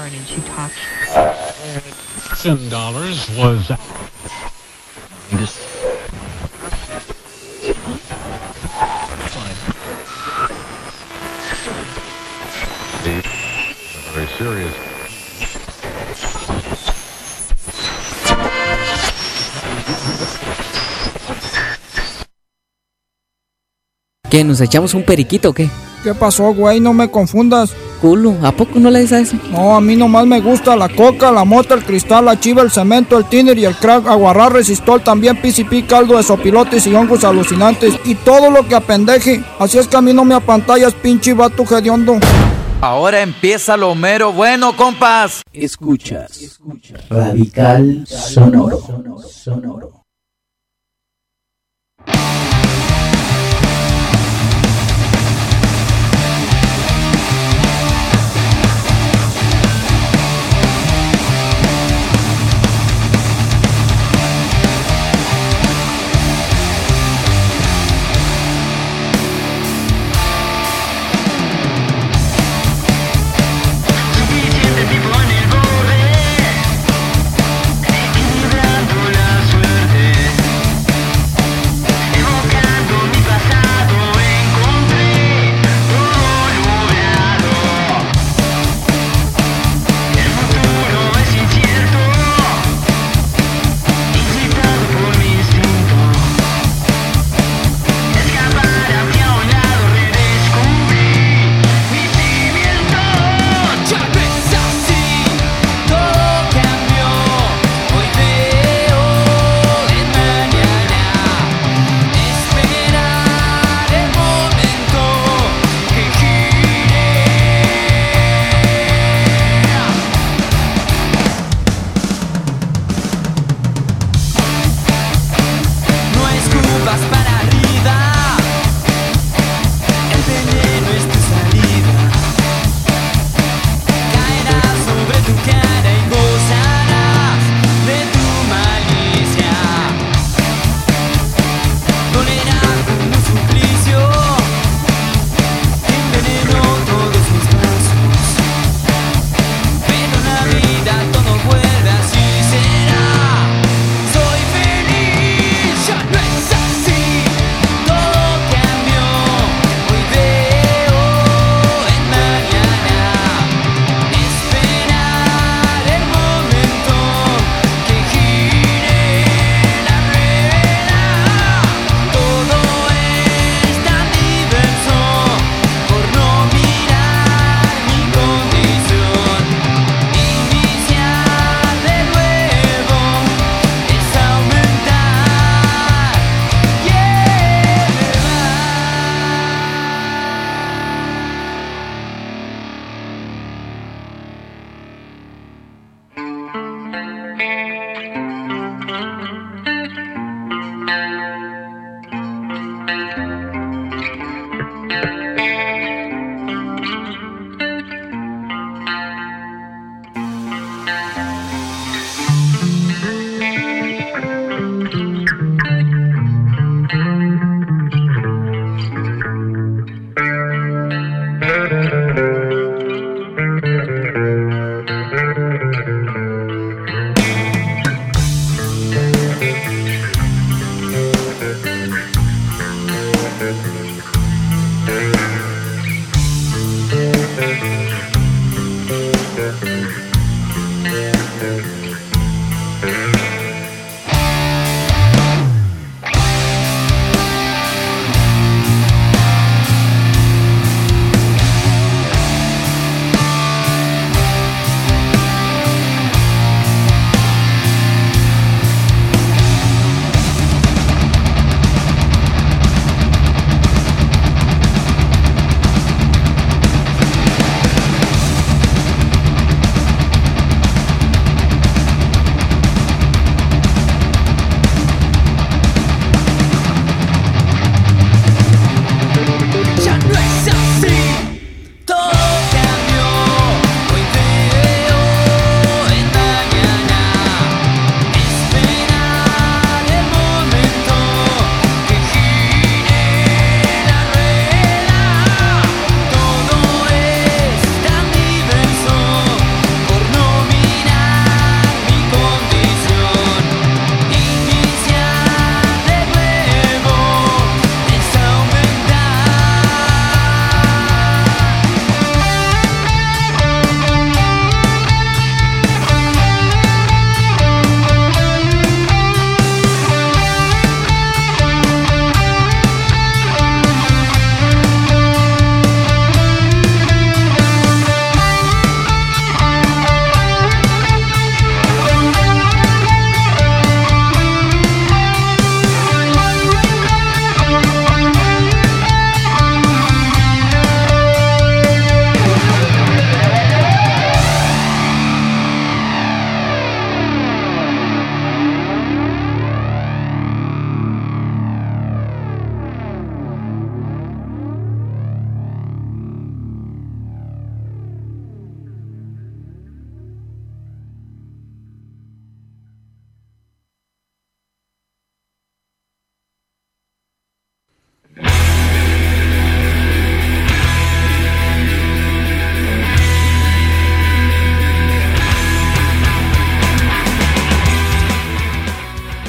Warren and she talked. $10 was very serious. ¿Qué? ¿Nos echamos un periquito o qué? ¿Qué pasó, güey? No me confundas. Culo, ¿a poco no le des a eso? No, a mí nomás me gusta la coca, la mota, el cristal, la chiva, el cemento, el tiner y el crack, aguarrá, resistol, también PCP, caldo de sopilotes y hongos alucinantes y todo lo que apendeje. Así es que a mí no me apantallas, pinche vato hediondo. Ahora empieza lo mero bueno, compas. Escuchas Radical Sonoro. Equilibrando la suerte,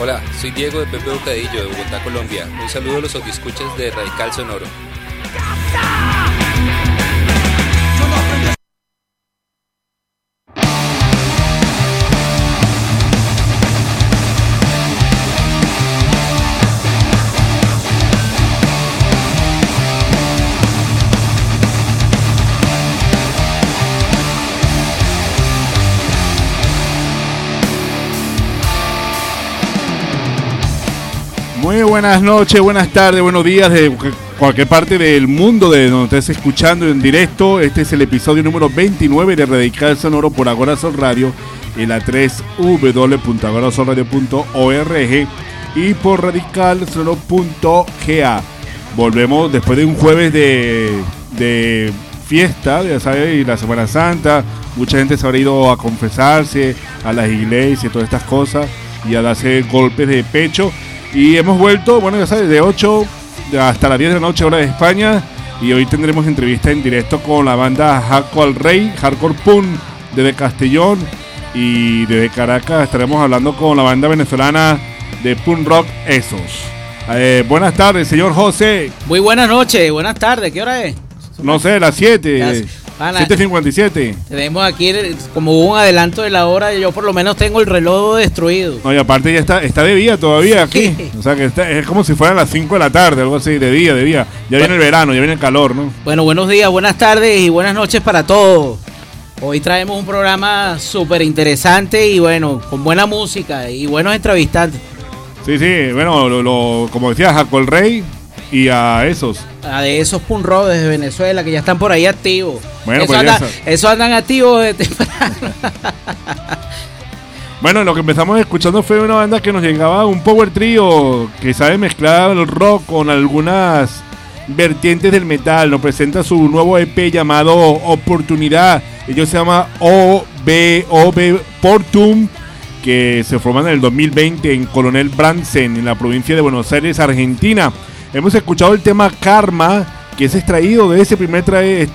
Hola, soy Diego de Pepe Bocadillo, de Bogotá, Colombia. Un saludo a los audioescuchas de Radical Sonoro. Muy buenas noches, buenas tardes, buenos días de cualquier parte del mundo de donde estés escuchando en directo. Este es el episodio número 29 de Radical Sonoro por Agora Sol Radio en la 3w.agorasolradio.org y por radicalsonoro.ga. Volvemos después de un jueves de fiesta, ya sabes, y la Semana Santa. Mucha gente se habrá ido a confesarse a las iglesias y todas estas cosas y a darse golpes de pecho. Y hemos vuelto, bueno, ya sabes, de 8 hasta las 10 de la noche, hora de España. Y hoy tendremos entrevista en directo con la banda Jaco al Rey, Hardcore Punk, desde Castellón. Y desde Caracas estaremos hablando con la banda venezolana de punk rock Esos. Buenas tardes, señor José. Muy buenas noches, buenas tardes, ¿qué hora es? No sé, las 7. 7:57. Tenemos aquí como un adelanto de la hora. Yo por lo menos tengo el reloj destruido. No, y aparte ya está de día todavía aquí. Sí. O sea que es como si fueran las 5 de la tarde, algo así, de día. Ya viene el verano, ya viene el calor, ¿no? Bueno, buenos días, buenas tardes y buenas noches para todos. Hoy traemos un programa súper interesante y bueno, con buena música y buenos entrevistantes. Sí, bueno, como decía, Jaco el Rey y a Esos. De esos punk rock desde Venezuela que ya están por ahí activos. Bueno, eso andan activos de temprano. Bueno, lo que empezamos escuchando fue una banda que nos llegaba, un power trio que sabe mezclar el rock con algunas vertientes del metal. Nos presenta su nuevo EP llamado Oportunidad. Ellos se llama OB Portum, que se forman en el 2020 en Coronel Brandsen, en la provincia de Buenos Aires, Argentina. Hemos escuchado el tema Karma, que es extraído de ese primer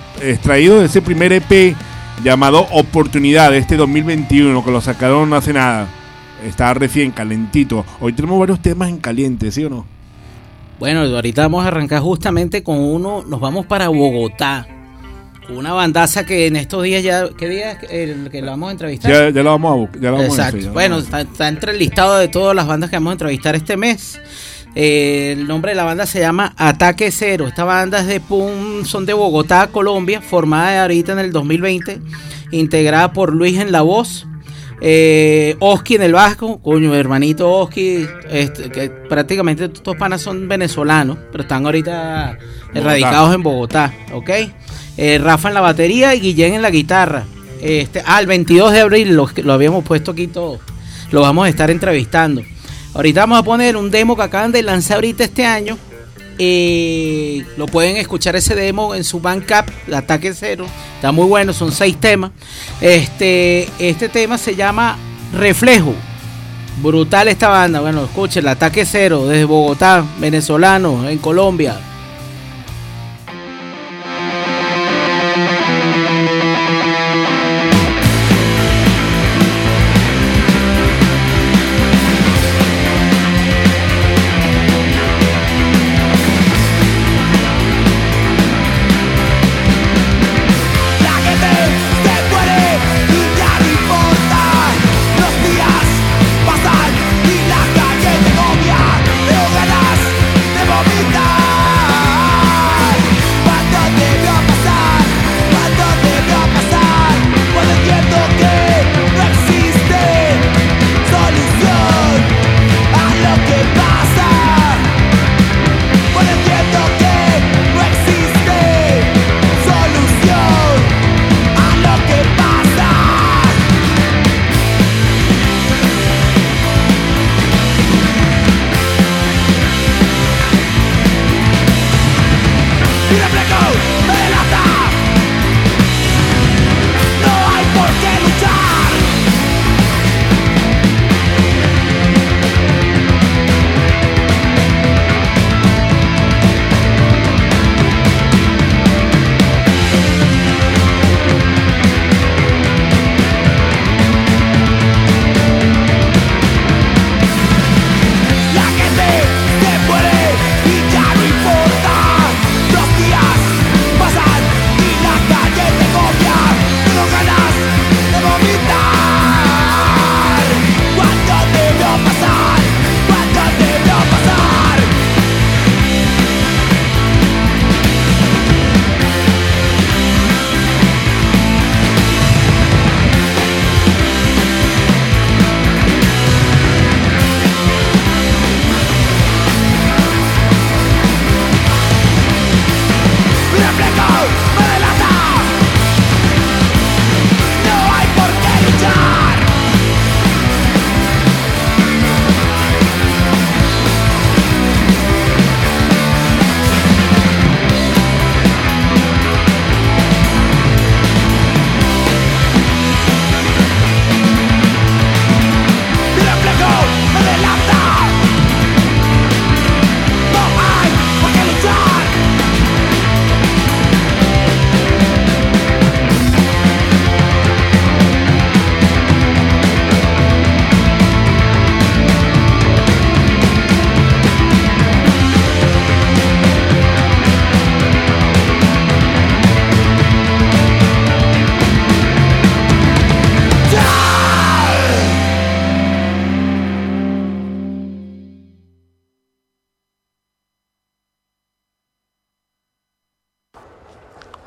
EP llamado Oportunidad de este 2021, que lo sacaron hace nada. Está recién calentito. Hoy tenemos varios temas en caliente, ¿sí o no? Bueno, ahorita vamos a arrancar justamente con uno. Nos vamos para Bogotá, con una bandaza que en estos días ya... ¿Qué día es el que lo vamos a entrevistar? Ya lo vamos a buscar. Exacto. Bueno, está entre el listado de todas las bandas que vamos a entrevistar este mes. El nombre de la banda se llama Ataque Cero. Esta banda es de punk, son de Bogotá, Colombia, formada ahorita en el 2020, integrada por Luis en la voz, Oski en el bajo, coño, hermanito Oski, que prácticamente estos panas son venezolanos, pero están ahorita radicados en Bogotá, ¿ok? Rafa en la batería y Guillén en la guitarra. El 22 de abril lo habíamos puesto aquí todo, lo vamos a estar entrevistando. Ahorita vamos a poner un demo que acaban de lanzar ahorita este año. Lo pueden escuchar ese demo en su Bandcamp, Ataque Cero. Está muy bueno, son 6 temas. Este tema se llama Reflejo. Brutal esta banda. Bueno, escuchen, Ataque Cero desde Bogotá, venezolano, en Colombia.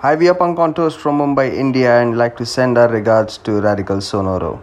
Hi, we are Punk Contours from Mumbai, India, and like to send our regards to Radical Sonoro.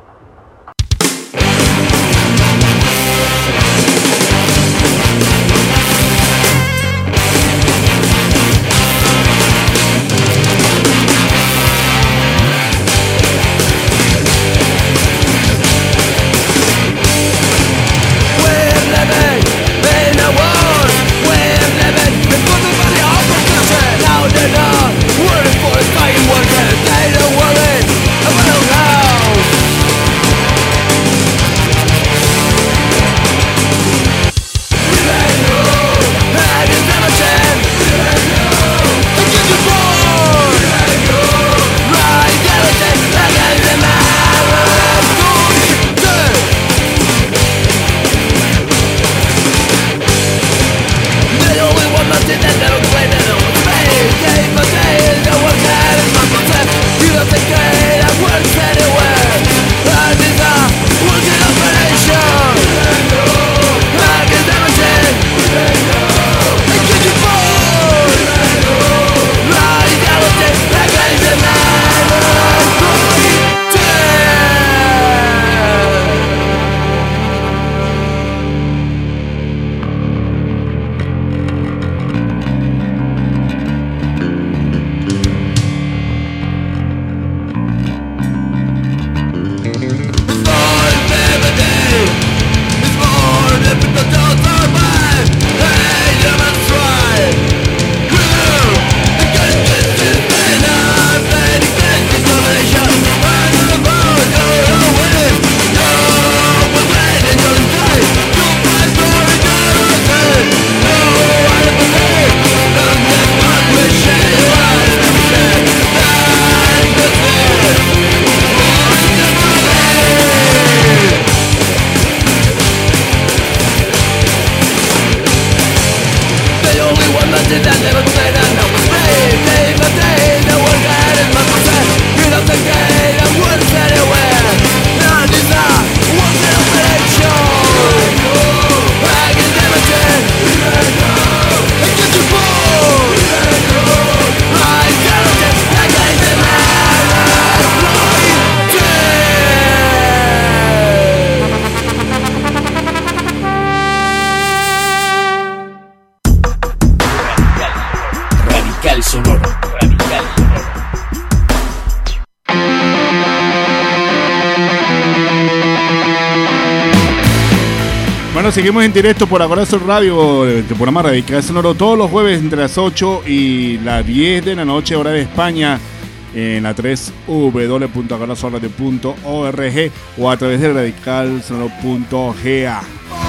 Seguimos en directo por Corazón Radio, el programa Radical Sonoro, todos los jueves entre las 8 y las 10 de la noche, hora de España, en la 3 www.corazonradio.org o a través de radicalsonoro.ga.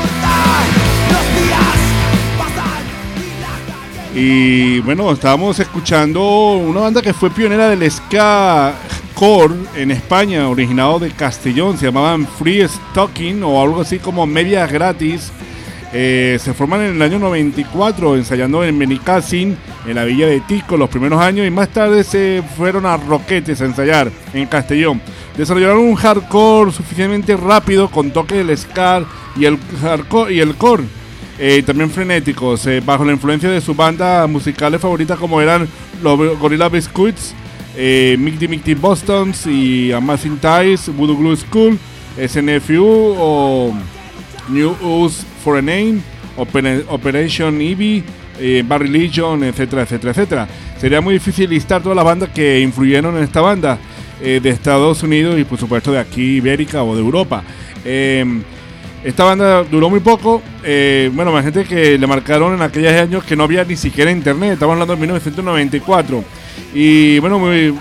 Y bueno, estábamos escuchando una banda que fue pionera del ska core en España, originado de Castellón, se llamaban Free Stocking o algo así como Medias Gratis. Se forman en el año 94, ensayando en Benicàssim, en la villa de Tico, los primeros años, y más tarde se fueron a Roquetes a ensayar en Castellón. Desarrollaron un hardcore suficientemente rápido con toques del ska y el hardcore y el core. También frenéticos, bajo la influencia de sus bandas musicales favoritas como eran los Gorilla Biscuits, Mighty Bostons y Amazing Ties, Voodoo Glue School, SNFU o New Use for a Name, Operation Ivy, Bad Religion, etcétera, etcétera, etcétera. Sería muy difícil listar todas las bandas que influyeron en esta banda de Estados Unidos y por supuesto de aquí Ibérica o de Europa. Esta banda duró muy poco, bueno, más gente que le marcaron en aquellos años que no había ni siquiera internet, estamos hablando de 1994, y bueno,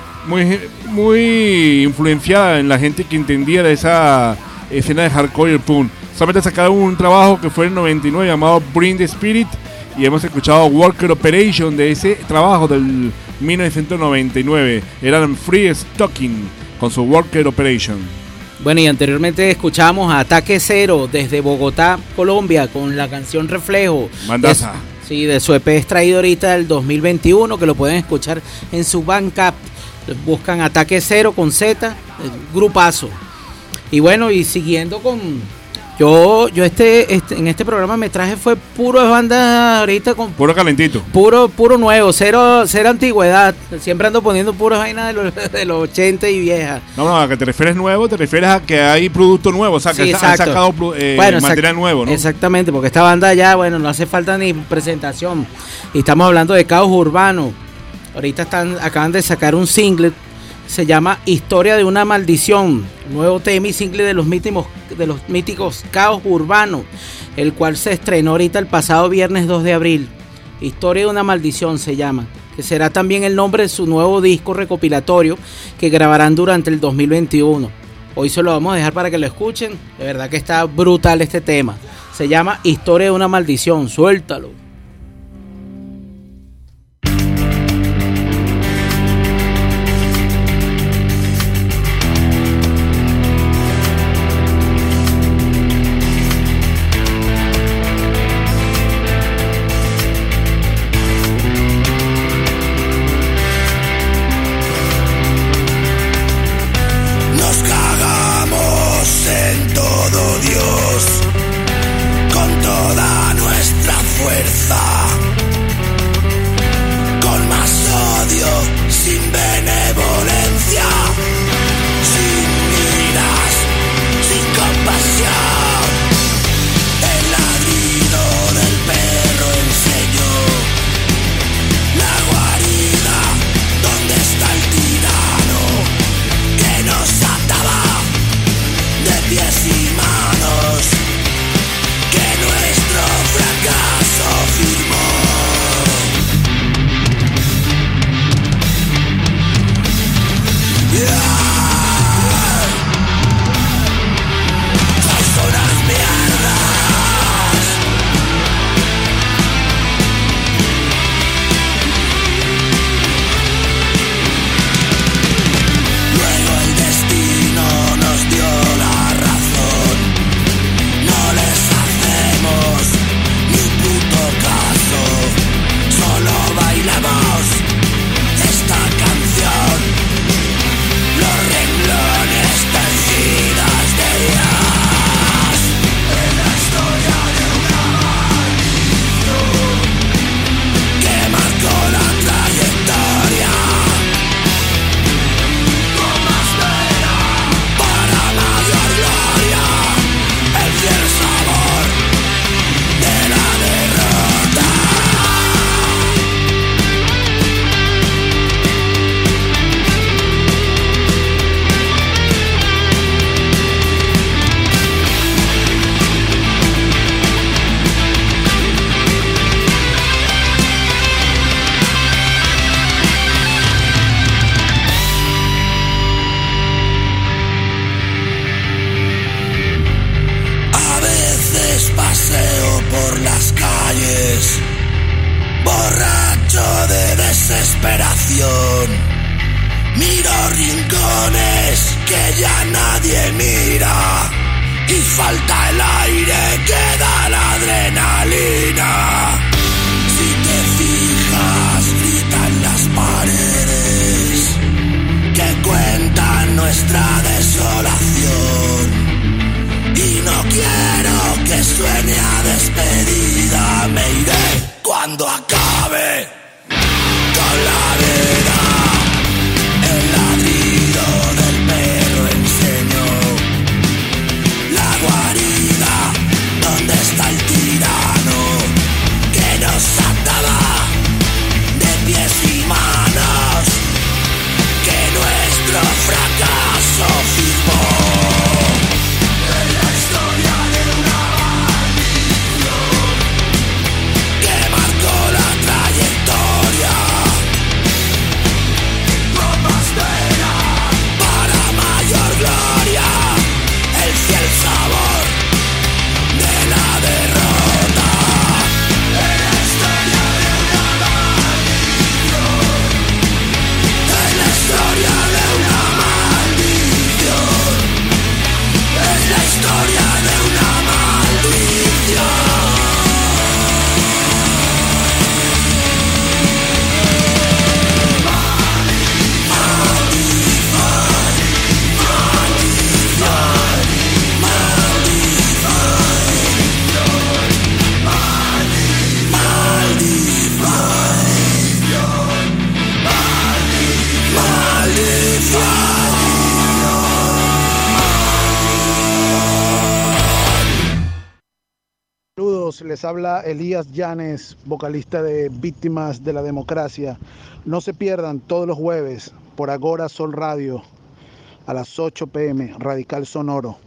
muy influenciada en la gente que entendía de esa escena de hardcore y el punk. Solamente sacaron un trabajo que fue en el 99 llamado Bring the Spirit, y hemos escuchado Worker Operation de ese trabajo del 1999, eran Free Stocking con su Worker Operation. Bueno, y anteriormente escuchamos a Ataque Cero desde Bogotá, Colombia, con la canción Reflejo. Bandaza. Sí, de su EP extraído ahorita del 2021, que lo pueden escuchar en su Bandcamp. Buscan Ataque Cero con Z, grupazo. Y bueno, y siguiendo con Yo en este programa me traje fue puro bandas ahorita con Puro calentito. puro nuevo, cero antigüedad. Siempre ando poniendo puras vainas de los 80 y viejas. No, a que te refieres nuevo, te refieres a que hay producto nuevo, o sea, que Sí, han exacto. sacado material nuevo, ¿no? Exactamente, porque esta banda ya, bueno, no hace falta ni presentación. Y estamos hablando de Caos Urbano. Ahorita acaban de sacar un single, se llama Historia de una maldición, nuevo tema y single de los míticos Caos Urbano, el cual se estrenó ahorita el pasado viernes 2 de abril. Historia de una maldición se llama, que será también el nombre de su nuevo disco recopilatorio que grabarán durante el 2021. Hoy se lo vamos a dejar para que lo escuchen, de verdad que está brutal este tema. Se llama Historia de una maldición, suéltalo. Miro rincones que ya nadie mira y falta el aire que da la adrenalina. Si te fijas, gritan las paredes que cuentan nuestra desolación. Y no quiero que suene a despedida, me iré cuando acabe con la vida. El ladrido del perro enseñó la guarida donde está el tirano que nos ataba de pies y manos, que nuestro fracaso firmó. todos, les habla Elías Llanes, vocalista de Víctimas de la Democracia. No se pierdan todos los jueves por Agora Sol Radio a las 8 p.m. Radical Sonoro.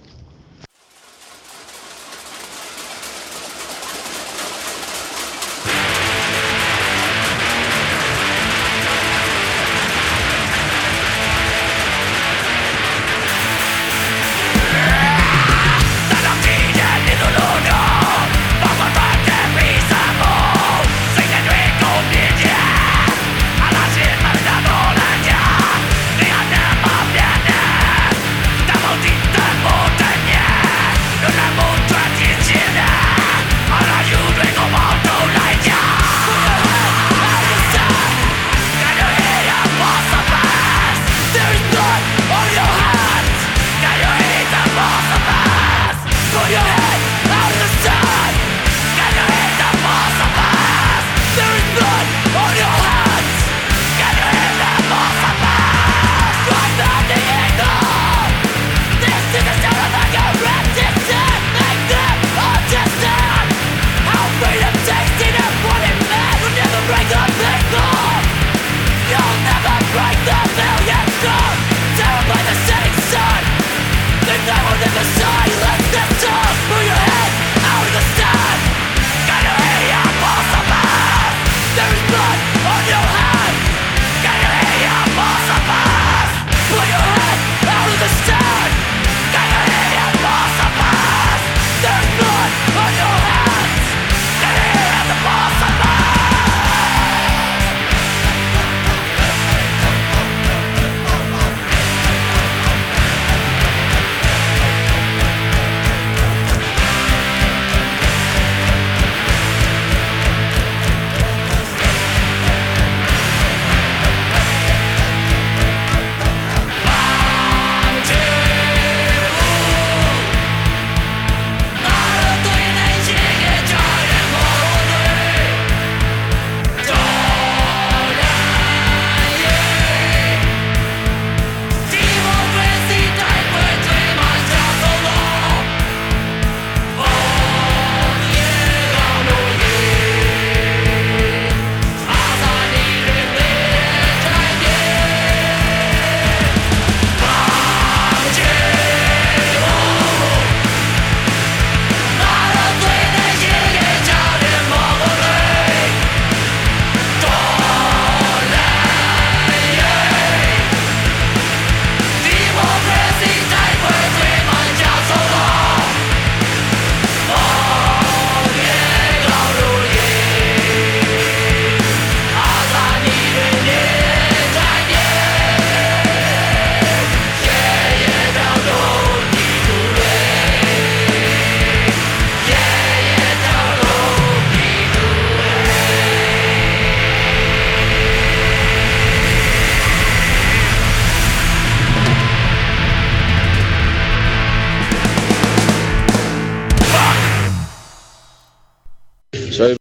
Soy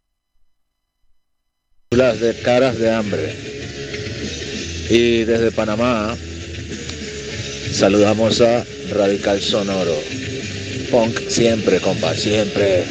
las de Caras de Hambre y desde Panamá saludamos a Radical Sonoro. Punk siempre, compa, siempre.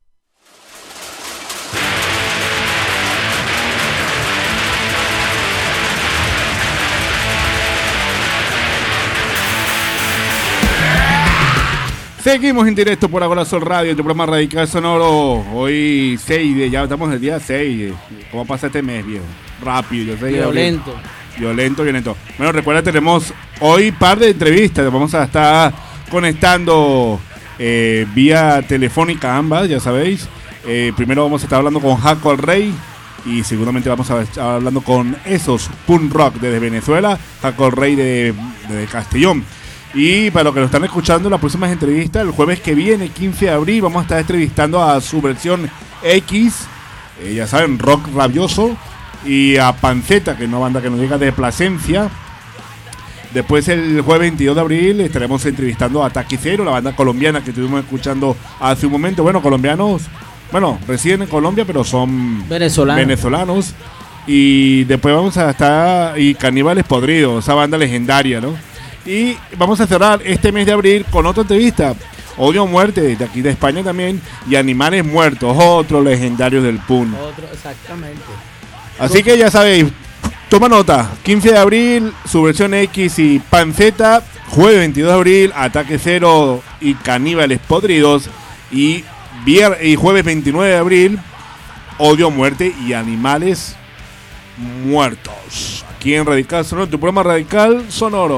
Seguimos en directo por Agora Sol Radio, tu programa Radical Sonoro. Hoy 6 ya estamos en el día 6. ¿Cómo pasa este mes, viejo? Rápido, yo sé. Violento. Violento. Bueno, recuerda, tenemos hoy par de entrevistas. Vamos a estar conectando vía telefónica ambas, ya sabéis. Primero vamos a estar hablando con Jaco el Rey y seguramente vamos a estar hablando con esos punk rock desde Venezuela, Jaco el Rey de Castellón. Y para los que lo están escuchando, las próximas entrevistas, el jueves que viene, 15 de abril, vamos a estar entrevistando a Subversión X, ya saben, rock rabioso, y a Panceta, que es una banda que nos llega de Plasencia. Después, el jueves 22 de abril, estaremos entrevistando a Taquicero, la banda colombiana que estuvimos escuchando hace un momento. Bueno, colombianos, residen en Colombia, pero son venezolanos. Y después vamos a estar, y Caníbales Podridos, esa banda legendaria, ¿no? Y vamos a cerrar este mes de abril con otra entrevista. Odio Muerte, de aquí de España también, y Animales Muertos, otros legendarios del punk. Exactamente. Así que ya sabéis, toma nota, 15 de abril, Subversión X y Panceta, jueves 22 de abril, Ataque Cero y Caníbales Podridos, y jueves 29 de abril, Odio Muerte y Animales Muertos. Aquí en Radical Sonoro, tu programa Radical Sonoro.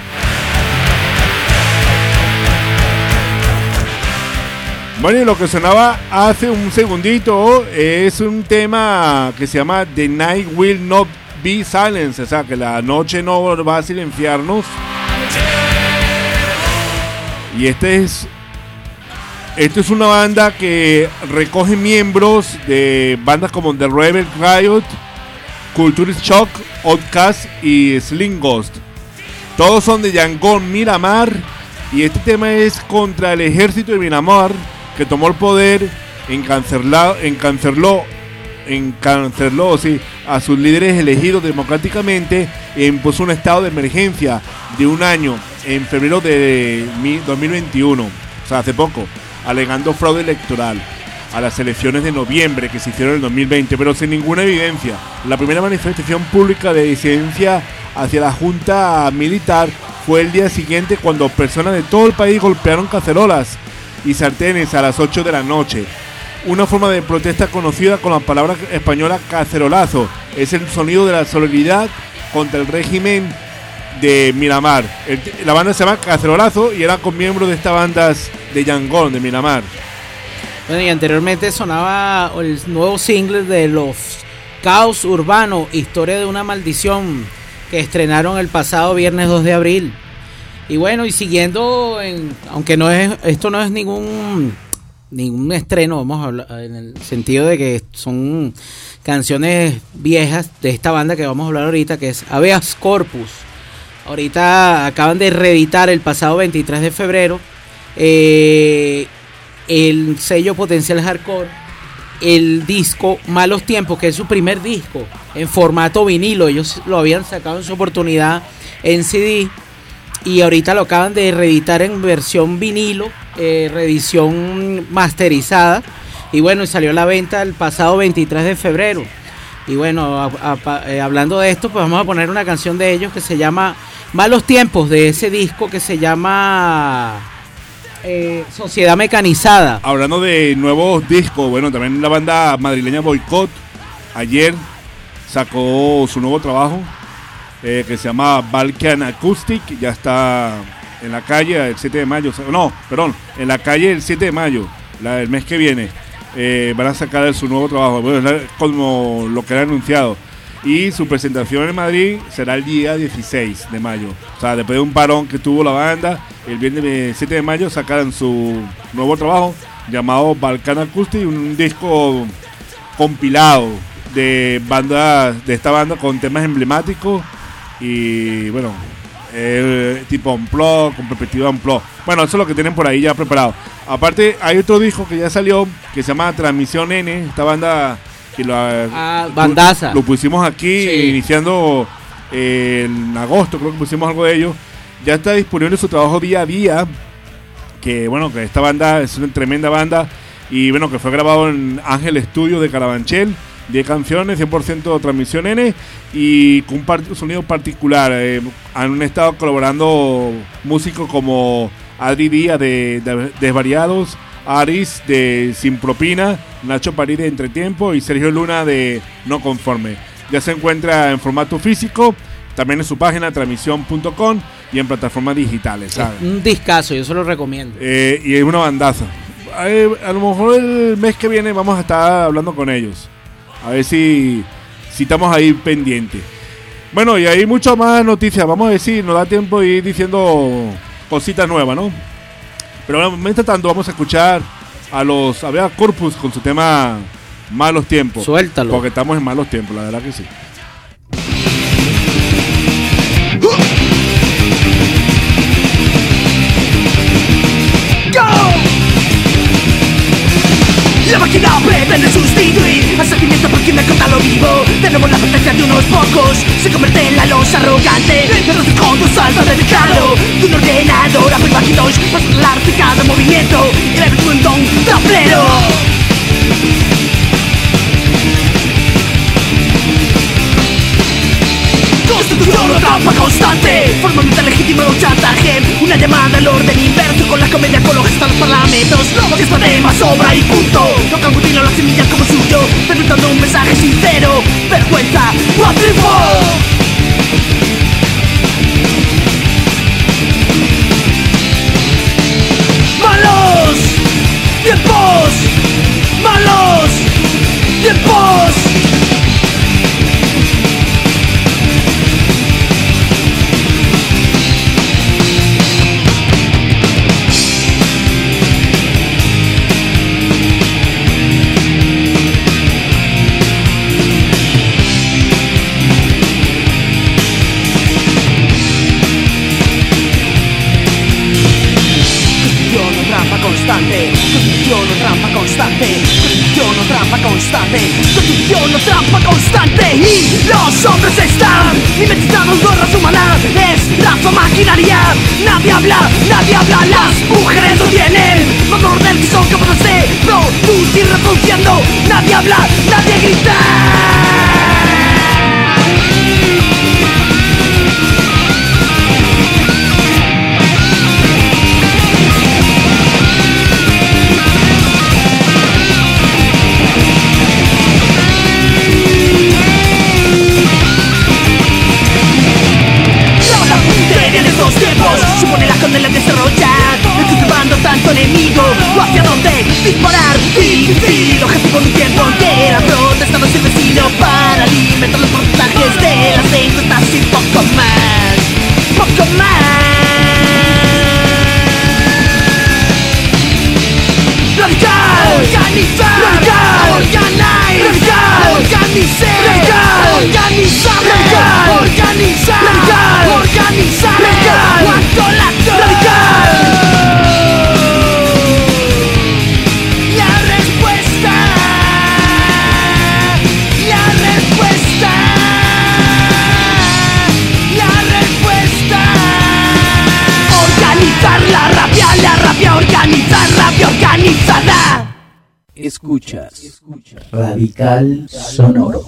Bueno, y lo que sonaba hace un segundito es un tema que se llama The Night Will Not Be Silenced, o sea, que la noche no va a silenciarnos. Y esta es una banda que recoge miembros de bandas como The Rebel Riot, Culture Shock, Outcast y Slim Ghost. Todos son de Yangon, Miramar, y este tema es contra el ejército de Miramar, que tomó el poder, encarceló a sus líderes elegidos democráticamente e impuso un estado de emergencia de un año en febrero de 2021, o sea, hace poco, alegando fraude electoral a las elecciones de noviembre que se hicieron en el 2020, pero sin ninguna evidencia. La primera manifestación pública de disidencia hacia la junta militar fue el día siguiente, cuando personas de todo el país golpearon cacerolas y sartenes a las 8 de la noche. Una forma de protesta conocida con la palabra española cacerolazo. Es el sonido de la solidaridad contra el régimen de Miramar. La banda se llama Cacerolazo y era con miembros de estas bandas de Yangon, de Miramar. Bueno, y anteriormente sonaba el nuevo single de los Caos Urbano, Historia de una Maldición, que estrenaron el pasado viernes 2 de abril. Y bueno, y siguiendo, aunque esto no es ningún estreno, vamos a hablar en el sentido de que son canciones viejas de esta banda que vamos a hablar ahorita, que es Habeas Corpus. Ahorita acaban de reeditar el pasado 23 de febrero el sello Potencial Hardcore, el disco Malos Tiempos, que es su primer disco en formato vinilo. Ellos lo habían sacado en su oportunidad en CD y ahorita lo acaban de reeditar en versión vinilo, reedición masterizada, y bueno, salió a la venta el pasado 23 de febrero. Y bueno, hablando de esto, pues vamos a poner una canción de ellos que se llama Malos Tiempos, de ese disco que se llama Sociedad Mecanizada. Hablando de nuevos discos, bueno, también la banda madrileña Boicot ayer sacó su nuevo trabajo, que se llama Balkan Acoustic. Ya está en la calle el 7 de mayo. En la calle el 7 de mayo, el mes que viene. Van a sacar su nuevo trabajo, bueno, es como lo que han anunciado. Y su presentación en Madrid será el día 16 de mayo. O sea, después de un parón que tuvo la banda, el viernes 7 de mayo sacarán su nuevo trabajo llamado Balkan Acoustic, un disco compilado de esta banda con temas emblemáticos y bueno, tipo unplug, con perspectiva unplug. Bueno, eso es lo que tienen por ahí ya preparado. Aparte hay otro disco que ya salió que se llama Transmisión N, esta banda que bandaza. Lo pusimos aquí, sí, iniciando en agosto, creo que pusimos algo de ellos. Ya está disponible su trabajo Día a Día, que bueno, que esta banda es una tremenda banda y bueno, que fue grabado en Ángel Studio de Carabanchel, 10 canciones, 100% Transmisión N y con un sonido particular. Han estado colaborando músicos como Adri Díaz de Desvariados, Aris de Sin Propina, Nacho París de Entretiempo y Sergio Luna de No Conforme. Ya se encuentra en formato físico, también en su página transmisión.com y en plataformas digitales, ¿sabes? Un discazo, yo se lo recomiendo. Y es una bandaza. A lo mejor el mes que viene vamos a estar hablando con ellos, a ver si estamos ahí pendientes. Bueno, y hay muchas más noticias. Vamos a ver si nos da tiempo de ir diciendo cositas nuevas, ¿no? Pero mientras tanto vamos a escuchar a los Habeas Corpus con su tema Malos Tiempos. Suéltalo. Porque estamos en malos tiempos, la verdad que sí. La máquina pretende sustituir Al sentimiento por quien me corta lo vivo. Tenemos la potencia de unos pocos. Se convierte en la losa arrogante. Pero con tu salto de declaro. De un ordenador a privados. Para controlar cada movimiento. Y la virtud en don tablero. Constitución o trampa constante. Formalmente legítimo chantaje. Una llamada al orden inverso. Con la comedia ecologista en los parlamentos. No que es sobra y punto. No cancutino las semillas como suyo. Permitiendo un mensaje sincero. Vergüenza o triunfo. Malos tiempos. Malos tiempos. Constitución o trampa constante. Constitución o trampa constante. Constitución o trampa constante. Y los hombres están mimetizados, no raza humana. Es raza maquinaria. Nadie habla, las mujeres no tienen valor del que son capaces de producir reproduciendo. Nadie habla, nadie grita. Supone la condena desarrollar. Cultivando tanto enemigo. ¿O hacia dónde disparar? Difícil objetivo de un tiempo en que era protestado sin vecino. Para alimentar los porcentajes de las encuestas y poco más. Poco más. Radical. Organizar. Radical. Organize. Radical. Organizar. Radical. Organizar. Radical. Organizar. Radical. Organizar. Radical. Guantolato. Radical. La respuesta. La respuesta. La respuesta. Organizar la rabia, organizar rabia organizada. Escuchas Radical Sonoro.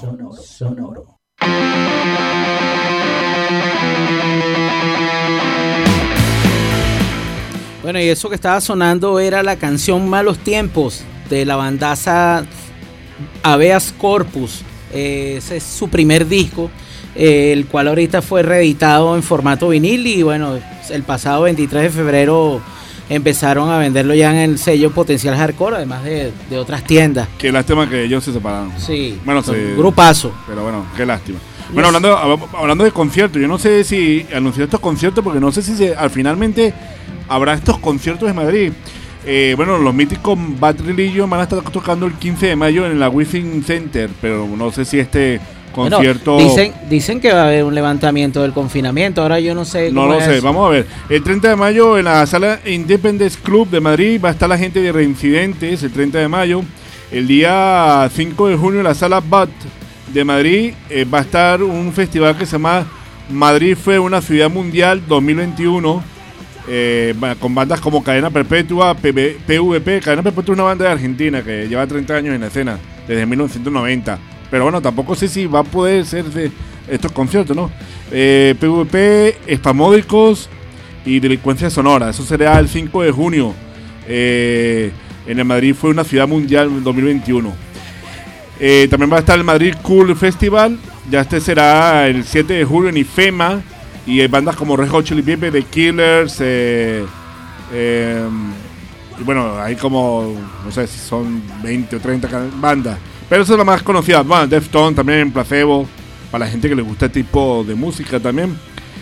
Bueno, y eso que estaba sonando era la canción Malos Tiempos de la bandaza Habeas Corpus. Ese es su primer disco, el cual ahorita fue reeditado en formato vinil y bueno, el pasado 23 de febrero empezaron a venderlo ya en el sello Potencial Hardcore, además de otras tiendas. Qué lástima que ellos se separaron. Sí, bueno, grupazo. Pero bueno, qué lástima. Bueno, hablando de conciertos, yo no sé si anunció estos conciertos, porque no sé si al finalmente habrá estos conciertos en Madrid. Bueno, los míticos Bad Religion van a estar tocando el 15 de mayo en la Within Center, pero no sé si este concierto... Bueno, dicen que va a haber un levantamiento del confinamiento, ahora yo no sé cómo No lo sé, vamos a ver. El 30 de mayo en la sala Independence Club de Madrid va a estar la gente de Reincidentes, el 30 de mayo. El día 5 de junio en la sala BAT de Madrid va a estar un festival que se llama Madrid fue una ciudad mundial 2021, con bandas como Cadena Perpetua, PVP. Cadena Perpetua es una banda de Argentina que lleva 30 años en la escena, desde 1990. Pero bueno, tampoco sé si va a poder ser de estos conciertos, ¿no? PVP, Espamódicos y Delincuencia Sonora. Eso será el 5 de junio. En el Madrid fue una ciudad mundial en 2021. También va a estar el Madrid Cool Festival. Ya este será el 7 de julio en IFEMA. Y hay bandas como Red Hot Chili Peppers, The Killers. Y bueno, hay como, no sé si son 20 o 30 bandas. Pero esa es la más conocida. Bueno, Deftones también, Placebo. Para la gente que le gusta este tipo de música también.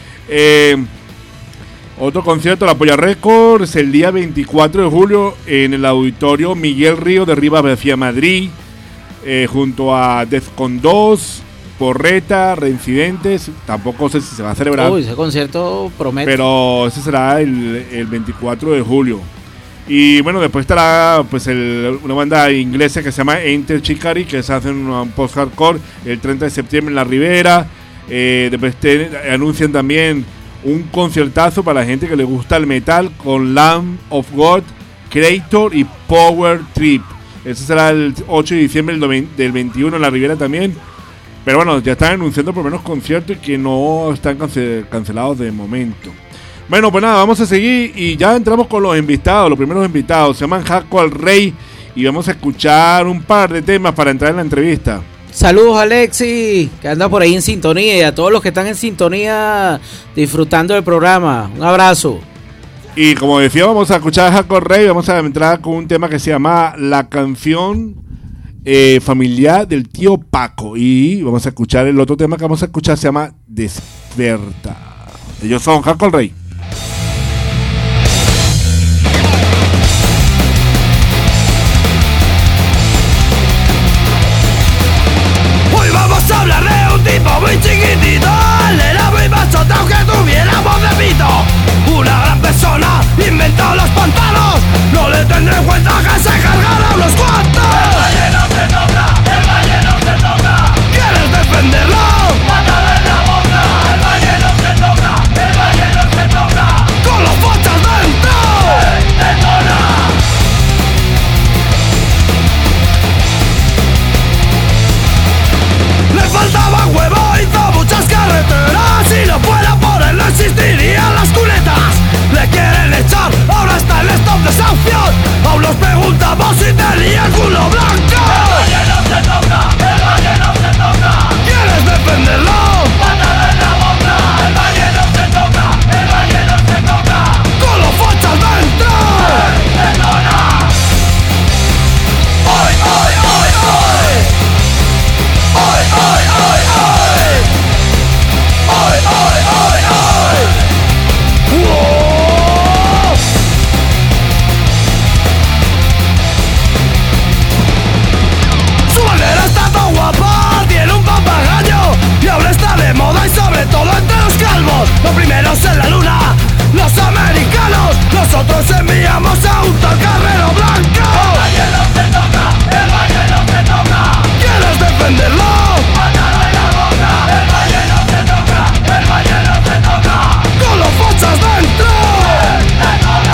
Otro concierto, La Polla Records, el día 24 de julio en el Auditorio Miguel Río de Rivadavia, Madrid. Junto a Defcon 2, Porreta, Reincidentes. Tampoco sé si se va a celebrar. Uy, ese concierto promete. Pero ese será el 24 de julio. Y bueno, después estará pues una banda inglesa que se llama Enter Shikari, que se hace un post-hardcore el 30 de septiembre en La Ribera. Después anuncian también un conciertazo para la gente que le gusta el metal con Lamb of God, Creator y Power Trip. Ese será el 8 de diciembre del 21 en La Ribera también. Pero bueno, ya están anunciando por lo menos conciertos que no están cancelados de momento. Bueno, pues nada, vamos a seguir y ya entramos con los invitados, los primeros invitados. Se llaman Jaco al Rey y vamos a escuchar un par de temas para entrar en la entrevista. Saludos, Alexis, que anda por ahí en sintonía, y a todos los que están en sintonía disfrutando del programa. Un abrazo. Y como decía, vamos a escuchar a Jaco al Rey. Vamos a entrar con un tema que se llama La Canción Familiar del Tío Paco. Y vamos a escuchar el otro tema que vamos a escuchar, se llama Desperta. Ellos son Jaco al Rey. Hablar de un tipo muy chiquitito, él era muy machotao que tuviera voz de pito. Una gran persona inventó los pantanos, no le tendré en cuenta que se cargaron los cuantos. El valle no se toca, el valle no se toca. ¿Quieres defenderlo? Pátalo en la boca. El valle no se toca, el valle no se toca. Con los pochas dentro. Detona. Le faltaba huevo, hizo muchas carreteras. Si no fuera por él no existirían las cunetas. Le quieren echar, ahora está el stop de sanción. Aún nos preguntamos si tenía el culo blanco. El valle no se toca, el valle no se toca. ¿Quieres defenderlo? Pátalo en la boca. El valle no se toca, el valle no se toca. Con los fachas dentro. Detona. Hoy, hoy, hoy, hoy. Hoy, hoy, hoy, hoy. Hoy, hoy, hoy, hoy. ¡Wow! Su manera está tan guapa, tiene un papagayo y ahora está de moda y sobre todo entre los calvos. Los primeros en la luna, los americanos. Nosotros enviamos a un carrero blanco. El valle no se toca, el valle no se toca. ¿Quieres defenderlo? Pátalo en la boca. El valle no se toca, el valle no se toca. Con los fachas dentro. Detona.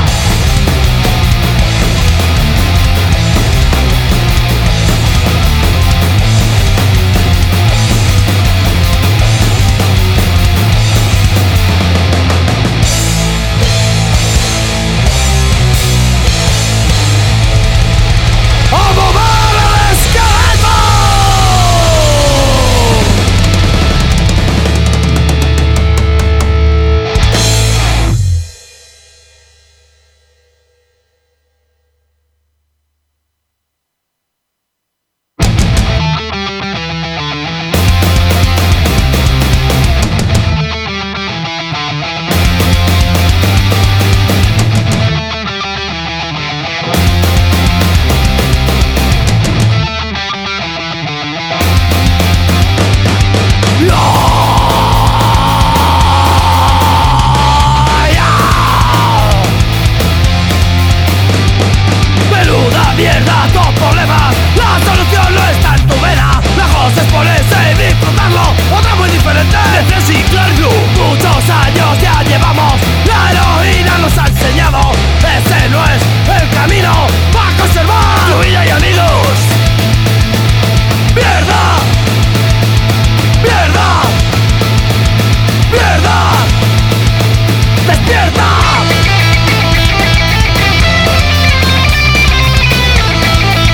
¡A mover el esqueleto! Menuda mierda, dos problemas. La solución no está en tu vena. La cosa es ponerse y disfrutarlo. Otra muy diferente. De reciclar glue. Muchos años ya llevamos. La heroína nos ha enseñado. Ese no es el camino para conservar tu vida y amigos. ¡Mierda! ¡Mierda! ¡Mierda! ¡Despierta!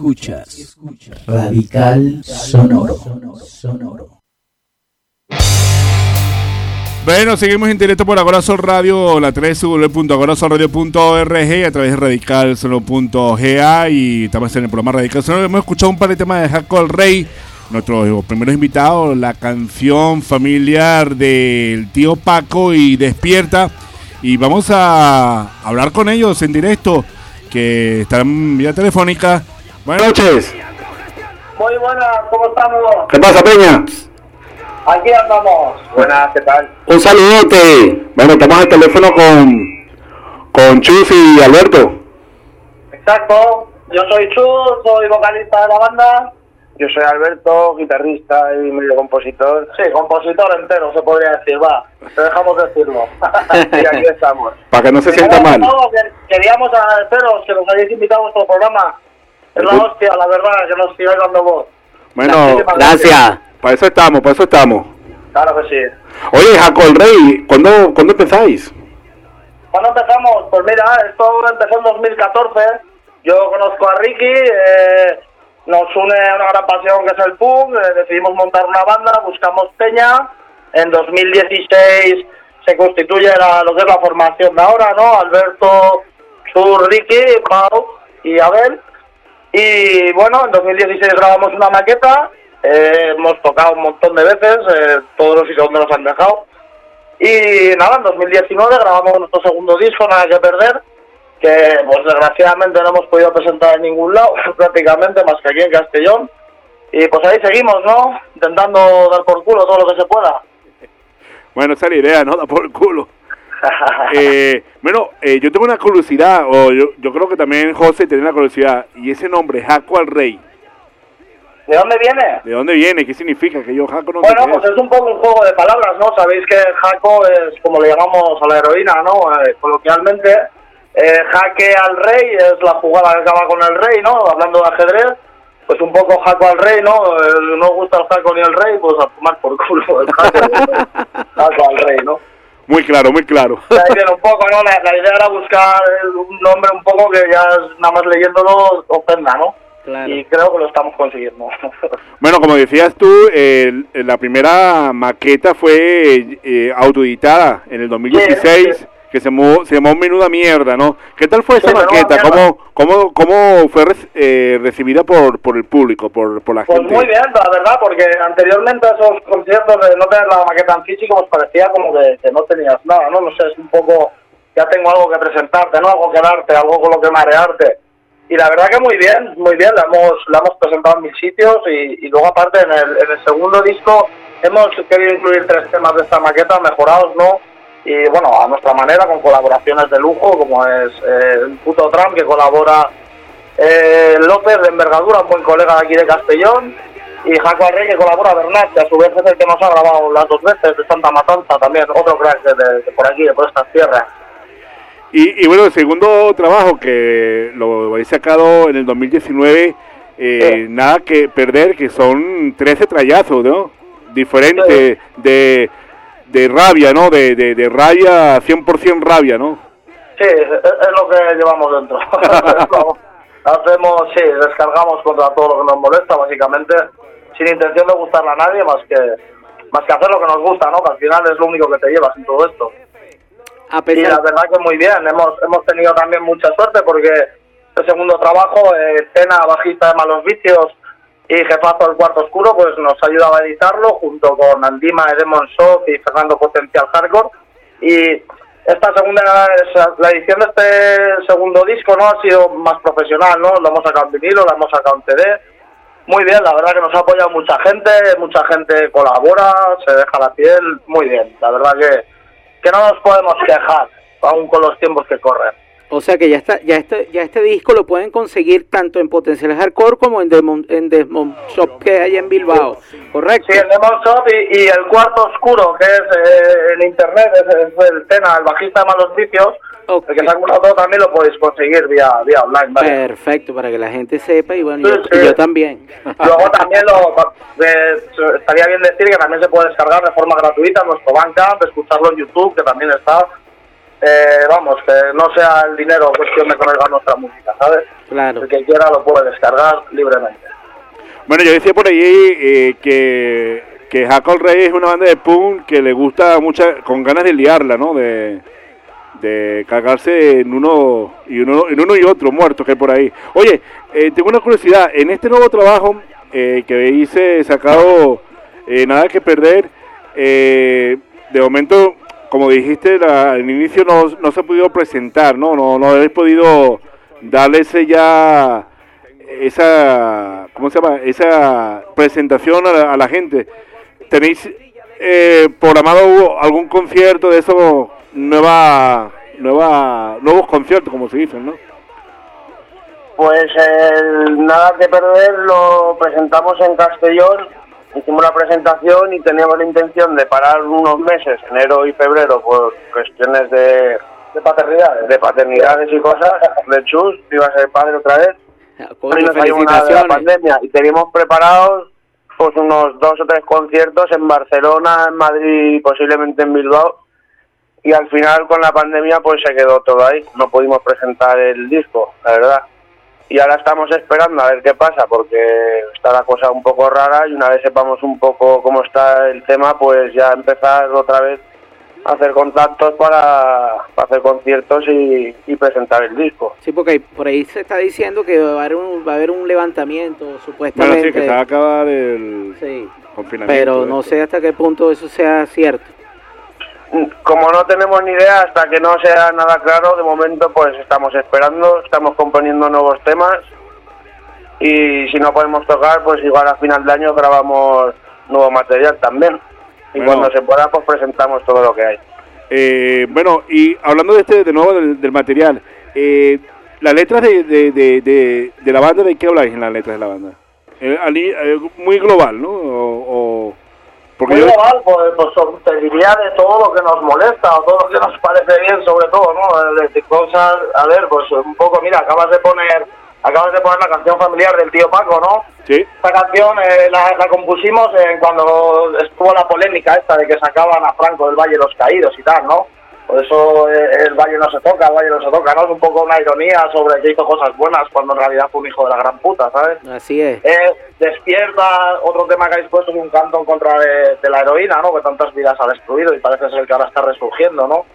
Escuchas Radical Sonoro. Bueno, seguimos en directo por Agora Sol Radio, la 3 www.agorasolradio.org, a través de radicalsonoro.ga, y estamos en el programa Radical Sonoro. Hemos escuchado un par de temas de Jaco el Rey, nuestros primeros invitados, la canción familiar del tío Paco y Despierta, y vamos a hablar con ellos en directo, que están en vía telefónica. Buenas noches. Muy buenas, ¿cómo estamos? ¿Qué pasa, Peña? Aquí andamos. Buenas, ¿qué tal? Un saludote. Bueno, estamos al teléfono con Chus y Alberto. Exacto, yo soy Chus, soy vocalista de la banda. Yo soy Alberto, guitarrista y medio compositor. Sí, compositor entero se podría decir, va, te dejamos decirlo. Y aquí estamos. Para que no se sienta mal. Queríamos agradeceros que nos hayáis invitado a vuestro programa. Es la hostia, la verdad, que nos sigáis dando voz. Bueno, gracias. Para eso estamos. Claro que sí. Oye, Jaco el Rey, ¿cuándo empezáis? ¿Cuándo empezamos? Pues mira, esto empezó en 2014. Yo conozco a Ricky, nos une una gran pasión que es el punk, decidimos montar una banda, buscamos peña. En 2016 se constituye lo que es la formación de ahora, ¿no? Alberto, Chur, Ricky, Pau y Abel. Y bueno, en 2016 grabamos una maqueta, hemos tocado un montón de veces, todos los sitios donde nos han dejado. Y nada, en 2019 grabamos nuestro segundo disco, Nada que Perder, que pues desgraciadamente no hemos podido presentar en ningún lado, prácticamente, más que aquí en Castellón. Y pues ahí seguimos, ¿no? Intentando dar por culo todo lo que se pueda. Bueno, esa es la idea, ¿no? Dar por culo. Yo tengo una curiosidad, yo creo que también José tiene una curiosidad, y ese nombre, Jaco al Rey. ¿De dónde viene? ¿De dónde viene? ¿Qué significa? Que yo Jaco no Bueno, pues es un poco un juego de palabras, ¿no? Sabéis que Jaco es como le llamamos a la heroína, ¿no? Coloquialmente, jaque al rey es la jugada que acaba con el rey, ¿no? Hablando de ajedrez, pues un poco Jaco al rey, ¿no? No gusta el Jaco ni el rey, pues a tomar por culo el Jaco al rey, ¿no? Muy claro. Ahí viene un poco, ¿no? La idea era buscar un nombre un poco que ya nada más leyéndolo ofenda, ¿no? Claro. Y creo que lo estamos consiguiendo. Bueno, como decías tú, la primera maqueta fue autoeditada en el 2016, sí. Que se llamó Menuda Mierda, ¿no? ¿Qué tal fue esa maqueta? ¿Cómo fue recibida por el público, por la gente? Pues muy bien, la verdad, porque anteriormente a esos conciertos de no tener la maqueta en físico, pues parecía como que no tenías nada, ¿no? No sé, es un poco, ya tengo algo que presentarte, ¿no? Algo que darte, algo con lo que marearte. Y la verdad que muy bien, la hemos presentado en 1000 sitios y luego aparte en el segundo disco hemos querido incluir 3 temas de esta maqueta mejorados, ¿no? Y bueno, a nuestra manera, con colaboraciones de lujo, como es el puto Trump, que colabora López de Envergadura, un buen colega de aquí de Castellón, y Jaco Arrey, que colabora Bernat, que a su vez es el que nos ha grabado las 2 veces, de Santa Matanza también, otro crack de por aquí, de por estas tierras. Y bueno, el segundo trabajo que lo habéis sacado en el 2019, Nada que Perder, que son 13 trayazos, ¿no? Diferentes, de rabia, ¿no? De rabia, 100% rabia, ¿no? Sí, es lo que llevamos dentro. Descargamos contra todo lo que nos molesta, básicamente, sin intención de gustarle a nadie, más que hacer lo que nos gusta, ¿no? Que al final es lo único que te llevas en todo esto. Y la verdad que muy bien, hemos tenido también mucha suerte porque el segundo trabajo, Tena, bajista de Malos Vicios y jefazo del Cuarto Oscuro, pues nos ha ayudado a editarlo junto con Andima de Demon Soft y Fernando Potencial Hardcore. Y la edición de este segundo disco, ¿no? Ha sido más profesional, ¿no? Lo hemos sacado en vinilo, lo hemos sacado en CD. Muy bien, la verdad que nos ha apoyado mucha gente colabora, se deja la piel, muy bien, la verdad que no nos podemos quejar, aún con los tiempos que corren. O sea que ya este disco lo pueden conseguir tanto en Potencial Hardcore como en Demon Shop que hay en Bilbao, ¿correcto? Sí, en Demon Shop y el Cuarto Oscuro, que es en internet, es el Tena, el bajista de Malos Vicios, el que se ha curado todo, también lo podéis conseguir vía online, ¿vale? Perfecto, para que la gente sepa y bueno, yo también. Luego también estaría bien decir que también se puede descargar de forma gratuita en nuestro Bandcamp, escucharlo en YouTube, que también está. vamos, que no sea el dinero cuestión de colgar nuestra música, ¿sabes? Claro. El que quiera lo puede descargar libremente. Bueno, yo decía por ahí que Jaco el Rey es una banda de punk que le gusta mucho, con ganas de liarla, ¿no? De cagarse en uno y otro muertos que hay por ahí. Oye, tengo una curiosidad, en este nuevo trabajo que hice sacado Nada que Perder, de momento, como dijiste al inicio, no se ha podido presentar, no habéis podido darle esa ¿cómo se llama? Esa presentación a la gente. ¿Tenéis programado algún concierto de esos nuevos conciertos, como se dicen, no? Pues Nada que Perder lo presentamos en Castellón, hicimos la presentación y teníamos la intención de parar unos meses, enero y febrero, por cuestiones de paternidades y cosas, de Chus, que iba a ser padre otra vez. Coño, nos salió una de la pandemia y teníamos preparados pues unos 2 o 3 conciertos en Barcelona, en Madrid y posiblemente en Bilbao, y al final con la pandemia pues se quedó todo ahí, no pudimos presentar el disco, la verdad, y ahora estamos esperando a ver qué pasa, porque está la cosa un poco rara, y una vez sepamos un poco cómo está el tema, pues ya empezar otra vez a hacer contactos para hacer conciertos y presentar el disco. Sí, porque por ahí se está diciendo que va a haber un levantamiento, supuestamente. Bueno, sí, que se va a acabar el confinamiento. Pero no sé hasta qué punto eso sea cierto. Como no tenemos ni idea, hasta que no sea nada claro, de momento pues estamos esperando, estamos componiendo nuevos temas, y si no podemos tocar, pues igual a final de año grabamos nuevo material también. Y cuando se pueda, pues presentamos todo lo que hay. Bueno, y hablando de nuevo del material, las letras de la banda, ¿de qué habláis en las letras de la banda? Muy global, ¿no? Porque muy global, pues te diría de todo lo que nos molesta, o todo lo que nos parece bien, sobre todo, ¿no? De cosas, a ver, pues un poco, mira, acabas de poner la canción familiar del tío Paco, ¿no? Sí. Esta canción la compusimos cuando estuvo la polémica esta de que sacaban a Franco del Valle de los Caídos y tal, ¿no? Por eso el Valle no se toca, ¿no? Es un poco una ironía sobre que hizo cosas buenas cuando en realidad fue un hijo de la gran puta, ¿sabes? Así es. Despierta, otro tema que habéis puesto es un canto en contra de la heroína, ¿no? Que tantas vidas ha destruido y parece ser que ahora está resurgiendo, ¿no?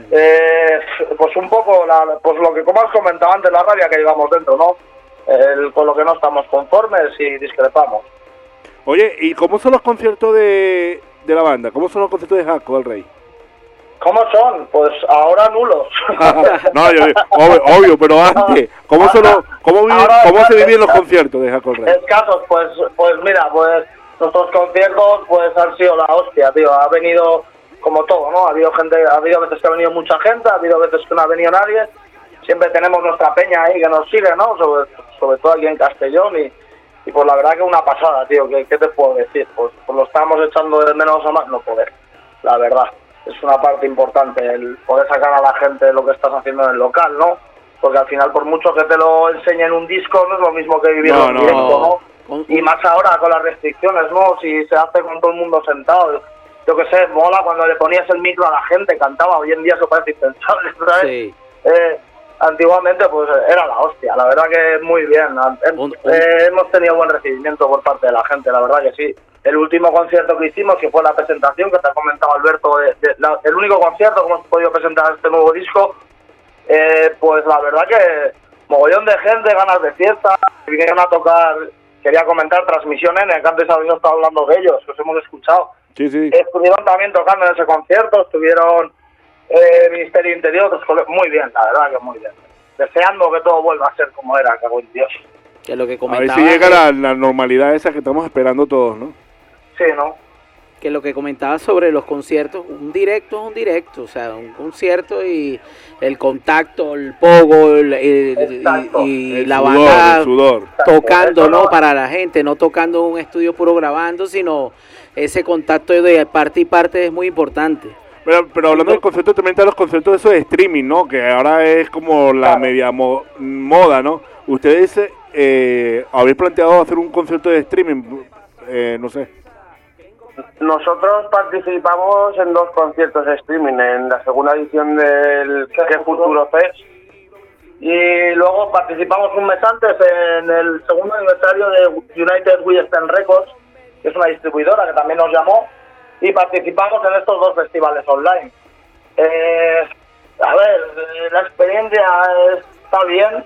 Pues un poco pues lo que como has comentado antes, la rabia que llevamos dentro, ¿no? Con lo que no estamos conformes y discrepamos. Oye, ¿y cómo son los conciertos de la banda? ¿Cómo son los conciertos de Jaco el Rey? ¿Cómo son? Pues ahora nulos. No, obvio, pero antes, ¿cómo se vivían los conciertos de Jaco el Rey? Escasos, pues mira, pues nuestros conciertos pues han sido la hostia, tío. Ha venido como todo, ¿no? Ha habido veces que ha venido mucha gente, ha habido veces que no ha venido nadie. Siempre tenemos nuestra peña ahí que nos sigue, ¿no? Sobre todo aquí en Castellón, y pues la verdad que una pasada, tío. ¿Qué te puedo decir? Pues lo estamos echando de menos a más no poder, la verdad. Es una parte importante el poder sacar a la gente lo que estás haciendo en el local, ¿no? Porque al final, por mucho que te lo enseñen en un disco, no es lo mismo que vivirlo en directo, ¿no? Y más ahora con las restricciones, ¿no? Si se hace con todo el mundo sentado, yo qué sé, mola cuando le ponías el micro a la gente, cantaba. Hoy en día eso parece impensable, ¿sabes? Sí. Antiguamente pues era la hostia, la verdad que muy bien. Hemos tenido buen recibimiento por parte de la gente, la verdad que sí. El último concierto que hicimos, que fue la presentación que te ha comentado Alberto, el único concierto que hemos podido presentar este nuevo disco, pues la verdad que mogollón de gente, ganas de fiesta, vinieron a tocar, quería comentar Transmisión N, que antes habíamos estado hablando de ellos, que os hemos escuchado. Sí. Estuvieron también tocando en ese concierto, estuvieron Ministerio Interior, muy bien, la verdad que muy bien. Deseando que todo vuelva a ser como era, cago en Dios. Que lo que a ver si llega la normalidad esa que estamos esperando todos, ¿no? Sí, ¿no? Que lo que comentaba sobre los conciertos, un directo es un directo, o sea, un concierto y el contacto, el pogo, y la banda tocando, ¿no? Para la gente, no tocando en un estudio puro grabando, sino ese contacto de parte y parte es muy importante. Pero hablando del concierto, también están los conciertos de esos de streaming, ¿no? Que ahora es como la media moda, ¿no? Ustedes habéis planteado hacer un concierto de streaming, no sé. Nosotros participamos en 2 conciertos de streaming, en la segunda edición del ¿Qué Futuro Fest? Y luego participamos un mes antes en el segundo aniversario de United We Stand Records, que es una distribuidora que también nos llamó, y participamos en estos 2 festivales online. A ver, la experiencia está bien,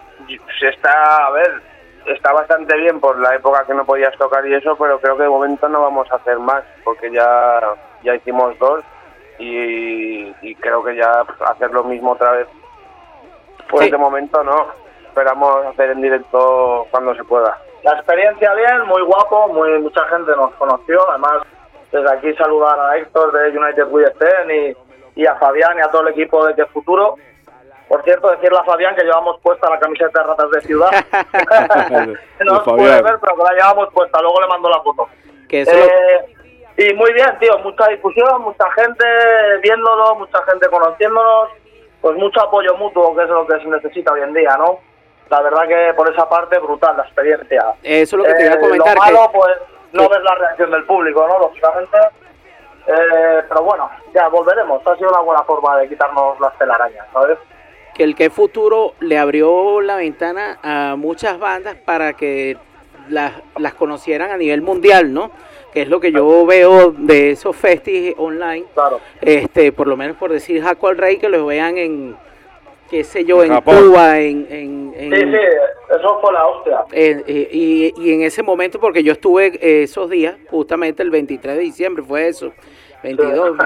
está bastante bien por la época que no podías tocar y eso, pero creo que de momento no vamos a hacer más, porque ya hicimos 2 y creo que ya hacer lo mismo otra vez, pues sí. De momento no, esperamos hacer en directo cuando se pueda. La experiencia bien, muy guapo, mucha gente nos conoció, además desde aquí saludar a Héctor de United We Stand y a Fabián y a todo el equipo de Qué Futuro. Por cierto, decirle a Fabián que llevamos puesta la camiseta de Ratas de Ciudad. No os puede ver, pero que la llevamos puesta, luego le mando la foto. Y muy bien, tío, mucha difusión, mucha gente viéndolo, mucha gente conociéndonos, pues mucho apoyo mutuo, que es lo que se necesita hoy en día, ¿no? La verdad que por esa parte, brutal la experiencia. Eso es lo que te iba a comentar. Lo malo, pues, no ves la reacción del público, ¿no? Lógicamente. Pero bueno, ya volveremos. Ha sido una buena forma de quitarnos las telarañas, ¿sabes? Que el Qué Futuro le abrió la ventana a muchas bandas para que las conocieran a nivel mundial, ¿no? Que es lo que yo veo de esos festis online. Claro. Por lo menos por decir Jaco al Rey, que los vean en, qué sé yo, en Japón. Cuba, Sí, eso fue la hostia. Y en ese momento, porque yo estuve esos días, justamente el 23 de diciembre, fue eso, 22,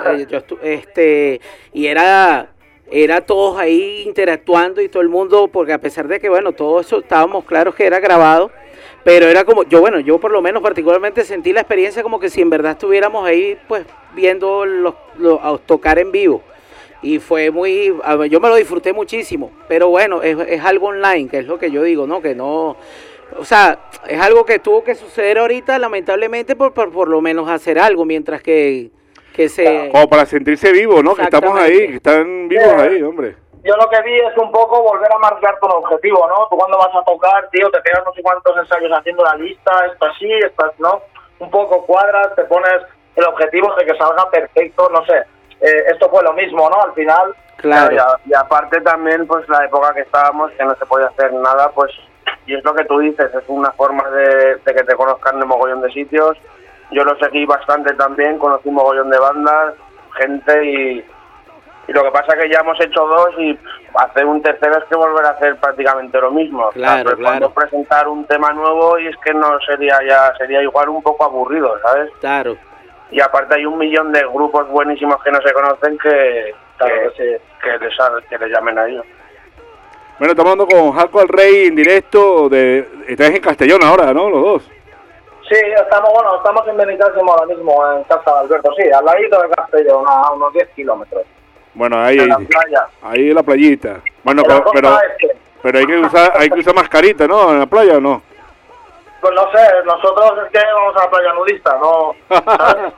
y era todos ahí interactuando y todo el mundo, porque a pesar de que, bueno, todo eso estábamos claros que era grabado, pero era como, yo por lo menos particularmente sentí la experiencia como que si en verdad estuviéramos ahí, pues, viendo los tocar en vivo. Y fue yo me lo disfruté muchísimo, pero bueno, es algo online, que es lo que yo digo, ¿no? Que no, o sea, es algo que tuvo que suceder ahorita, lamentablemente, por lo menos hacer algo, mientras que se... Como para sentirse vivo, ¿no? Que estamos ahí, que están vivos ahí, hombre. Yo lo que vi es un poco volver a marcarte un objetivo, ¿no? Tú cuando vas a tocar, tío, te pegas no sé cuántos ensayos haciendo la lista, esto así, esto, ¿no? Un poco cuadras, te pones el objetivo de que salga perfecto, no sé. Esto fue lo mismo, ¿no? Al final. Claro. Y aparte también, pues la época que estábamos, que no se podía hacer nada, pues, y es lo que tú dices, es una forma de que te conozcan de mogollón de sitios. Yo lo seguí bastante también, conocí un mogollón de bandas, gente, y lo que pasa es que ya hemos hecho 2 y hacer un tercero es que volver a hacer prácticamente lo mismo. Claro, Cuando presentar un tema nuevo y es que no sería igual un poco aburrido, ¿sabes? Claro. Y aparte hay un millón de grupos buenísimos que no se conocen que les llamen a ellos. Bueno, estamos hablando con Jaco al Rey en directo, estás en Castellón ahora, ¿no? Los dos. Sí, estamos en Benicàssim ahora mismo, en Casa de Alberto, sí, al ladito de Castellón, a unos 10 kilómetros. Bueno, ahí en la playa. Ahí en la playita. Bueno, pero hay que usar mascarita, ¿no? En la playa, ¿o no? Pues no sé, nosotros es que vamos a la playa nudista, ¿no? ¿Sabes?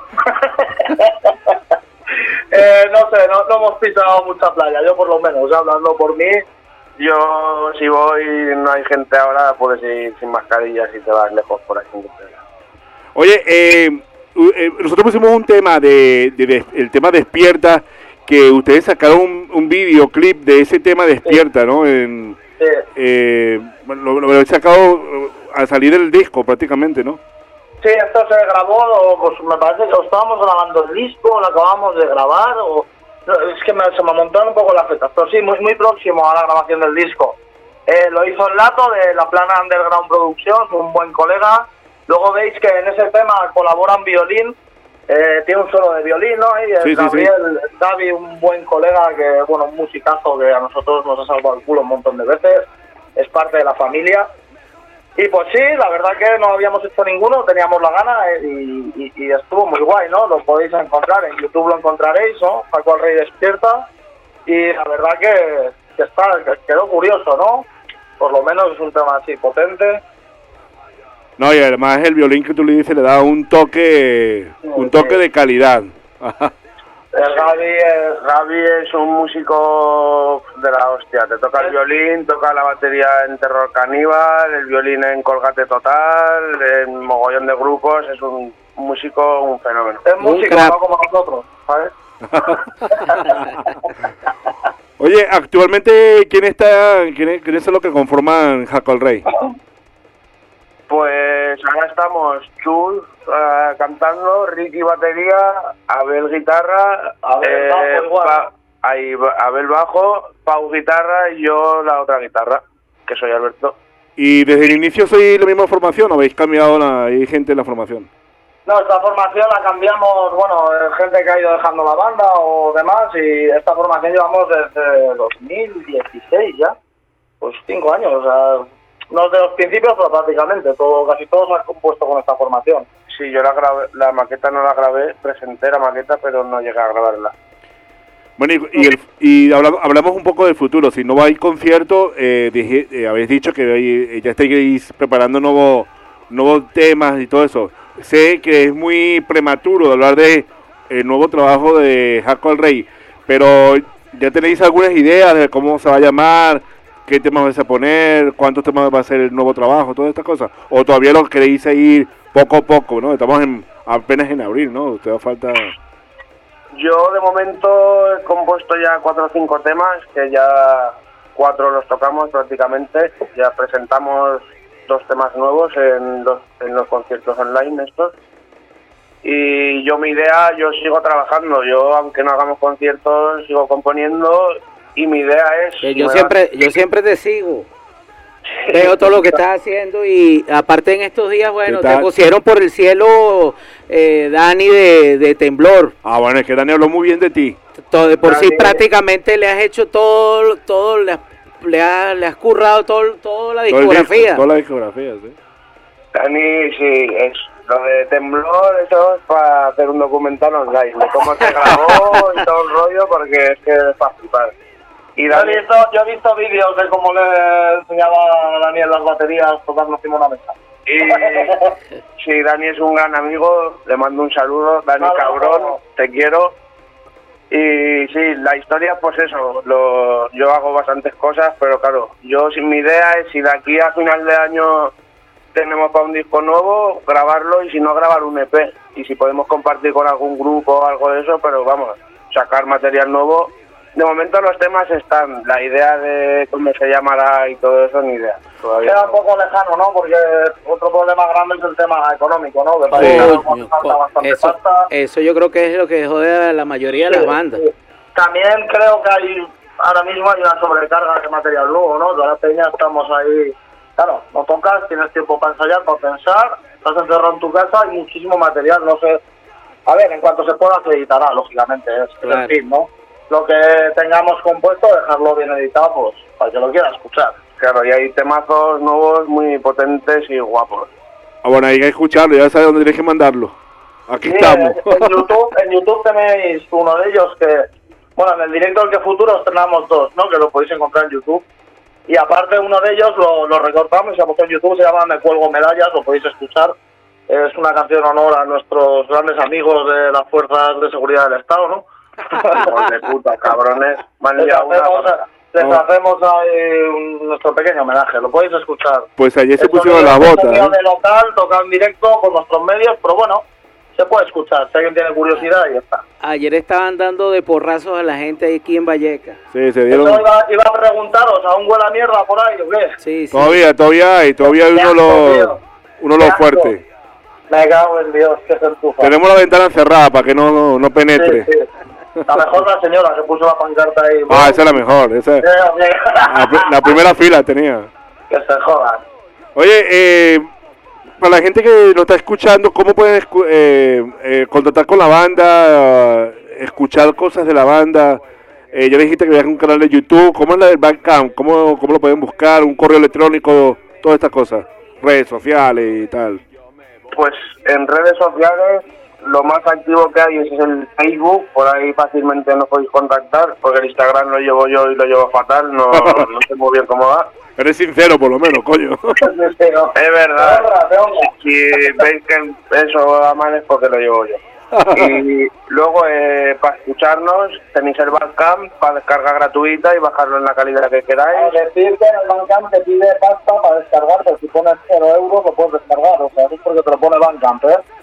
No sé, no hemos pisado mucha playa, yo por lo menos, hablando por mí. Yo, si voy y no hay gente ahora, puedes ir sin mascarilla si te vas lejos por aquí. Oye, nosotros pusimos un tema el tema Despierta, que ustedes sacaron un videoclip de ese tema Despierta, ¿no? Bueno, lo he sacado al salir del disco prácticamente, ¿no? Sí, esto se grabó, pues me parece que estábamos grabando el disco, lo acabamos de grabar, es que se me montaron un poco las fechas, pero sí, muy próximo a la grabación del disco. Lo hizo el Lato de la Plana Underground Productions, un buen colega. Luego veis que en ese tema colaboran Violín, tiene un solo de violín, ¿no? Y sí, Gabriel, sí. Davi, un buen colega, un musicazo que a nosotros nos ha salvado el culo un montón de veces, es parte de la familia. Y pues sí, la verdad que no habíamos hecho ninguno, teníamos la gana y estuvo muy guay, ¿no? Lo podéis encontrar, en YouTube lo encontraréis, ¿no? Jaco al Rey Despierta. Y la verdad que quedó curioso, ¿no? Por lo menos es un tema así potente. No, y además el violín que tú le dices le da un toque de calidad. El Gaby es un músico de la hostia, te toca el violín, toca la batería en Terror Caníbal, el violín en Colgate Total, en mogollón de grupos, es un un músico, un fenómeno. Es músico, no como nosotros, ¿sabes? Oye, actualmente, ¿quiénes son los que conforman Jaco el Rey? Pues ahora estamos Chul cantando, Ricky batería, Abel guitarra, Abel bajo, Pau guitarra y yo la otra guitarra, que soy Alberto. ¿Y desde el inicio sois la misma formación o habéis cambiado hay gente en la formación? No, esta formación la cambiamos, bueno, gente que ha ido dejando la banda o demás, y esta formación llevamos desde 2016 ya, pues 5 años, o sea, no desde los principios, pero prácticamente, casi todos se han compuesto con esta formación. Sí, yo la maqueta no la grabé, presenté la maqueta, pero no llegué a grabarla. Bueno, hablamos un poco del futuro. Si no hay concierto, habéis dicho que ya estáis preparando nuevos temas y todo eso. Sé que es muy prematuro hablar de el nuevo trabajo de Jaco el Rey, pero ¿ya tenéis algunas ideas de cómo se va a llamar, qué temas vais a poner, cuántos temas va a ser el nuevo trabajo, todas estas cosas? ¿O todavía lo queréis ir poco a poco, no? Estamos apenas en abril, ¿no? Usted falta... Yo de momento he compuesto ya 4 o 5 temas, que ya 4 los tocamos prácticamente, ya presentamos 2 temas nuevos en los conciertos online estos. Y yo yo sigo trabajando, yo aunque no hagamos conciertos sigo componiendo y mi idea es... Yo siempre te sigo. Veo todo lo que estás haciendo y aparte en estos días, bueno, te pusieron por el cielo Dani de Temblor. Ah, bueno, es que Dani habló muy bien de ti. De por sí prácticamente le has hecho todo le has currado toda la discografía. Toda la discografía, sí. Dani, sí, lo de Temblor, eso es para hacer un documental online, de cómo se grabó y todo el rollo, porque es que es para flipar. Y Dani, yo he visto vídeos de cómo le enseñaba a Daniel las baterías tocando encima de una mesa. Y sí, Dani es un gran amigo, le mando un saludo, Dani cabrón, te quiero. Y sí, la historia, pues eso, yo hago bastantes cosas, pero claro, mi idea es si de aquí a final de año tenemos para un disco nuevo, grabarlo y si no, grabar un EP. Y si podemos compartir con algún grupo o algo de eso, pero vamos, sacar material nuevo. De momento los temas están, la idea de cómo se llamará y todo eso, ni idea. Todavía queda un poco lejano, ¿no? Porque otro problema grande es el tema económico, ¿no? Que parece falta bastante pasta. Eso yo creo que es lo que jode a la mayoría de las bandas. Sí. También creo que ahora mismo hay una sobrecarga de material nuevo, ¿no? Toda la peña estamos ahí, claro, no tocas, tienes tiempo para ensayar, para pensar, estás encerrado en tu casa, hay muchísimo material, no sé. A ver, en cuanto se pueda se editará, lógicamente, es el fin, ¿no? Lo que tengamos compuesto, dejarlo bien editado, pues, para que lo quiera escuchar. Claro, y hay temazos nuevos muy potentes y guapos. Ah, bueno, hay que escucharlo, ya sabes dónde tienes que mandarlo. Aquí estamos. En YouTube tenéis uno de ellos que, bueno, en el directo del Que Futuro estrenamos 2, ¿no? Que lo podéis encontrar en YouTube. Y aparte uno de ellos lo recortamos y se ha puesto en YouTube, se llama Me Cuelgo Medallas, lo podéis escuchar. Es una canción en honor a nuestros grandes amigos de las fuerzas de seguridad del Estado, ¿no? Hijos de puta, cabrones. Les hacemos ahí nuestro pequeño homenaje, lo podéis escuchar. Pues ayer se pusieron las botas. De local, tocado en directo con nuestros medios, pero bueno, se puede escuchar. Si alguien tiene curiosidad, ahí está. Ayer estaban dando de porrazos a la gente aquí en Vallecas. Sí, se dieron. Eso iba a preguntaros, ¿aún huele a mierda por ahí o qué? Sí. Todavía hay uno lo fuerte. Me cago en Dios, que se entufa. Tenemos la ventana cerrada para que no penetre. Sí. La mejor la señora que puso la pancarta ahí. Ah, esa es la mejor. La primera fila tenía. Que se jodan. Oye, para la gente que lo está escuchando, ¿cómo pueden contactar con la banda, escuchar cosas de la banda? Ya dijiste que había un canal de YouTube. ¿Cómo es la del Bandcamp? ¿Cómo lo pueden buscar? ¿Un correo electrónico? Todas estas cosas. Redes sociales y tal. Pues en redes sociales lo más activo que hay es el Facebook, por ahí fácilmente nos podéis contactar, porque el Instagram lo llevo yo y lo llevo fatal, no sé muy bien cómo va. Eres sincero por lo menos, coño. Es verdad. Si veis que eso a mal es porque lo llevo yo. Y luego para escucharnos tenéis el Bandcamp para descarga gratuita y bajarlo en la calidad que queráis. Es decir, que el Bandcamp te pide pasta para descargar, pero si pones 0 euros lo puedes descargar, o sea, eso es porque te lo pone Bandcamp, ¿eh?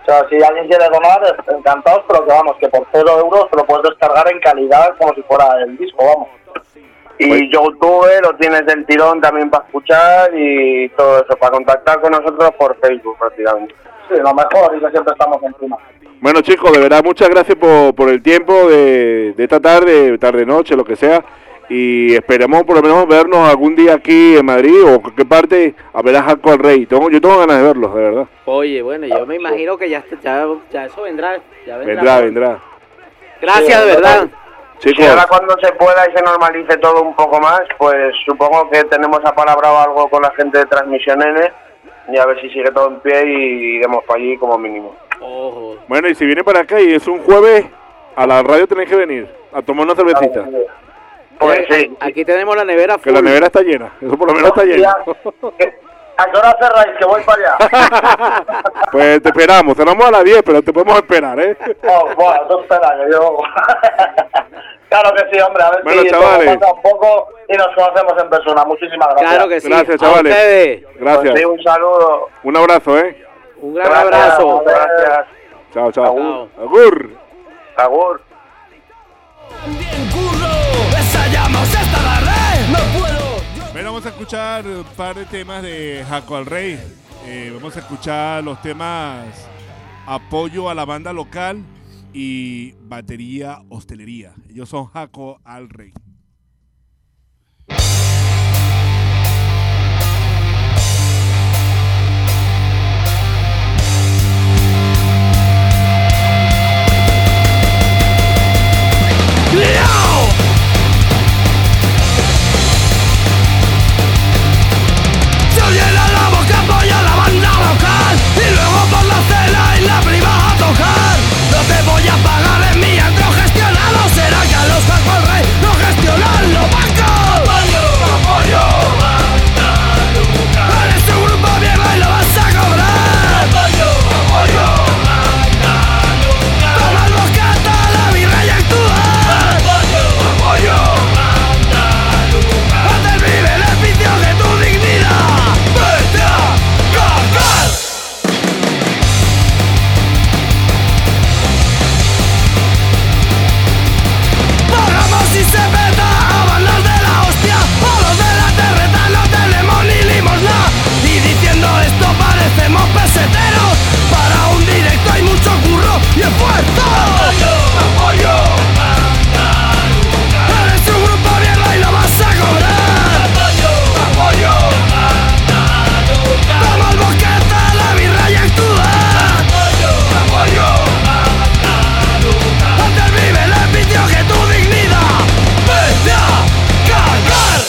sea, si alguien quiere donar, encantados, pero que vamos, que por 0 euros te lo puedes descargar en calidad como si fuera el disco, vamos. Y YouTube lo tienes del tirón también para escuchar y todo eso, para contactar con nosotros por Facebook prácticamente. Sí, lo mejor y que siempre estamos encima. Bueno, chicos, de verdad, muchas gracias por el tiempo de esta tarde-noche, lo que sea. Y esperemos por lo menos vernos algún día aquí en Madrid o en qué parte a ver a Jaco al Rey. Yo tengo ganas de verlos, de verdad. Oye, bueno, yo me imagino que ya eso vendrá. Vendrá. Gracias, de verdad. Chicos. Y ahora cuando se pueda y se normalice todo un poco más, pues supongo que tenemos apalabrado algo con la gente de Transmisión N y a ver si sigue todo en pie y iremos para allí como mínimo. Ojo. Bueno, y si viene para acá y es un jueves, a la radio tenéis que venir a tomar una cervecita. Pues sí. Aquí tenemos la nevera full. Que la nevera está llena, eso por lo menos está llena. ¿A qué hora cerráis? Que voy para allá. Pues te esperamos, cerramos a las 10, pero te podemos esperar, ¿eh? Oh, bueno, tú espera, que yo... Claro que sí, hombre, a ver bueno, si chavales, pasa un poco y nos conocemos en persona. Muchísimas gracias. Claro que sí. Gracias, chavales. A ustedes. Gracias. Pues sí, un saludo. Un abrazo, ¿eh? Un gran abrazo. Gracias. Chao. Chao. Agur. Agur. Bueno, vamos a escuchar un par de temas de Jaco al Rey. Vamos a escuchar los temas Apoyo a la banda local y Batería Hostelería. Ellos son Jaco al Rey. No te voy a pagar en mi antro gestionado. Será que a los Jaco al Rey no gestionan los bancos. Apoyo, banda local. Eres un grupo mierda y lo vas a cobrar. Apoyo, banda local. Toma el bocata, la birra y actúa. Apoyo, banda local. Antes vive el oficio que tu dignidad. Vete a cagar. Si se peta a bandas de la hostia, a los de la terreta no tenemos ni limosna. Y diciendo esto parecemos peseteros. Para un directo hay mucho curro y esfuerzo. Apoyo, banda local. Eres un grupo mierda y lo vas a cobrar. Apoyo, banda local. Toma el boquete, la birra y actúa. Apoyo, banda local. Antes vive el oficio que tu dignidad. ¡Vete a cagar!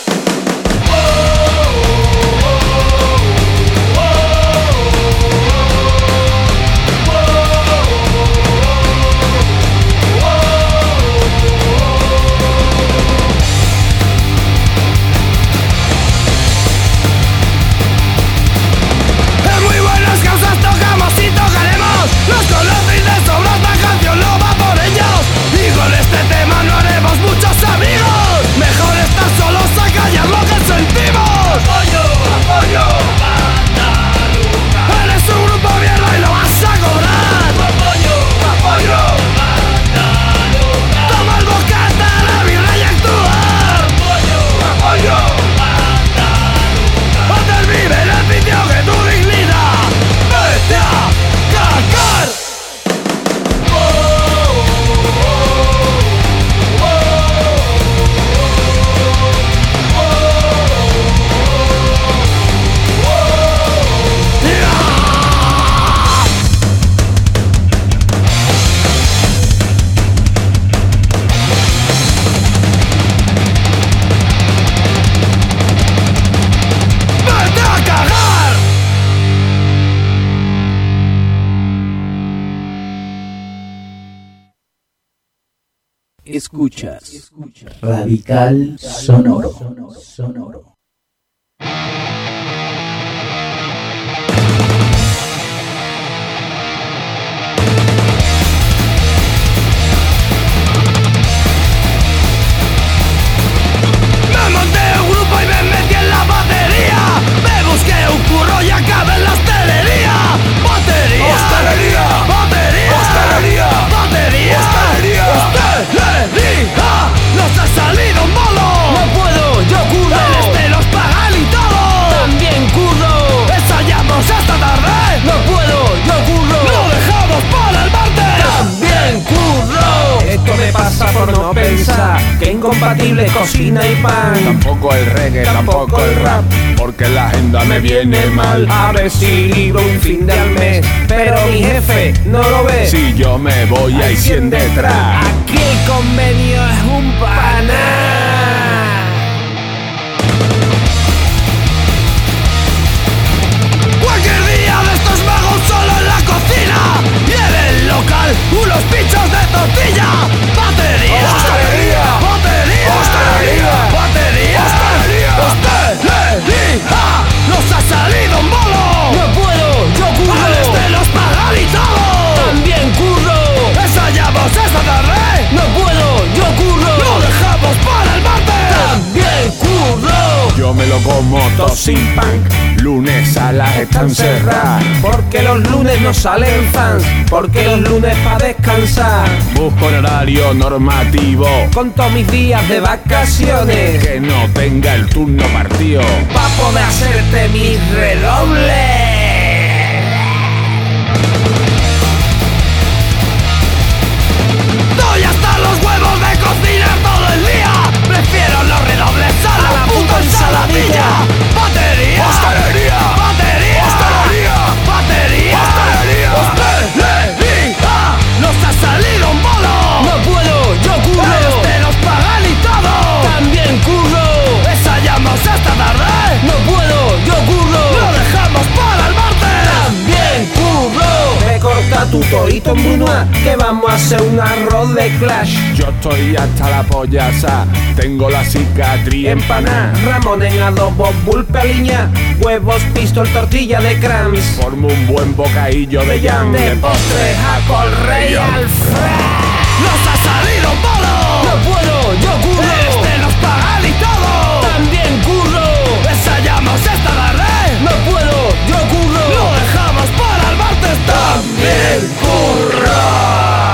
En muy buenas causas tocamos y tocaremos. Nos conocéis de sobra, esta canción no va por ellos. Y con este tema no haremos muchos amigos. Mejor estar solos a callar lo que sentimos. Apoyo, banda local. Eres un grupo mierda y lo vas a cobrar. Apoyo, banda local. Toma el bocata, la birra y actúa. Apoyo, banda local. Antes vive el oficio que tu dignidad. Vete a cagar. ¡Vete a cagar! Escuchas Radical Sonoro. Me monté un grupo y me metí en la batería. Me busqué un curro y acabé en la hostelería. ¡Batería! ¡Hostelería! mejor no pensar que incompatible cocina y pan. Tampoco el reggae, tampoco el rap, porque la agenda me viene mal. A ver si libro un fin de al mes, pero mi jefe no lo ve. Si yo me voy hay 100 detrás. Aquí el convenio es un paná. Cualquier día de estos magos solo en la cocina y en el local unos pinchos de tortilla. Batería, hostelería, batería, hostelería, batería, hostelería. Nos ha salido un bolo. No puedo, yo curro. Al este los pagan y todo. También curro. Ensayamos esta tarde. No puedo, yo curro. Lo dejamos para el martes. También curro. Yo me lo como todo sin pan. Lunes salas están cerradas, porque los lunes no salen fans, porque los lunes pa' descansar. Busco un horario normativo con todos mis días de vacaciones, que no tenga el turno partido, pa' poder hacerte mis redobles. Estoy hasta los huevos de cocinar todo el día. Prefiero los redobles a la puta ensaladilla. Batería, hostelería, batería, hostelería, batería, hostelería, hostelería. Nos ha salido un bolo. No puedo, yo curro. Te los pagan y todo. También curro. Ensayamos esta tarde. No puedo, yo curro. Lo dejamos para el martes. También curro. Me corta tu torito en Brunoise, que vamos a hacer un arroz de clash. Yo estoy hasta la pollasa, tengo la cicatriz empanada. Ramón en adobo, pulpa aliña, huevos, pistol, tortilla de crans. Formo un buen bocadillo de jam. De postre, Jaco, el rey Alfred. ¡Nos ha salido un bolo! No puedo, yo curro. Nos pagan y todo. También curro. Ensayamos esta tarde. No puedo, yo curro. Lo dejamos para el martes. También curro.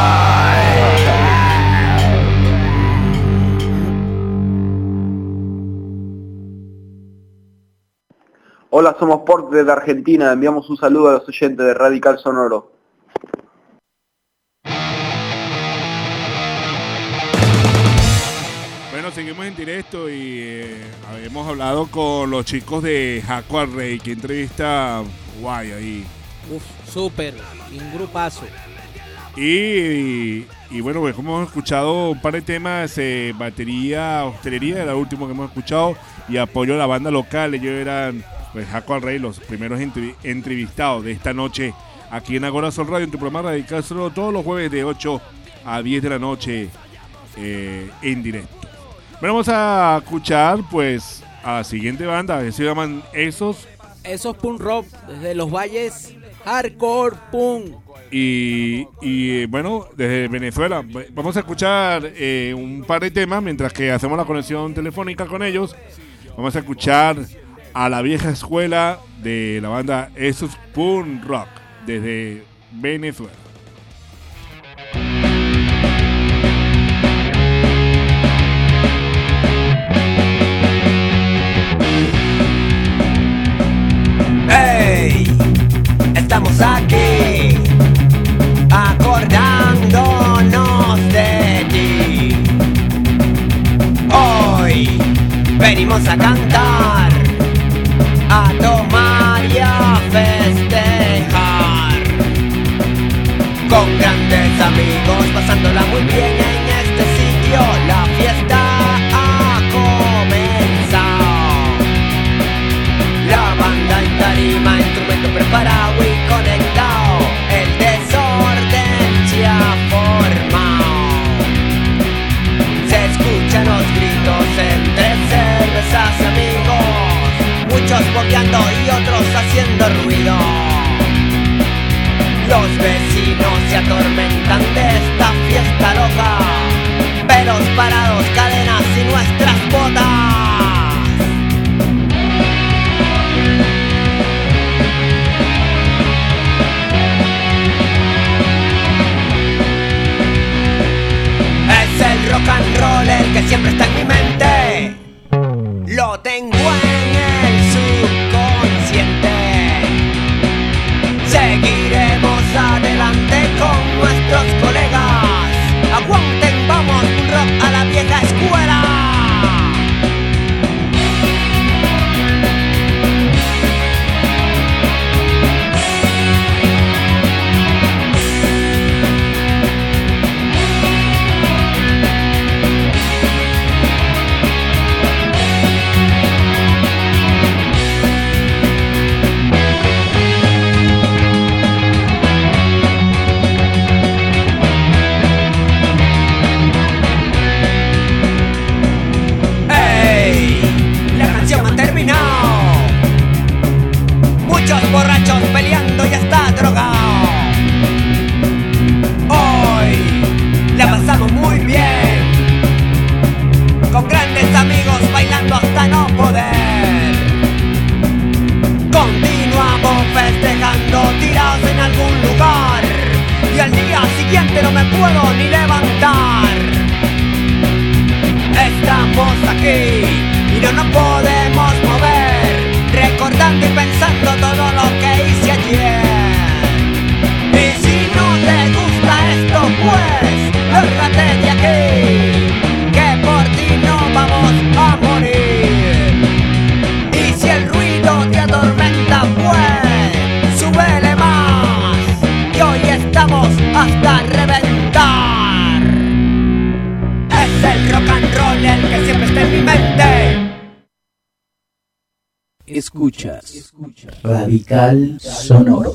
Hola, somos Port desde Argentina. Enviamos un saludo a los oyentes de Radical Sonoro. Bueno, seguimos en directo y hemos hablado con los chicos de Jaco al Rey. Qué entrevista guay ahí. Uf, súper, un grupazo. Y bueno, pues como hemos escuchado un par de temas, batería, hostelería, era el último que hemos escuchado, y apoyo a la banda local. Ellos eran pues Jaco al Rey, los primeros entrevistados de esta noche aquí en Agora Sol Radio, en tu programa Radical Sonoro, todos los jueves de 8 a 10 de la noche en directo. Bueno, vamos a escuchar pues a la siguiente banda, que se llaman Esos Punk Rock, desde los valles hardcore punk. Y bueno, desde Venezuela. Vamos a escuchar un par de temas mientras que hacemos la conexión telefónica con ellos. Vamos a escuchar a la vieja escuela de la banda Esos Punk Rock desde Venezuela. ¡Hey! Estamos aquí acordándonos de ti. Hoy venimos a cantar, a tomar y a festejar, con grandes amigos, pasándola muy bien en este sitio. La fiesta ha comenzado. La banda en tarima, instrumento preparado y conectado. El desorden se ha formado. Se escuchan los gritos entre cervezas, amigos, muchos boqueando y otros haciendo ruido. Los vecinos se atormentan de esta fiesta loca, pelos parados, cadenas y nuestras botas. Es el rock and roll el que siempre está en mi mente. Lo tengo en el subconsciente. Seguiremos adelante con rock and roll el que siempre está en mi mente. Escuchas Radical Sonoro.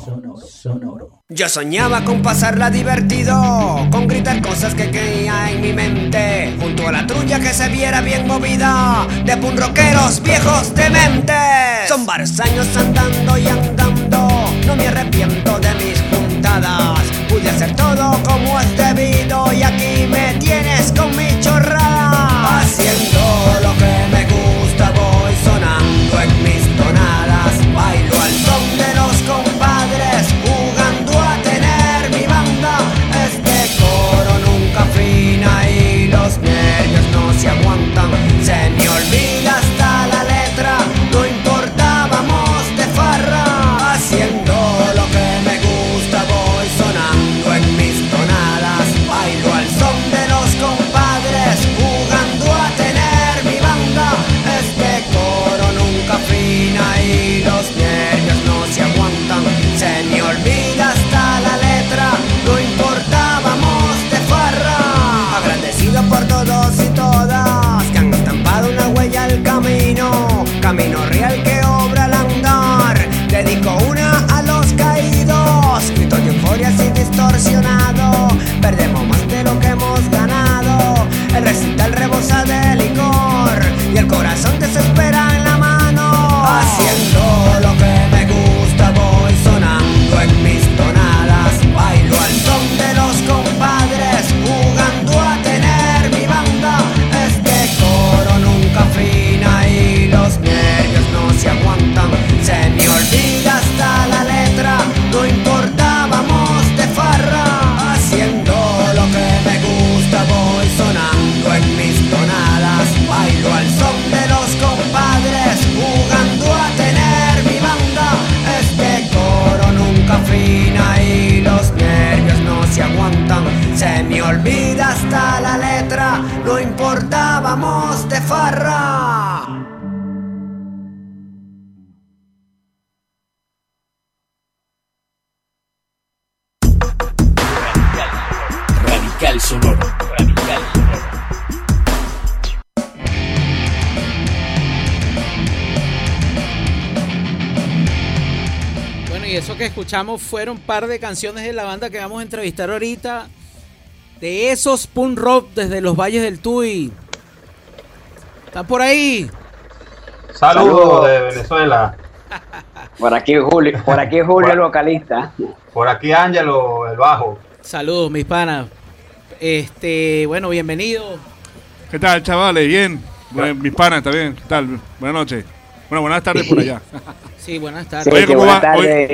Yo soñaba con pasarla divertido, con gritar cosas que creía en mi mente, junto a la trulla que se viera bien movida, de punk rockeros viejos dementes. Son varios años andando y andando, no me arrepiento de mis puntadas. Pude hacer todo como es debido y aquí me tienes con mi chorrada. Haciendo lo que me gusta, voy sonando en mis tonadas, bailo al son de los compadres, jugando a tener mi banda. Este coro nunca afina y los nervios no se aguantan. Se me olvida hasta la letra, no importábamos de farra. Haciendo lo que me gusta, voy sonando en mis tonadas, bailo al son de los compadres, jugando a tener mi banda. Este coro nunca afina y los nervios no se aguantan. Se me olvida hasta la letra, no importábamos de farra. Agradecido por todos y todas que han estampado una huella al camino, camino real que obra al andar. Dedico una a los caídos, grito de euforia así distorsionado. Perdemos más de lo que hemos ganado, el recital rebosa de licor y el corazón desespera en la mano. Haciendo lo que me gusta, voy sonando en mis tonadas, bailo al son de los compadres, jugando a tener mi banda. Este coro nunca afina y los nervios no se aguantan. Se me olvida hasta la letra, no importábamos de farra. Haciendo lo que me gusta, voy sonando en mis tonadas, bailo al son de los compadres, jugando a tener mi banda. Este coro nunca afina y los nervios no se aguantan. Se me olvida hasta la letra, no importábamos de farra. Radical Sonoro. Bueno, y eso que escuchamos fueron un par de canciones de la banda que vamos a entrevistar ahorita, de esos punk rock desde los valles del Tuy. ¿Están por ahí? Saludos de Venezuela. Por aquí Julio el vocalista. Por aquí Ángelo, el bajo. Saludos, mis panas. Bueno, bienvenido. ¿Qué tal, chavales? Bien. Bueno, mis panas también. ¿Qué tal? Buenas noches. Bueno, buenas tardes por allá. Sí, buenas tardes. Oye, ¿cómo va?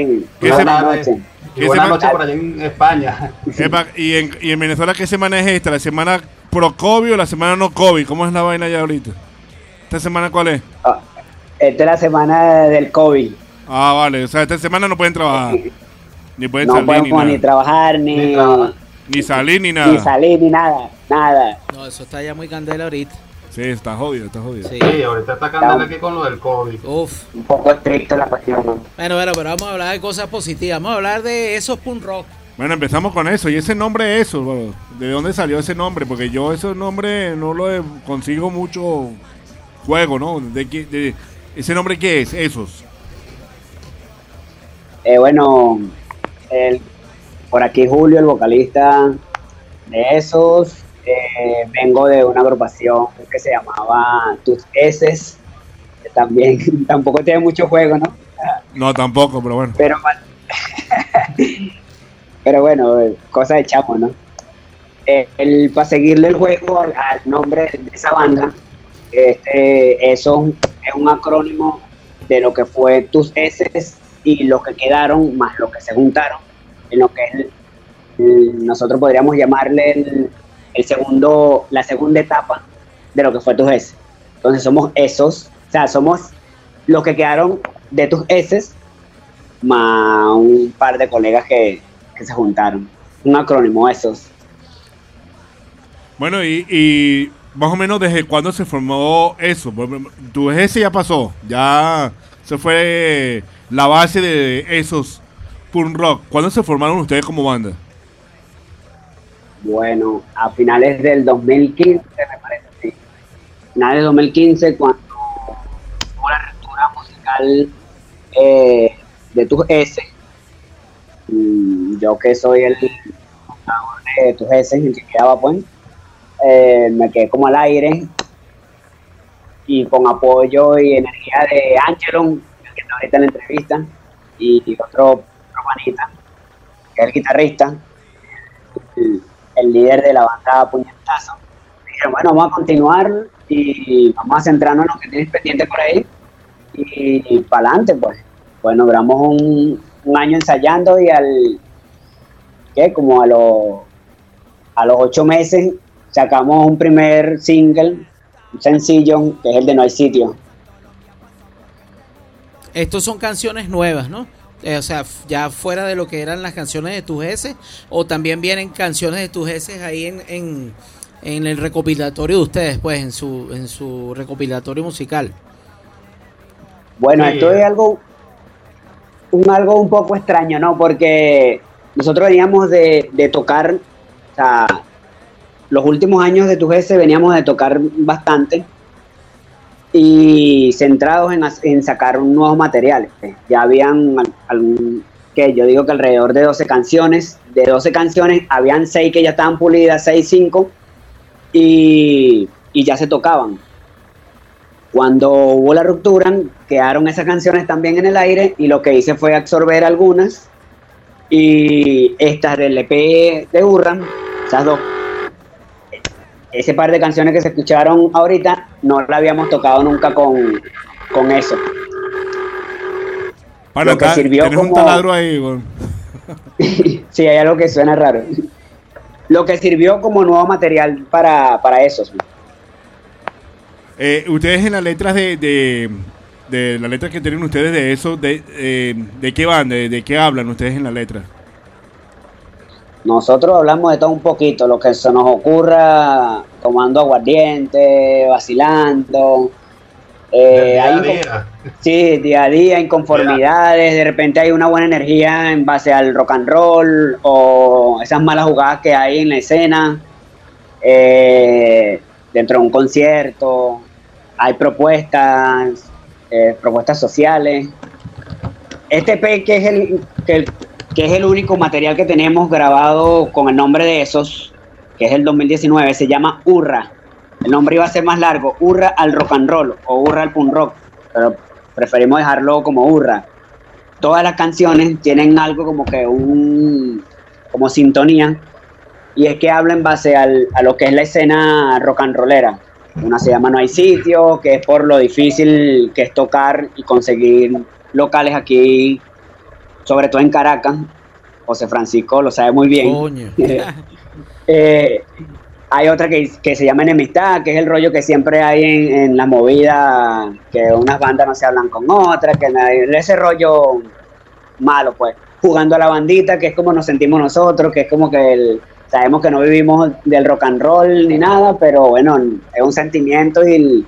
Buenas noches por allá en España. ¿Y en Venezuela qué semana es esta? ¿La semana pro COVID o la semana no COVID? ¿Cómo es la vaina ya ahorita? ¿Esta semana cuál es? Esta es la semana del COVID. Ah, vale. O sea, esta semana no pueden trabajar. Ni pueden no salir podemos ni trabajar, ni salir, ni nada. Ni salir, ni nada. No, eso está ya muy candela ahorita. Sí, está jodido. Sí, ahorita está candela aquí con lo del COVID. Uf. Un poco estricto la cuestión. Bueno, pero vamos a hablar de cosas positivas. Vamos a hablar de esos punk rock. Bueno, empezamos con eso. ¿Y ese nombre eso? Bueno, ¿de dónde salió ese nombre? Porque yo ese nombre no lo consigo mucho juego, ¿no? ¿Ese nombre qué es? Esos. Bueno, por aquí Julio, el vocalista de esos. Vengo de una agrupación que se llamaba Tus Eses. También tampoco tiene mucho juego, ¿no? No, tampoco, pero bueno. Pero bueno, cosa de chamo, ¿no? Para seguirle el juego al nombre de esa banda, eso es un acrónimo de lo que fue Tus Eses y los que quedaron más los que se juntaron en lo que es nosotros podríamos llamarle la segunda etapa de lo que fue Tus Eses. Entonces somos esos, o sea, somos los que quedaron de Tus Eses más un par de colegas que se juntaron. Un acrónimo, esos. Bueno, y más o menos desde cuándo se formó eso. Tus Eses ya pasó, ya se fue la base de esos punk rock. ¿Cuándo se formaron ustedes como banda? Bueno, a finales del 2015 me parece. finales de 2015, cuando hubo la ruptura musical de Tus S. Yo que soy el fundador de Tus S, el que quedaba pues, me quedé como al aire, y con apoyo y energía de Angelon, que está ahorita en la entrevista, y otro panita, que es el guitarrista, el líder de la banda Puñetazo. Dijeron, bueno, vamos a continuar y vamos a centrarnos en lo que tienes pendiente por ahí y para adelante, pues. Bueno, duramos un año ensayando y como a los 8 meses sacamos un primer single, un sencillo, que es el de No Hay Sitio. Estos son canciones nuevas, ¿no? O sea, ya fuera de lo que eran las canciones de Tus S, o también vienen canciones de Tus S ahí en el recopilatorio de ustedes, pues, en su recopilatorio musical. Bueno, sí. Esto es algo un poco extraño, ¿no? Porque nosotros veníamos de tocar, o sea, los últimos años de Tus S veníamos de tocar bastante y centrados en sacar nuevos materiales. Ya habían yo digo que alrededor de 12 canciones. De 12 canciones habían 6 que ya estaban pulidas, 6, 5, y ya se tocaban. Cuando hubo la ruptura, quedaron esas canciones también en el aire, y lo que hice fue absorber algunas, y estas del EP de Urra, esas dos, ese par de canciones que se escucharon ahorita, no la habíamos tocado nunca con eso. Bueno, lo que sirvió tienes como... un taladro ahí, bueno. Sí, hay algo que suena raro. Lo que sirvió como nuevo material para esos. Ustedes en las letras de las letras que tienen ustedes de eso, ¿de qué van? ¿De qué hablan ustedes en la letra? Nosotros hablamos de todo un poquito, lo que se nos ocurra, tomando aguardiente, vacilando. Día a día. Sí, día a día, inconformidades, de repente hay una buena energía en base al rock and roll, o esas malas jugadas que hay en la escena, dentro de un concierto, hay propuestas sociales. Este EP, que es el único material que tenemos grabado con el nombre de esos, que es el 2019, se llama Urra. El nombre iba a ser más largo, Urra al rock and roll o Urra al punk rock, pero preferimos dejarlo como Urra. Todas las canciones tienen algo como que como sintonía, y es que habla en base a lo que es la escena rock and rollera. Una se llama No Hay Sitio, que es por lo difícil que es tocar y conseguir locales aquí, sobre todo en Caracas. José Francisco lo sabe muy bien. Hay otra que se llama Enemistad, que es el rollo que siempre hay en la movida, que unas bandas no se hablan con otras, que ese rollo malo, pues. Jugando a la bandita, que es como nos sentimos nosotros, que es como que sabemos que no vivimos del rock and roll ni nada, pero bueno, es un sentimiento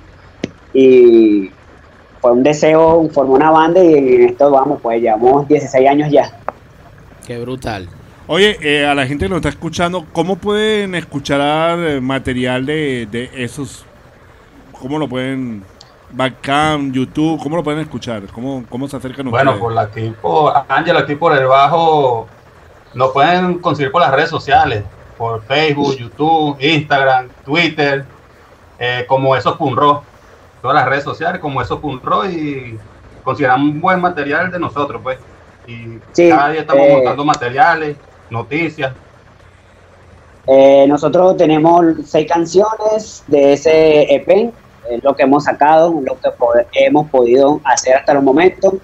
y fue un deseo, formó una banda, y en esto vamos, pues llevamos 16 años ya. Qué brutal. Oye, a la gente que nos está escuchando, ¿cómo pueden escuchar material de esos? ¿Cómo lo pueden? Bandcamp, YouTube, ¿cómo lo pueden escuchar? ¿Cómo se acercan ustedes? Bueno, por Ángel, aquí por el bajo, lo pueden conseguir por las redes sociales, por Facebook, YouTube, Instagram, Twitter, como Esos Punk Rock. Todas las redes sociales como Esos Punk Rock, y consideran un buen material de nosotros, pues. Y sí, cada día estamos montando materiales, noticias. Nosotros tenemos 6 canciones de ese EP, lo que hemos sacado, lo que hemos podido hacer hasta los momentos.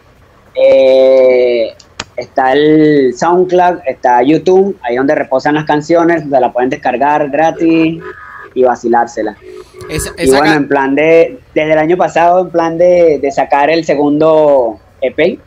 Está el SoundCloud, está YouTube, ahí donde reposan las canciones, donde la pueden descargar gratis y vacilársela. Y bueno, en plan desde el año pasado, en plan de sacar el segundo EP,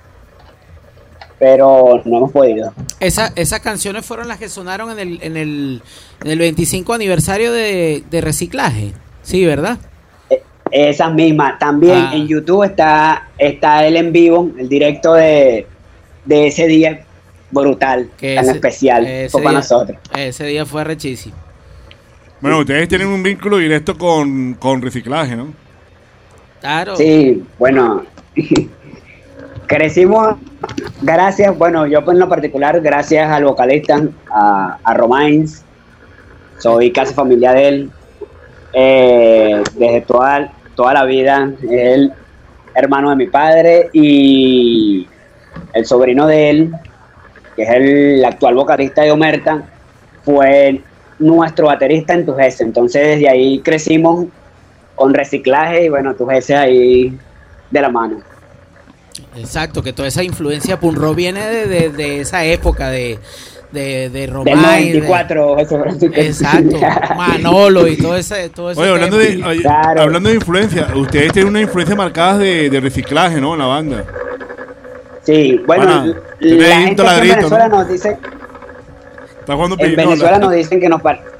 pero no hemos podido. Esas canciones fueron las que sonaron en el 25 aniversario de reciclaje, sí, ¿verdad? Esas mismas. También en YouTube está el en vivo, el directo de ese día brutal, tan especial para nosotros. Ese día fue arrechísimo. Bueno, ustedes tienen un vínculo directo con reciclaje, ¿no? Claro. Sí, bueno, crecimos gracias, bueno, yo en lo particular, gracias al vocalista, a Romains, soy casi familia de él, desde toda la vida, él hermano de mi padre y el sobrino de él, que es el actual vocalista de Omerta, fue nuestro baterista en Tujese. Entonces desde ahí crecimos con reciclaje y bueno, Tujese ahí de la mano. Exacto, que toda esa influencia punk rock viene de esa época de Romay, del 94, exacto, Manolo y todo ese Oye, hablando de influencia, ustedes tienen una influencia marcada de reciclaje, ¿no? En la banda. Sí, bueno, la gente aquí en Venezuela, ¿no? Nos dice, en Venezuela nos dicen que nos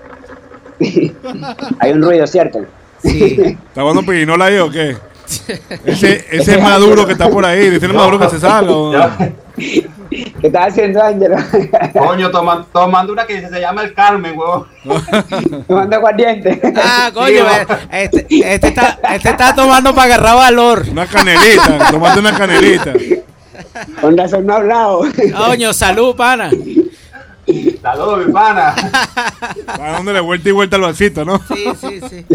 hay un ruido, ¿cierto? Sí. ¿Está jugando pirinola ahí o qué? Ese Maduro que está por ahí, dice el Maduro que se salga. ¿Qué estás haciendo, Ángelo? Coño, tomando una que se llama el Carmen, huevón. Tomando aguardiente. Ah, coño, este está tomando para agarrar valor. Una canelita, tomando una canelita. Con razón no ha hablado. Coño, salud, pana. Saludos, mi pana. ¿Para dónde le vuelta y vuelta al vasito, no? Sí.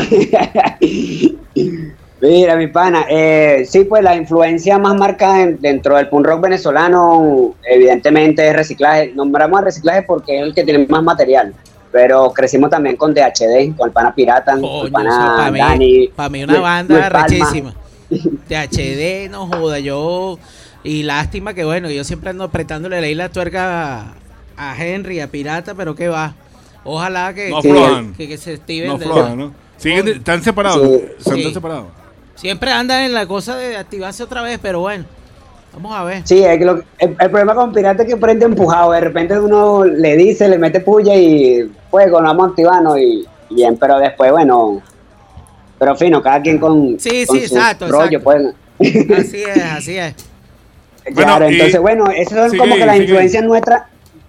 Mira, mi pana, sí, pues la influencia más marcada dentro del punk rock venezolano, evidentemente es reciclaje. Nombramos a reciclaje porque es el que tiene más material, pero crecimos también con DHD, con el pana Pirata, con el pana Dani. Para mí una banda rechísima. DHD, no joda, y lástima que bueno, yo siempre ando apretándole ahí la tuerca a Henry, a Pirata, pero qué va. Ojalá que se estiven. No aflojan, ¿no? Están separados, están separados. Siempre andan en la cosa de activarse otra vez, pero bueno, vamos a ver. Sí, el problema con Pirata es que prende empujado. De repente uno le dice, le mete puya y fuego, nos vamos activando y bien, pero después, bueno, pero fino, cada quien con su exacto, rollo, exacto. Pues. Así es. Claro, entonces, bueno, esas son como que las influencias nuestras,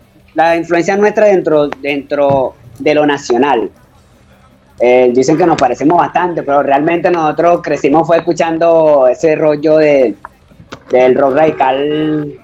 dentro de lo nacional. Dicen que nos parecemos bastante, pero realmente nosotros crecimos fue escuchando ese rollo del rock radical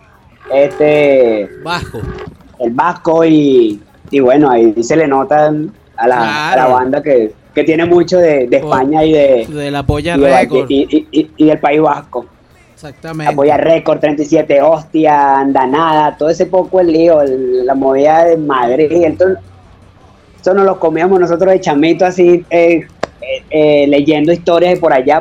vasco. El vasco y bueno, ahí se le nota a la banda que tiene mucho de España y de la Polla Record y del País Vasco. Exactamente. La Polla Record, 37 Hostia, Andanada, todo ese poco el lío, la movida de Madrid, entonces eso nos lo comíamos nosotros de chamito así, leyendo historias de por allá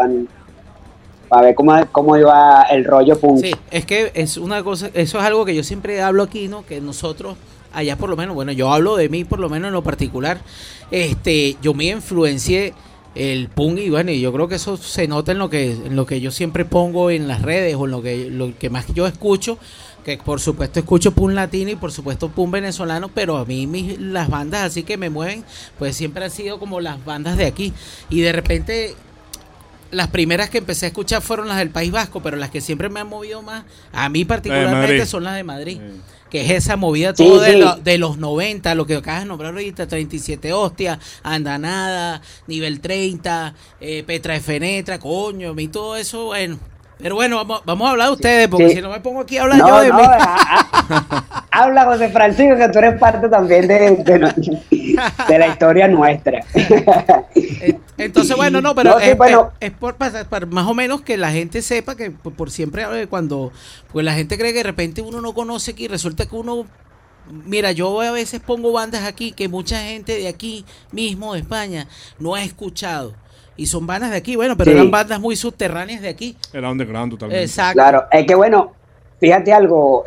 para ver cómo iba el rollo punk. Sí, es que es una cosa, eso es algo que yo siempre hablo aquí, ¿no? Que nosotros allá por lo menos, bueno, yo hablo de mí por lo menos en lo particular, yo me influencié el punk y bueno, y yo creo que eso se nota en lo que yo siempre pongo en las redes o en lo que más yo escucho, que por supuesto escucho punk latino y por supuesto punk venezolano, pero a mí las bandas así que me mueven pues siempre han sido como las bandas de aquí y de repente las primeras que empecé a escuchar fueron las del País Vasco, pero las que siempre me han movido más a mí particularmente son las de Madrid. Que es esa movida todo de los 90, lo que acabas de nombrar ahorita, 37 Hostia, Andanada, Nivel 30, Petra de Fenetra, coño, y todo eso, bueno. Pero bueno, vamos a hablar de ustedes, porque si no me pongo aquí a hablar yo de mí. Habla, José Francisco, que tú eres parte también de la historia nuestra. Entonces, bueno, no, pero es por más o menos que la gente sepa que por siempre cuando pues la gente cree que de repente uno no conoce aquí, resulta que uno, mira, yo a veces pongo bandas aquí que mucha gente de aquí mismo, de España, no ha escuchado. Y son bandas de aquí, bueno, pero eran bandas muy subterráneas de aquí. Era underground totalmente. Exacto. Claro, es que bueno, fíjate algo,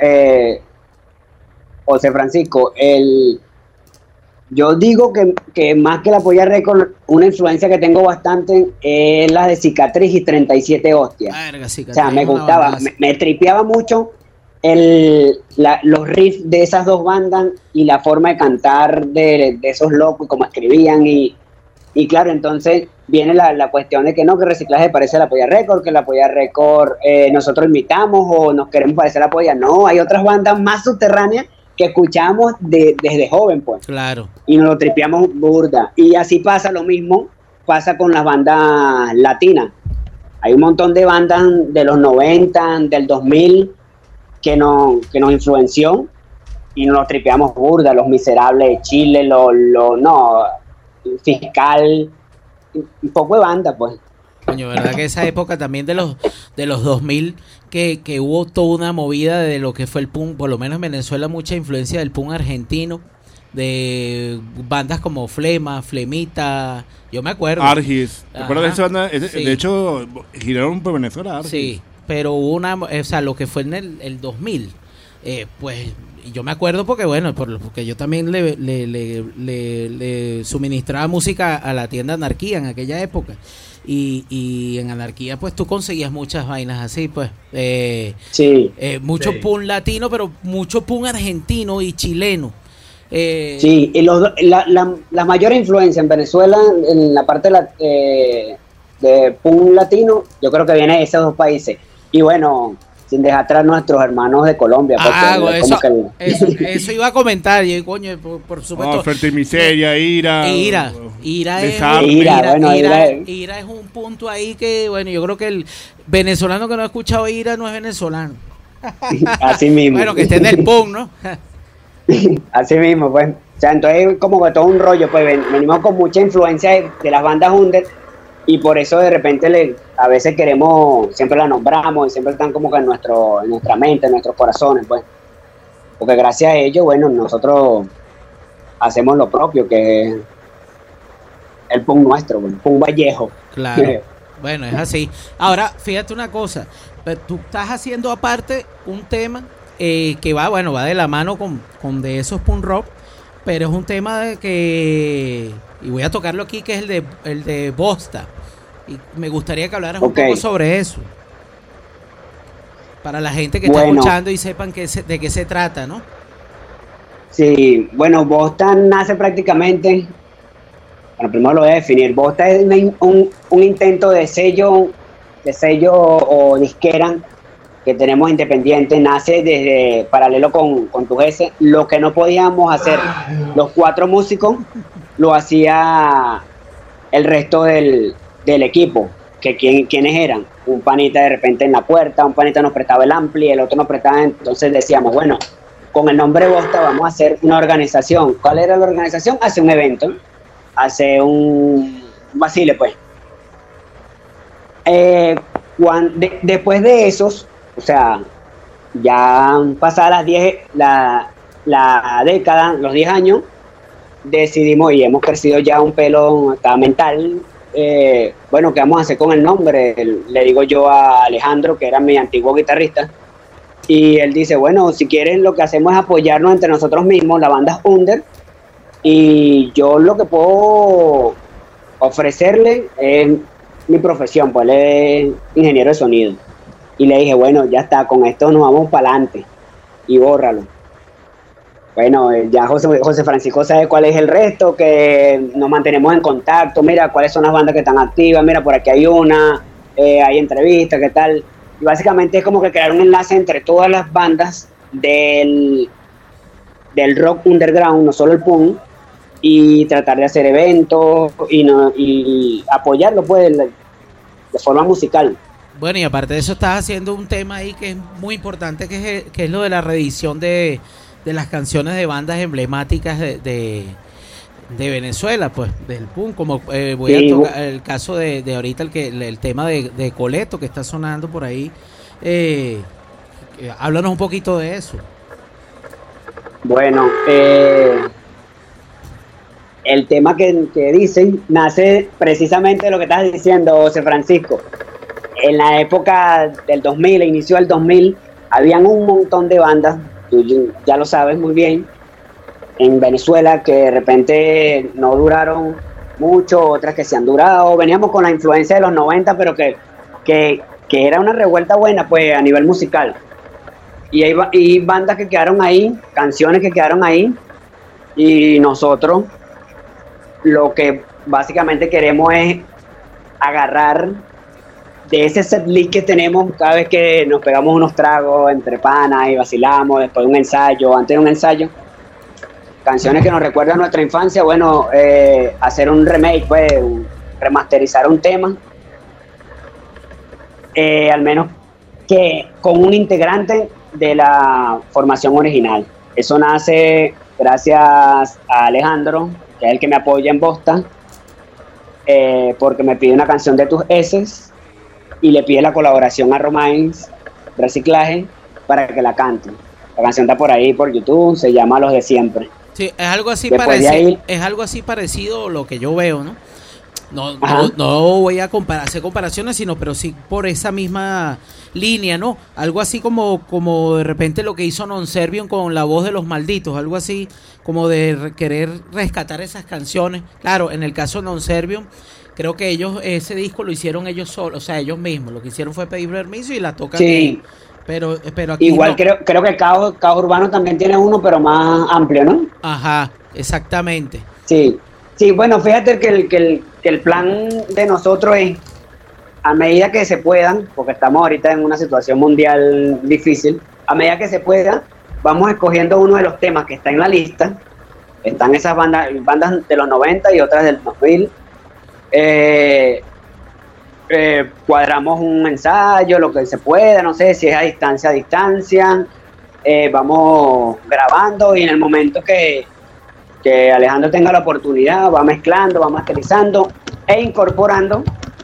José Francisco, yo digo que más que la Polla Record, una influencia que tengo bastante es la de Cicatriz y 37 Hostias. O sea, me gustaba, me tripeaba mucho los riffs de esas dos bandas y la forma de cantar de esos locos y cómo escribían y claro, entonces viene la cuestión de que no, que reciclaje parece a la Polla Record, que la Polla Record nosotros imitamos o nos queremos parecer a la Polla. No, hay otras bandas más subterráneas que escuchamos desde joven, pues. Claro. Y nos lo tripeamos burda. Y así pasa lo mismo, pasa con las bandas latinas. Hay un montón de bandas de los 90, del 2000, que nos influenció y nos lo tripeamos burda. Los Miserables de Chile, Fiscal, un poco de banda, pues. Coño, verdad que esa época también de los 2000 que hubo toda una movida de lo que fue el punk, por lo menos en Venezuela, mucha influencia del punk argentino, de bandas como Flema, Flemita, yo me acuerdo. Argis, ¿te acuerdas de esa banda? Sí. De hecho, giraron por Venezuela, Argis. Sí, pero hubo lo que fue en el 2000, pues yo me acuerdo porque porque yo también le suministraba música a la tienda Anarquía en aquella época. Y en Anarquía pues tú conseguías muchas vainas así, pues mucho punk latino, pero mucho punk argentino y chileno. Sí, y la mayor influencia en Venezuela en la parte de punk latino, yo creo que viene de esos dos países. Y bueno, sin dejar atrás nuestros hermanos de Colombia. Eso iba a comentar, y coño, por supuesto. Oferta y Miseria, Ira es un punto ahí que, bueno, yo creo que el venezolano que no ha escuchado Ira no es venezolano. Así mismo. Bueno, que esté en el punk, ¿no? Así mismo, pues. O sea, entonces como que todo un rollo, pues venimos con mucha influencia de las bandas under. Y por eso de repente a veces siempre la nombramos y siempre están como que en nuestra mente, en nuestros corazones, pues. Porque gracias a ello, bueno, nosotros hacemos lo propio, que es el punk nuestro, el punk vallejo. Claro. Bueno, es así. Ahora, fíjate una cosa, tú estás haciendo aparte un tema que va de la mano con de esos punk rock, pero es un tema y voy a tocarlo aquí, que es el de Bosta. Y me gustaría que hablaras un poco sobre eso. Para la gente que está escuchando y sepan de qué se trata, ¿no? Sí, bueno, Bosta nace prácticamente... Bueno, primero lo voy a definir. Bosta es un intento de sello o disquera que tenemos independiente. Nace desde paralelo con tu jefe. Lo que no podíamos hacer los 4 músicos, lo hacía el resto del equipo. ¿Quiénes eran? Un panita de repente en la puerta, un panita nos prestaba el ampli, el otro nos prestaba, entonces decíamos, bueno, con el nombre Bosta vamos a hacer una organización. ¿Cuál era la organización? Hace un evento, hace un vacile, pues. Después de esos, o sea, ya pasadas la década, los 10 años, decidimos y hemos crecido ya un pelo acá mental. Bueno, ¿qué vamos a hacer con el nombre? Le digo yo a Alejandro, que era mi antiguo guitarrista, y él dice, bueno, si quieren lo que hacemos es apoyarnos entre nosotros mismos, la banda es under, y yo lo que puedo ofrecerle es mi profesión, pues él es ingeniero de sonido, y le dije, bueno, ya está, con esto nos vamos para adelante, y bórralo. Bueno, ya José Francisco sabe cuál es el resto, que nos mantenemos en contacto, mira cuáles son las bandas que están activas, mira por aquí hay una, hay entrevistas, qué tal. Y básicamente es como que crear un enlace entre todas las bandas del rock underground, no solo el punk, y tratar de hacer eventos y apoyarlo pues de forma musical. Bueno, y aparte de eso estás haciendo un tema ahí que es muy importante, que es lo de la reedición de las canciones de bandas emblemáticas de Venezuela, pues, del punk, como voy a tocar el caso de ahorita, el tema de Coleto, que está sonando por ahí. Háblanos un poquito de eso. Bueno, el tema que dicen nace precisamente de lo que estás diciendo, José Francisco. En la época del 2000, inicio del 2000, habían un montón de bandas, tú ya lo sabes muy bien, en Venezuela, que de repente no duraron mucho, otras que se han durado. Veníamos con la influencia de los 90, pero que era una revuelta buena, pues, a nivel musical. Y bandas que quedaron ahí, canciones que quedaron ahí, y nosotros lo que básicamente queremos es agarrar, ese set list que tenemos cada vez que nos pegamos unos tragos entre panas y vacilamos, después de un ensayo, antes de un ensayo, canciones que nos recuerdan nuestra infancia, bueno, hacer un remake, pues, remasterizar un tema, al menos que con un integrante de la formación original. Eso nace gracias a Alejandro, que es el que me apoya en Bosta, porque me pide una canción de Tus Eses y le pide la colaboración a Romains Reciclaje para que la cante. La canción está por ahí por YouTube, se llama Los de Siempre. Sí, es algo así es algo así parecido a lo que yo veo, ¿no? No voy a hacer comparaciones, pero sí por esa misma línea, ¿no? Algo así como de repente lo que hizo Non Servium con La Voz de los Malditos, algo así como de querer rescatar esas canciones. Claro, en el caso de Non Servium, creo que ellos ese disco lo hicieron ellos solos, o sea, ellos mismos. Lo que hicieron fue pedir permiso y la tocan. Sí. Pero aquí igual no. creo que Caos Urbano también tiene uno, pero más amplio, ¿no? Ajá, exactamente. Sí, bueno, fíjate que el plan de nosotros es, a medida que se puedan, porque estamos ahorita en una situación mundial difícil, a medida que se pueda, vamos escogiendo uno de los temas que está en la lista. Están esas bandas de los 90 y otras del 2000. Cuadramos un ensayo, lo que se pueda, no sé si es a distancia, vamos grabando y en el momento que Alejandro tenga la oportunidad va mezclando, va masterizando e incorporando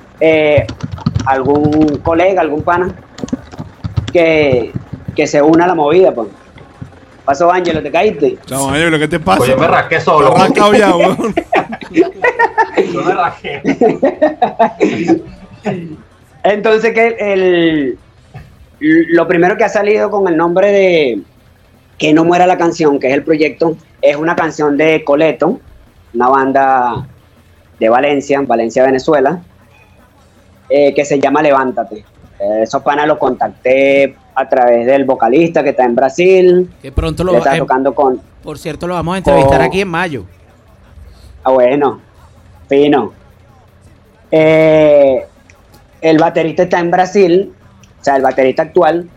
algún colega, algún pana que se una a la movida, pues. Pasó, Ángelo, ¿te caíste? Chao, Ángelo, ¿qué te pasa? Oye, me rasqué solo. ¿Te has rascado ya, weón? Yo me rajé. Entonces lo primero que ha salido con el nombre de Que no muera la canción, que es el proyecto, es una canción de Coleto, una banda de Valencia, Venezuela, que se llama Levántate. Esos panas los contacté a través del vocalista que está en Brasil, que pronto lo está tocando con... Por cierto, lo vamos a entrevistar aquí en mayo. Ah, bueno, fino. El baterista está en Brasil, o sea, el baterista actual,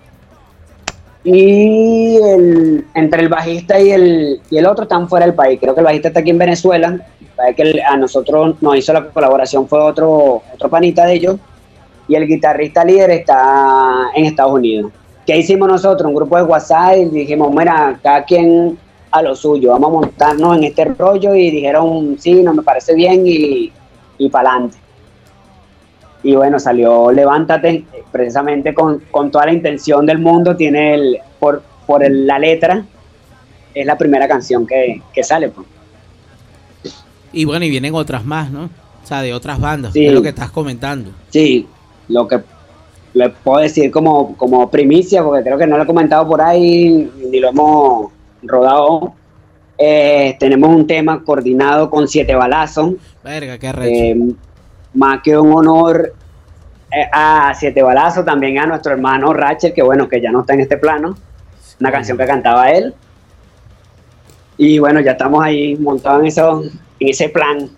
y entre el bajista y el otro están fuera del país. Creo que el bajista está aquí en Venezuela, que a nosotros nos hizo la colaboración fue otro panita de ellos, y el guitarrista líder está en Estados Unidos. ¿Qué hicimos nosotros? Un grupo de WhatsApp y dijimos, mira, cada quien a lo suyo, vamos a montarnos en este rollo, y dijeron, sí, nos me parece bien, y para adelante. Y bueno, salió Levántate, precisamente con toda la intención del mundo. Tiene la letra, es la primera canción que sale, pues. Y bueno, y vienen otras más, ¿no? O sea, de otras bandas, sí, es lo que estás comentando. Sí, lo que le puedo decir como primicia, porque creo que no lo he comentado por ahí, ni lo hemos rodado. Tenemos un tema coordinado con 7 Balazos. Verga, qué arrecho. Más que un honor a 7 Balazos, también a nuestro hermano Rachel, que bueno, que ya no está en este plano, una canción que cantaba él, y bueno, ya estamos ahí montados en ese plan.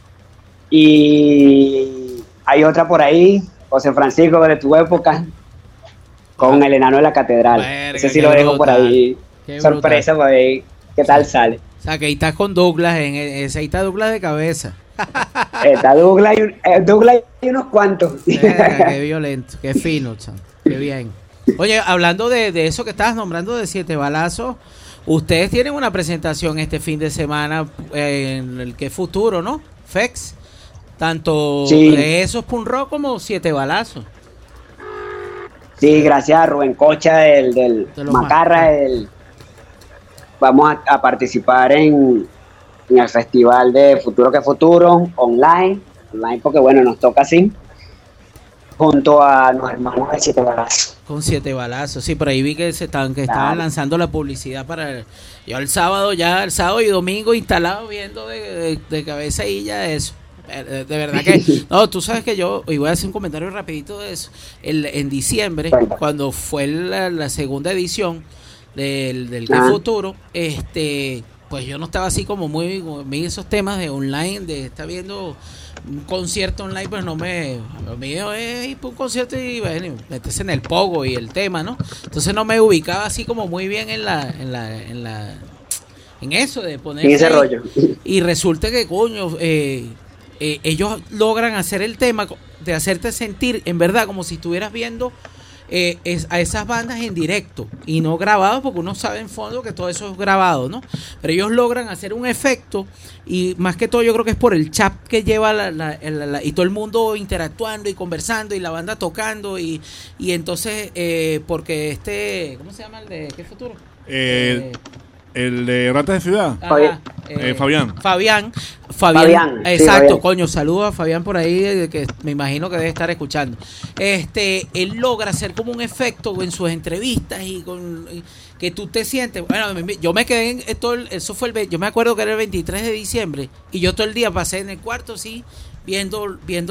Y hay otra por ahí, José Francisco, de tu época, con El Enano de la Catedral. Verga, ese sí lo dejo por ahí, sorpresa por ahí, qué tal sale. O sea, que ahí estás con Douglas, ahí está Douglas de cabeza. Está Douglas y unos cuantos. Qué violento, qué fino, chan. Qué bien. Oye, hablando de eso que estabas nombrando de 7 Balazos, ustedes tienen una presentación este fin de semana en el que futuro, ¿no? FEX, tanto sí, de esos punk rock como 7 Balazos. Sí, gracias a Rubén Cocha del Macarra, vamos a participar en el festival de Futuro que Futuro, online porque bueno, nos toca así, junto a los hermanos de 7 Balazos. Con 7 Balazos, sí, por ahí vi que estaban lanzando la publicidad para yo el sábado y domingo instalado viendo de cabeza y ya eso. De verdad que no, tú sabes que yo, y voy a hacer un comentario rapidito de eso, en diciembre, cuando fue la segunda edición del Que Futuro, pues yo no estaba así como muy, a mí esos temas de online, de estar viendo un concierto online, pues no me, lo mío es ir por un concierto y bueno, meterse en el pogo y el tema, ¿no? Entonces no me ubicaba así como muy bien en eso de poner ese rollo. Y resulta que coño, ellos logran hacer el tema de hacerte sentir en verdad como si estuvieras viendo a esas bandas en directo y no grabado, porque uno sabe en fondo que todo eso es grabado, ¿no? Pero ellos logran hacer un efecto y más que todo yo creo que es por el chat que lleva y todo el mundo interactuando y conversando y la banda tocando y entonces porque ¿cómo se llama el de qué futuro? El de Ratas de Ciudad. Fabián. Exacto, coño, saludos a Fabián por ahí, que me imagino que debe estar escuchando. Él logra hacer como un efecto en sus entrevistas y que tú te sientes. Bueno, yo me quedé en eso fue yo me acuerdo que era el 23 de diciembre y yo todo el día pasé en el cuarto, sí, viendo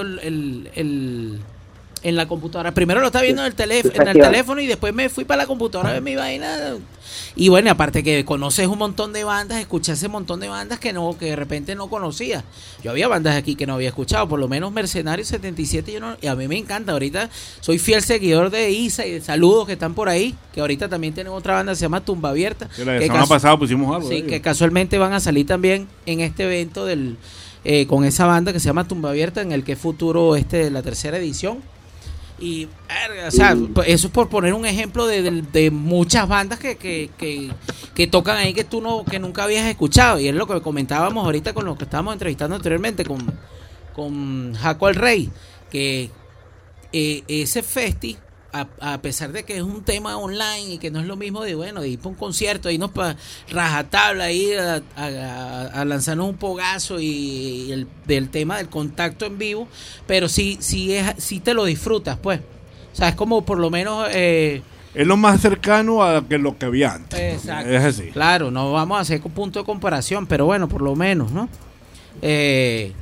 en la computadora. Primero lo estaba viendo en el teléfono y después me fui para la computadora a ver mi vaina. Y bueno, aparte que conoces un montón de bandas, escuchas ese montón de bandas que de repente no conocía. Yo había bandas aquí que no había escuchado, por lo menos Mercenarios 77, y a mí me encanta. Ahorita soy fiel seguidor de Isa y de Saludos que están por ahí, que ahorita también tienen otra banda que se llama Tumba Abierta. Que la semana pasada pusimos algo. Sí, que casualmente van a salir también en este evento con esa banda que se llama Tumba Abierta, en el que es futuro de la tercera edición. Y, o sea, eso es por poner un ejemplo de muchas bandas que tocan ahí que nunca habías escuchado. Y es lo que comentábamos ahorita con los que estábamos entrevistando anteriormente con Jaco el Rey, que ese festi, a pesar de que es un tema online y que no es lo mismo de ir para un concierto, irnos para rajatabla, ir a lanzarnos un pogazo y del tema del contacto en vivo, pero sí te lo disfrutas, pues. O sea, es como por lo menos... es lo más cercano a lo que había antes. Exacto. Es así. Claro, no vamos a hacer un punto de comparación, pero bueno, por lo menos, ¿no? Que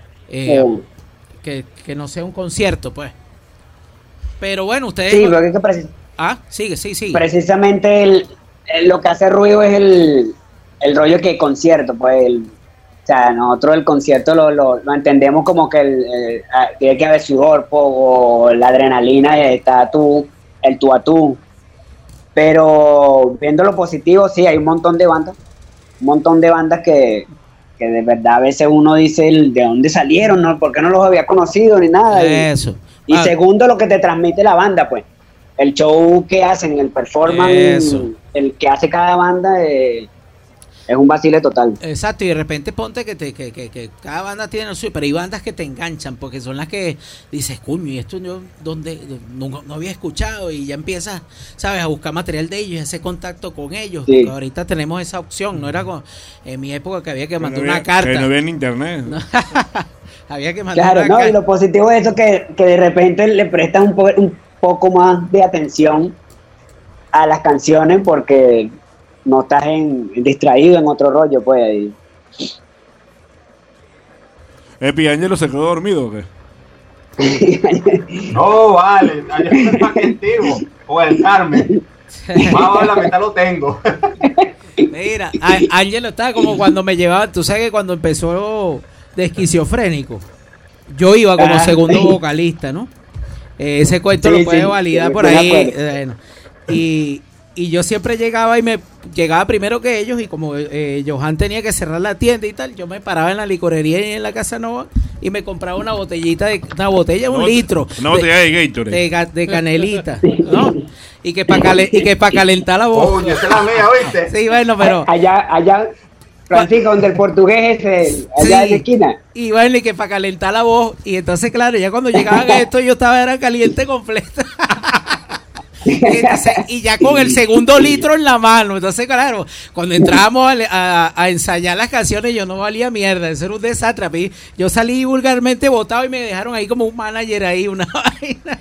no sea un concierto, pues. Pero bueno, ustedes... Sí, porque es que sigue. Precisamente lo que hace ruido es el rollo que concierto, pues. O sea, nosotros el concierto lo entendemos como que tiene que haber sudor, o la adrenalina, está el tú a tú. Pero viendo lo positivo, sí, hay un montón de bandas que de verdad a veces uno dice de dónde salieron, ¿no? ¿Por qué no los había conocido ni nada? Eso. Y segundo, lo que te transmite la banda, pues. El show que hacen, el performance, el que hace cada banda, es un vacile total. Exacto, y de repente ponte que cada banda tiene lo suyo, pero hay bandas que te enganchan, porque son las que dices, coño, y esto yo no había escuchado, y ya empiezas, ¿sabes?, a buscar material de ellos y hacer contacto con ellos. Sí. Porque ahorita tenemos esa opción, no era en mi época que había que mandar una carta. Que no había en internet. No. Había que mandar claro, no, y lo positivo es eso que de repente le prestas un poco más de atención a las canciones porque no estás distraído en otro rollo, pues. ¿Piangelo se quedó dormido o qué? No, vale, ayer fue el paquetivo o el Carmen. Vamos, la mitad lo tengo. Mira, Ángelo estaba como cuando me llevaba, tú sabes que cuando empezó de esquizofrénico, yo iba como segundo vocalista, ¿no? Ese cuento lo puede validar por ahí. Y yo siempre llegaba llegaba primero que ellos, y como Johan tenía que cerrar la tienda y tal, yo me paraba en la licorería y en la Casa Nova y me compraba una botella, un litro. Una botella de Gatorade. De canelita, ¿no? Y que para calentar la voz. Oye, esa es la mía, ¿oíste? Sí, bueno, pero... Allá Francisco, donde el portugués allá en la esquina. Y bueno, y que para calentar la voz. Y entonces, claro, ya cuando llegaban a esto, yo era caliente completo. Y ya con el segundo litro en la mano. Entonces, claro, cuando entrábamos a ensayar las canciones, yo no valía mierda. Eso era un desastre. Yo salí vulgarmente botado y me dejaron ahí como un manager ahí, una vaina.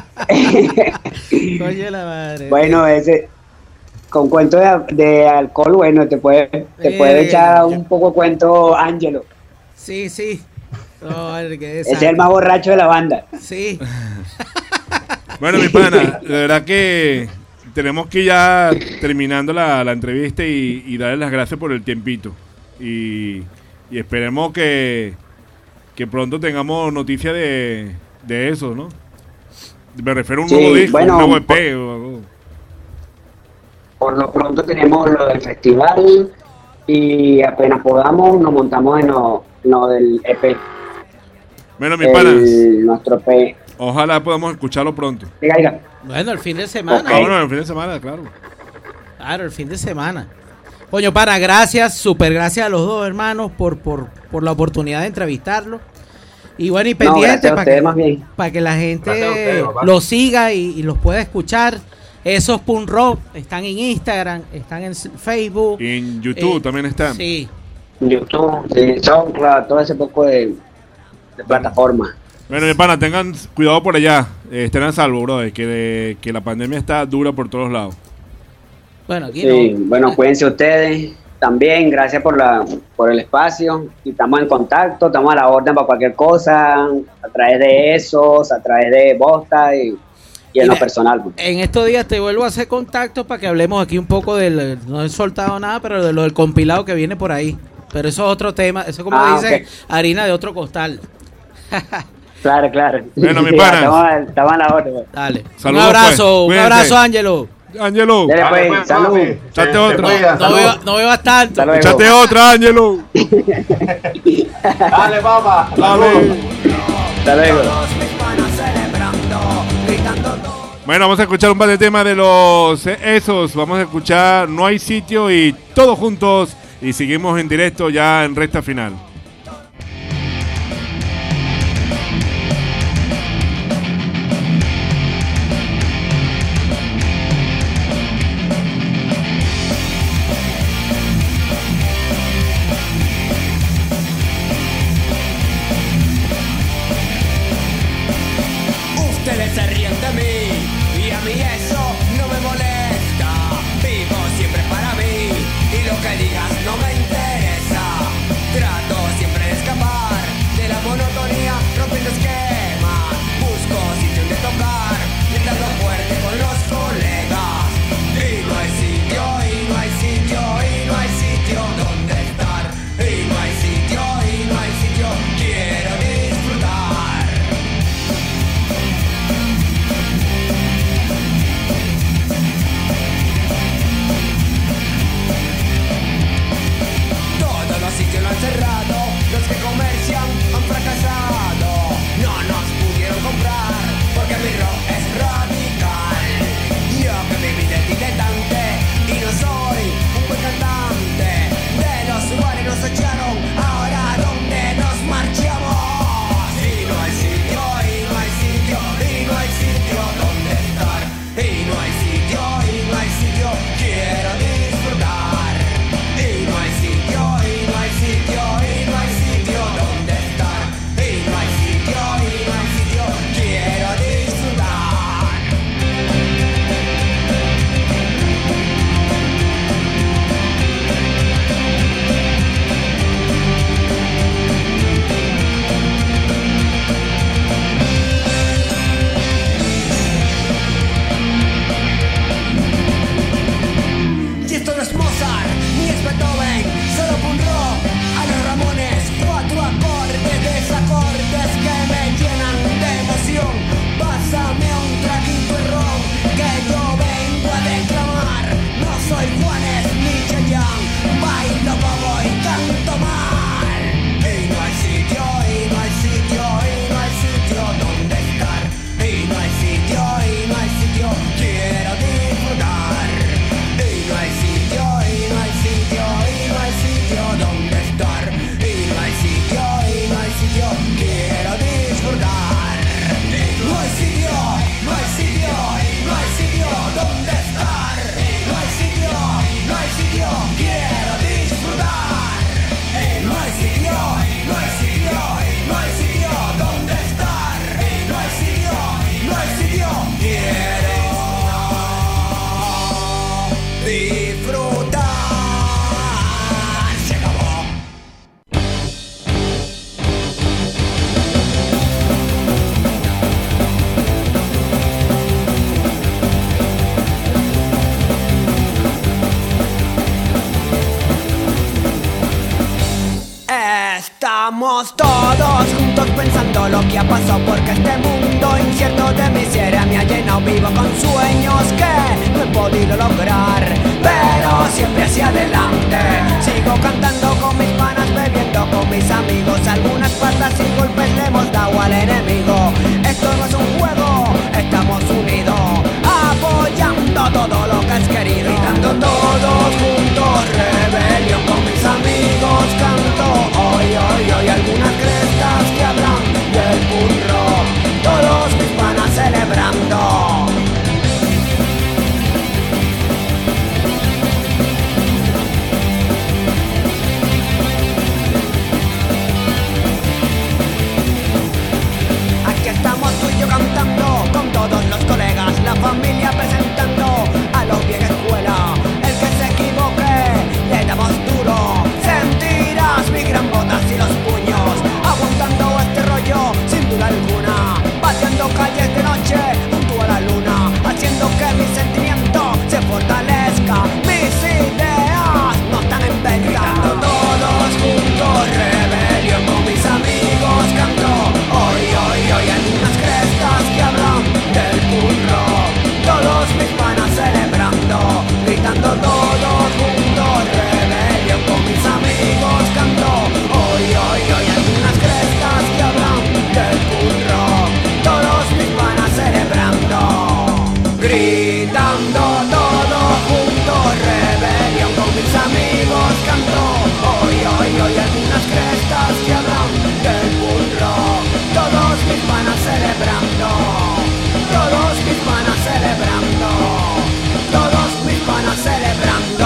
Oye, la madre. Bueno, con cuento de alcohol, bueno, te puede echar un poco cuento Ángelo. Sí. No, ese es el más borracho de la banda. Sí. Bueno, mi pana, la verdad que tenemos que ya terminando la entrevista y darle las gracias por el tiempito. y esperemos que pronto tengamos noticia de eso, ¿no? Me refiero a un nuevo disco, un nuevo EP o algo. Por lo pronto tenemos lo del festival y apenas podamos nos montamos en lo del EP. Bueno, mis panas, nuestro EP. ojalá podamos escucharlo pronto. Diga. Bueno, el fin de semana. Okay. Bueno, el fin de semana, claro. Claro, el fin de semana. Coño, pana, gracias, súper gracias a los dos hermanos por la oportunidad de entrevistarlo. Y bueno, y pendiente para que la gente los siga y los pueda escuchar. Esos Punk Rock están en Instagram, están en Facebook. Y en YouTube también están. Sí. YouTube, SoundCloud, todo ese poco de plataformas. Bueno, mi pana, tengan cuidado por allá. Estén a salvo, bro. Que la pandemia está dura por todos lados. Bueno, aquí sí, bueno, cuídense ustedes. También, gracias por el espacio. Y estamos en contacto, estamos a la orden para cualquier cosa. A través de esos, a través de Bosta y en lo personal. En estos días te vuelvo a hacer contacto para que hablemos aquí un poco no he soltado nada, pero de lo del compilado que viene por ahí. Pero eso es otro tema, eso como dicen, harina de otro costal. Claro. Bueno, mi pana. Estamos a la orden. Dale. Saludos, un abrazo, Ángelo. Ángelo. Dale, pues, salud. Echate otra. No bebas tanto. Echate otra, Ángelo. Dale, papá. Dale. Hasta luego. Bueno, vamos a escuchar un par de temas de los esos. Vamos a escuchar No hay sitio y todos juntos. Y seguimos en directo ya en recta final. Ustedes se ríen de mí y a mí eso no me molesta. Vivo siempre para mí y lo que digas no me interesa. Trato Estamos todos juntos pensando lo que ha pasado, porque este mundo incierto de miseria me ha llenado. Vivo con sueños que no he podido lograr, pero siempre hacia adelante. Sigo cantando con mis panas, bebiendo con mis amigos. Algunas patas y golpes le hemos dado al enemigo. Esto no es un juego, estamos unidos, apoyando todo lo que es querido. Gritando todos juntos, rebelión con mis amigos. Canto hoy, hoy, hoy algunas crestas que hablan del burro. Todos mis panas celebrando. Aquí estamos tú y yo cantando con todos los colegas, la familia presentando a los vieja escuela. El que se equivoque le damos duro. Sentirás mi gran botas y los puños, aguantando este rollo sin duda alguna. Pateando calles de noche junto a la luna, haciendo que mi sentimiento se fortalezca. Mis ideas no están en venta. Gritando todos juntos, rebelión con mis amigos. Canto hoy, hoy, hoy algunas crestas que hablan del burro. Todos mis panas celebrando, gritando todos juntos, rebelión con mis amigos. Canto hoy, hoy, hoy algunas crestas que hablan del burro. Todos mis panas celebrando, gritando todos juntos, rebelión con mis amigos. Canto hoy, hoy, hoy algunas crestas que hablan del burro. Todos mis panas celebrando, todos mis panas celebrando, todos mis panas celebrando.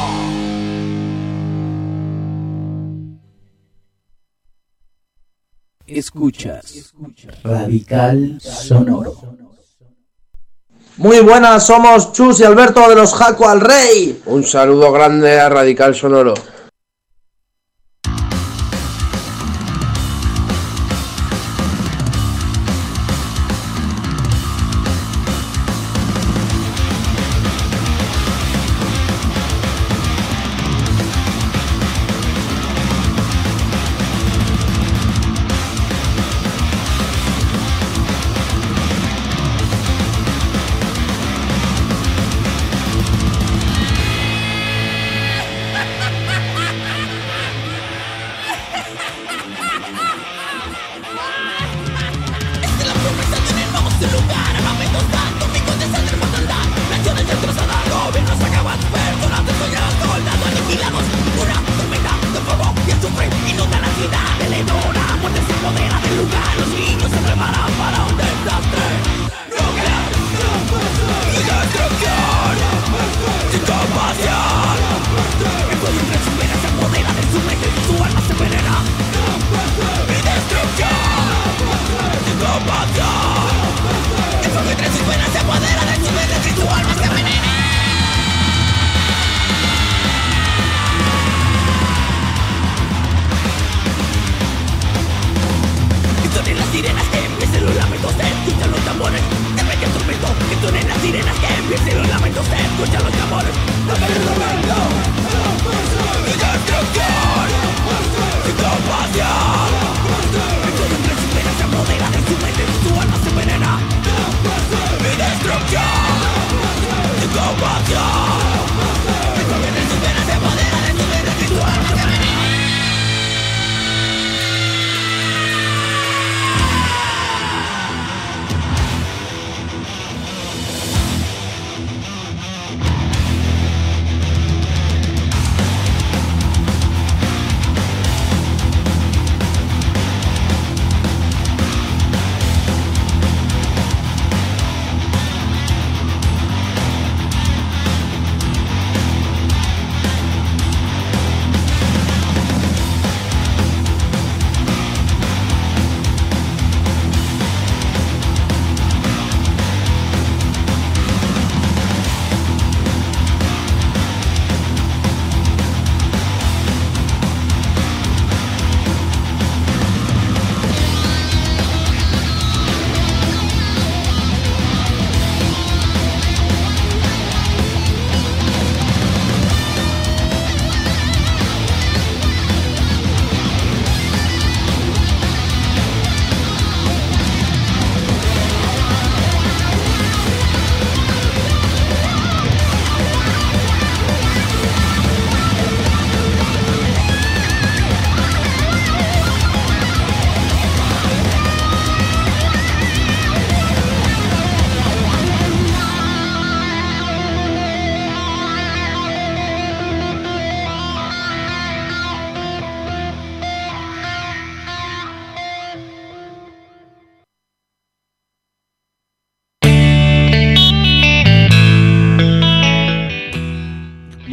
Escuchas Radical Sonoro. Muy buenas, somos Chus y Alberto de los Jaco al Rey. Un saludo grande a Radical Sonoro.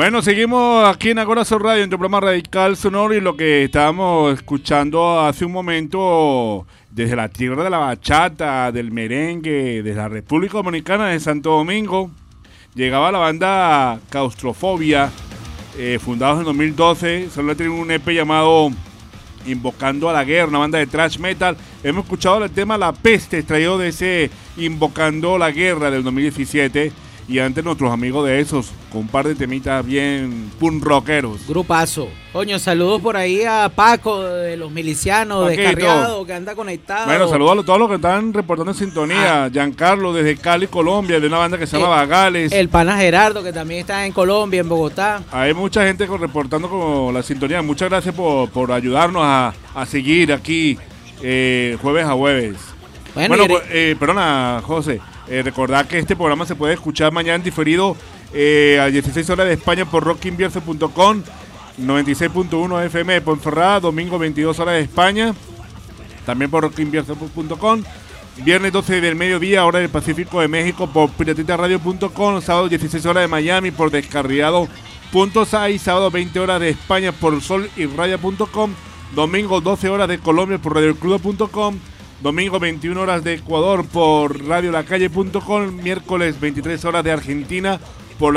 Bueno, seguimos aquí en Agora Sol Radio, en tu programa Radical Sonoro, y lo que estábamos escuchando hace un momento desde la tierra de la bachata, del merengue, desde la República Dominicana de Santo Domingo, llegaba la banda Claustrofobia, fundados en 2012, solo tienen un EP llamado Invocando a la Guerra, una banda de thrash metal. Hemos escuchado el tema La Peste, extraído de ese Invocando la Guerra del 2017. Y antes nuestros amigos de esos, con un par de temitas bien punk rockeros. Grupazo. Coño, saludos por ahí a Paco de los milicianos, Paquito, descarriado, que anda conectado. Bueno, saludos a todos los que están reportando en sintonía. Giancarlo desde Cali, Colombia, de una banda que se llama Vagales. El pana Gerardo, que también está en Colombia, en Bogotá. Hay mucha gente reportando con la sintonía. Muchas gracias por ayudarnos a seguir aquí jueves a jueves. Bueno, perdona, José. Recordad que este programa se puede escuchar mañana en diferido a 16 horas de España por rockinvierse.com, 96.1 FM de Ponferrada, domingo 22 horas de España, también por rockinvierse.com, viernes 12 del mediodía, hora del Pacífico de México por piratitaradio.com, sábado 16 horas de Miami por descarriado.site, sábado 20 horas de España por solirraya.com, domingo 12 horas de Colombia por radiocrudo.com, domingo 21 horas de Ecuador por radiolacalle.com, miércoles 23 horas de Argentina por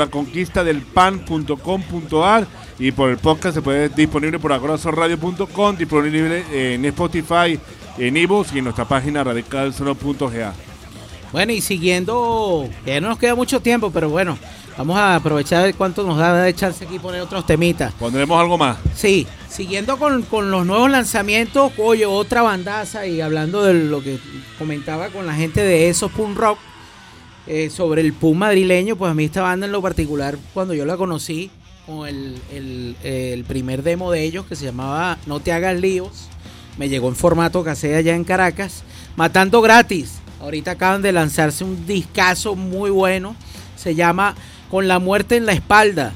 laconquistadelpan.com.ar, y por el podcast se puede disponible por agorasolradio.com, disponible en Spotify, en iVoox y en nuestra página radicalsonoro.ga. Bueno, y siguiendo, ya no nos queda mucho tiempo, pero bueno, vamos a aprovechar cuánto nos da de chance aquí poner otros temitas. ¿Pondremos algo más? Sí, siguiendo con los nuevos lanzamientos, oye, otra bandaza, y hablando de lo que comentaba con la gente de esos punk rock, sobre el punk madrileño, pues a mí esta banda en lo particular, cuando yo la conocí, con el primer demo de ellos, que se llamaba No Te Hagas Líos, me llegó en formato cassette allá en Caracas, Matando Gratis. Ahorita acaban de lanzarse un discazo muy bueno, se llama Con la Muerte en la Espalda.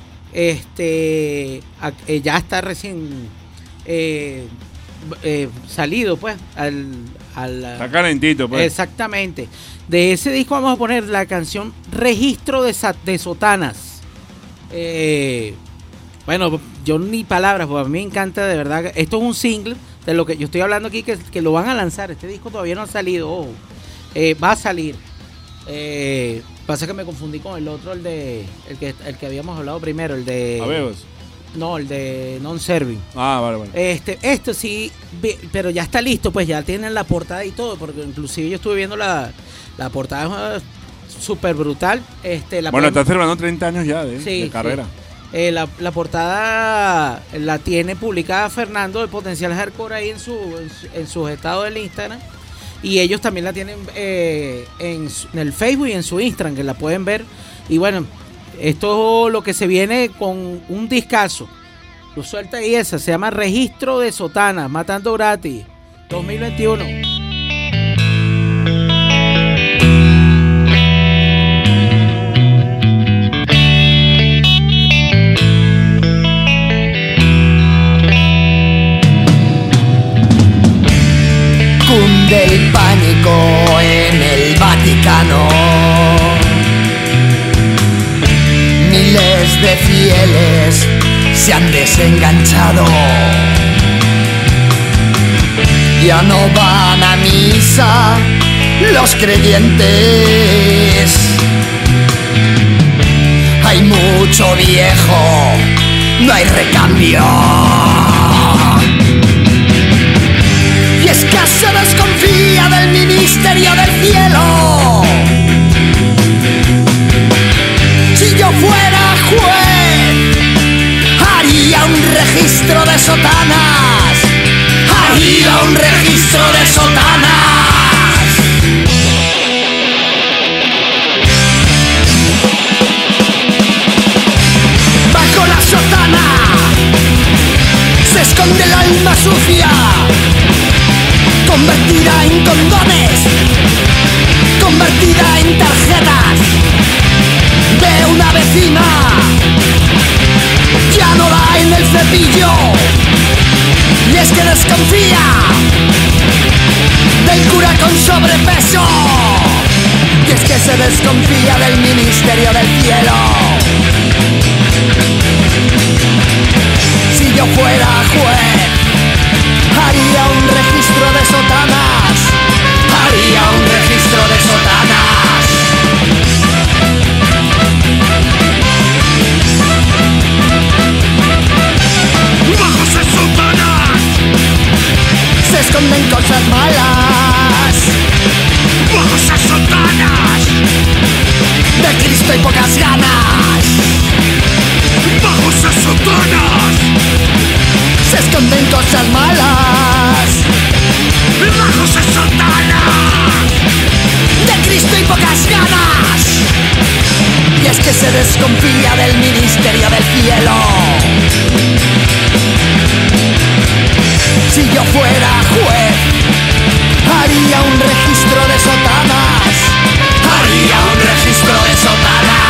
Ya está recién salido, pues, está calentito, pues. Exactamente. De ese disco vamos a poner la canción Registro de Sotanas. Bueno, yo ni palabras, pues a mí me encanta, de verdad. Esto es un single de lo que yo estoy hablando aquí, que lo van a lanzar. Este disco todavía no ha salido, ojo. Va a salir. Pasa que me confundí con el otro, el que habíamos hablado primero, el de Abebos. No, el de Non Serving. Vale. Esto sí, pero ya está listo, pues ya tienen la portada y todo, porque inclusive yo estuve viendo la portada, súper brutal. Está celebrando 30 años ya de carrera. Sí. La portada la tiene publicada Fernando de Potencial Hardcore ahí en sus estados del Instagram. Y ellos también la tienen en el Facebook y en su Instagram, que la pueden ver. Y bueno, esto es lo que se viene con un discazo. Lo suelta ahí esa, se llama Registro de Sotanas, Matando Gratis, 2021. Del pánico en el Vaticano, miles de fieles se han desenganchado, ya no van a misa los creyentes, hay mucho viejo, no hay recambio. Es que se desconfía del ministerio del cielo. Si yo fuera juez, haría un registro de sotanas. Haría un registro de sotanas. Bajo la sotana se esconde el alma sucia, convertida en condones, convertida en tarjetas de una vecina. Ya no da en el cepillo, y es que desconfía del cura con sobrepeso, y es que se desconfía del ministerio del cielo. yo fuera juez, haría un registro de sotanas, haría un registro de sotanas. Bajo esas sotanas se esconden cosas malas. Bajo esas sotanas de Cristo hay pocas ganas. Bajo esas sotanas se esconden cosas malas. Bajo esas sotanas de Cristo hay pocas ganas. Y es que se desconfía del ministerio del cielo. Si yo fuera juez, haría un registro de sotanas, haría un registro de sotanas.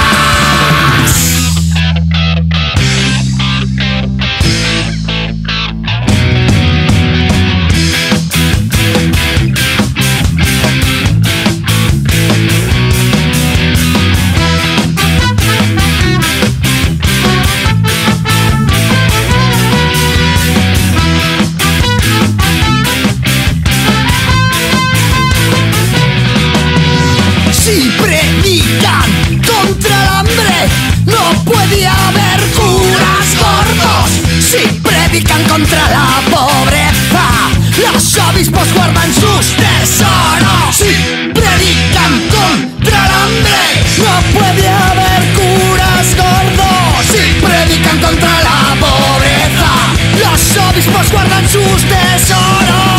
Si predican contra el hambre, no puede haber curas gordos. Si predican contra la pobreza, los obispos guardan sus tesoros. Si predican contra el hambre, no puede haber curas gordos. Si predican contra la pobreza, los obispos guardan sus tesoros.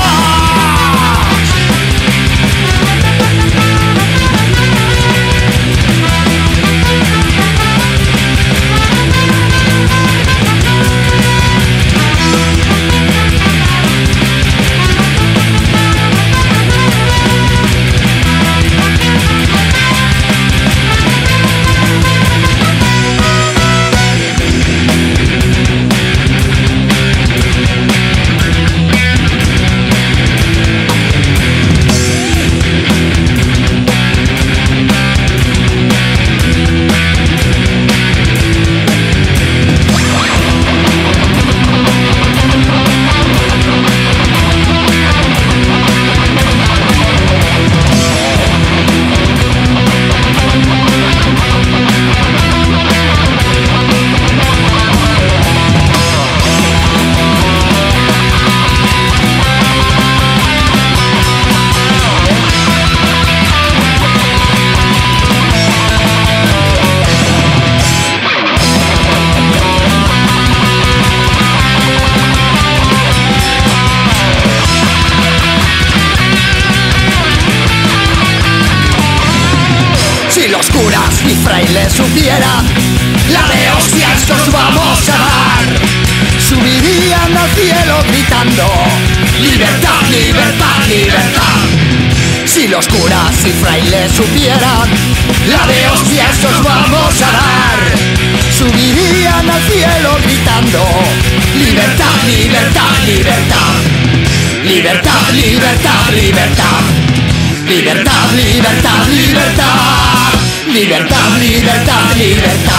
Y frailes supieran la de hostias que os vamos a dar, subirían al cielo gritando libertad, libertad, libertad. Si los curas y frailes supieran la de hostias que os vamos a dar, subirían al cielo gritando libertad, libertad, libertad. Libertad, libertad, libertad. Libertad, libertad, libertad. Libertad, libertad, libertad.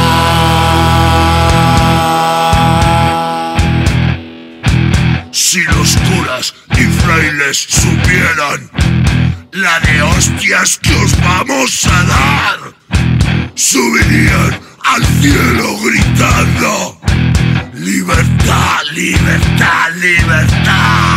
Si los curas y frailes supieran la de hostias que os vamos a dar, subirían al cielo gritando libertad, libertad, libertad.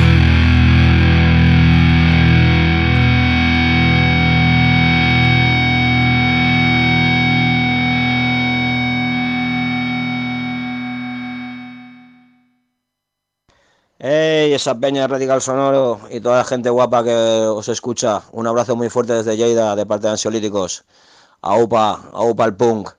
¡Ey! Esa peña de Radical Sonoro y toda la gente guapa que os escucha. Un abrazo muy fuerte desde Lleida, de parte de Ansiolíticos. Aupa, aupa el punk.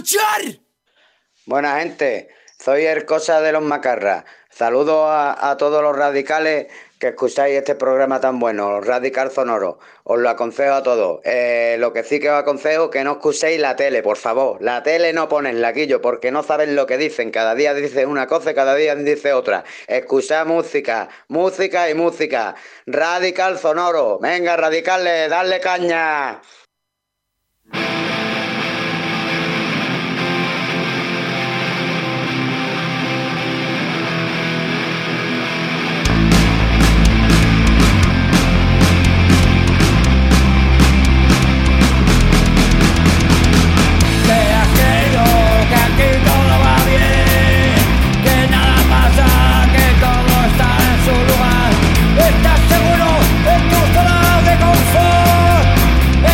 escuchar. Buena gente, soy el Cosa de los Macarras. Saludos a todos los radicales que escucháis este programa tan bueno, Radical Sonoro. Os lo aconsejo a todos. Lo que sí que os aconsejo, que no escuchéis la tele, por favor. La tele no ponen laquillo, porque no saben lo que dicen. Cada día dicen una cosa, cada día dice otra. Escuchad música, música y música. Radical Sonoro. Venga, radicales, darle caña. ¿Estás seguro en tu zona de confort?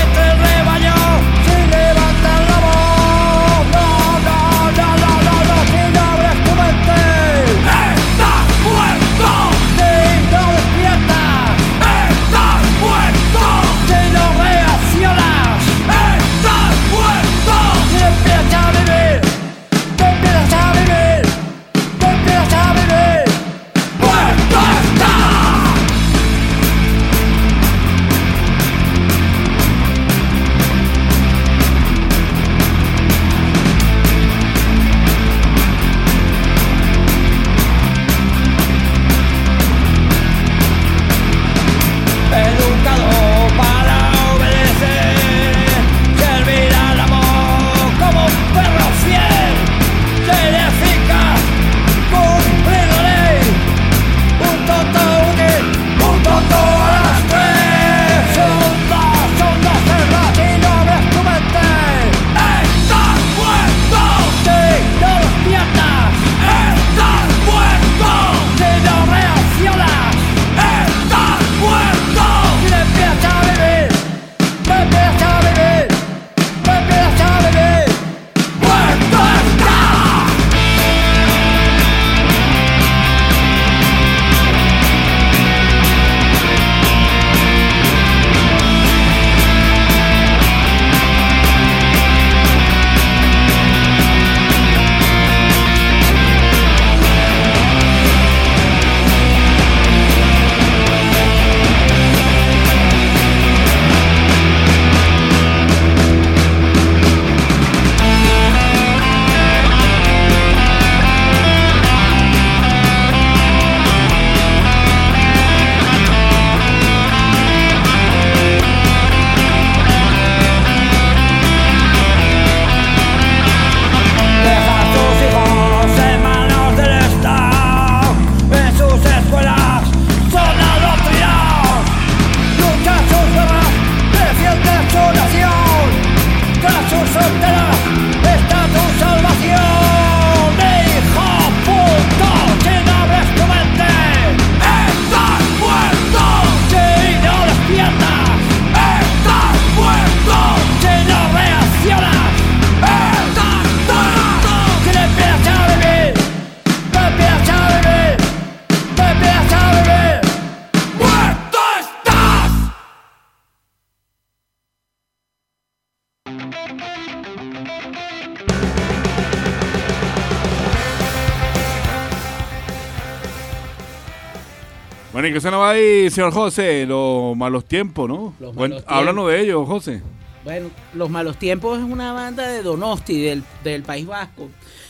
Bueno, ¿y qué se nos va ahí, señor José? Los malos tiempos, ¿no? Háblanos de ellos, José. Bueno, Los Malos Tiempos es una banda de Donosti, del País Vasco,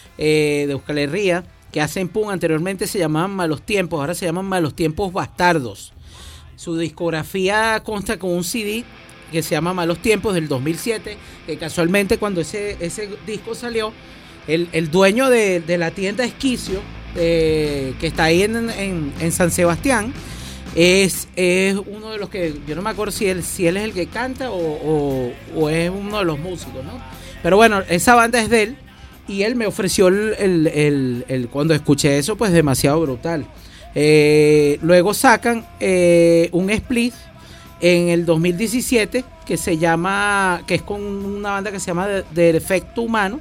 de Euskal Herria, que hacen punk. Anteriormente se llamaban Malos Tiempos, ahora se llaman Malos Tiempos Bastardos. Su discografía consta con un CD que se llama Malos Tiempos del 2007, que casualmente cuando ese disco salió, el dueño de la tienda Esquicio, que está ahí en San Sebastián, es uno de los que, yo no me acuerdo si él es el que canta o es uno de los músicos, ¿no? Pero bueno, esa banda es de él y él me ofreció cuando escuché eso, pues demasiado brutal. Luego sacan un split en el 2017 que es con una banda que se llama De Defecto Humano.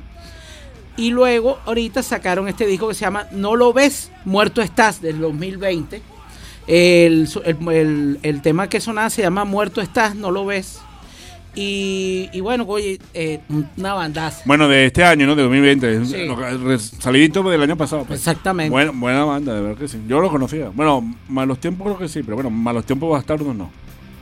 Y luego ahorita sacaron este disco que se llama No lo ves, muerto estás, del 2020. El tema que sonaba se llama Muerto estás, no lo ves. Y bueno, oye, una bandaza. Bueno, de este año, ¿no? De 2020. Sí. Salidito del año pasado. Pues. Exactamente. Buena banda, de verdad que sí. Yo lo conocía. Bueno, Malos Tiempos creo que sí, pero bueno, Malos Tiempos Bastardos no.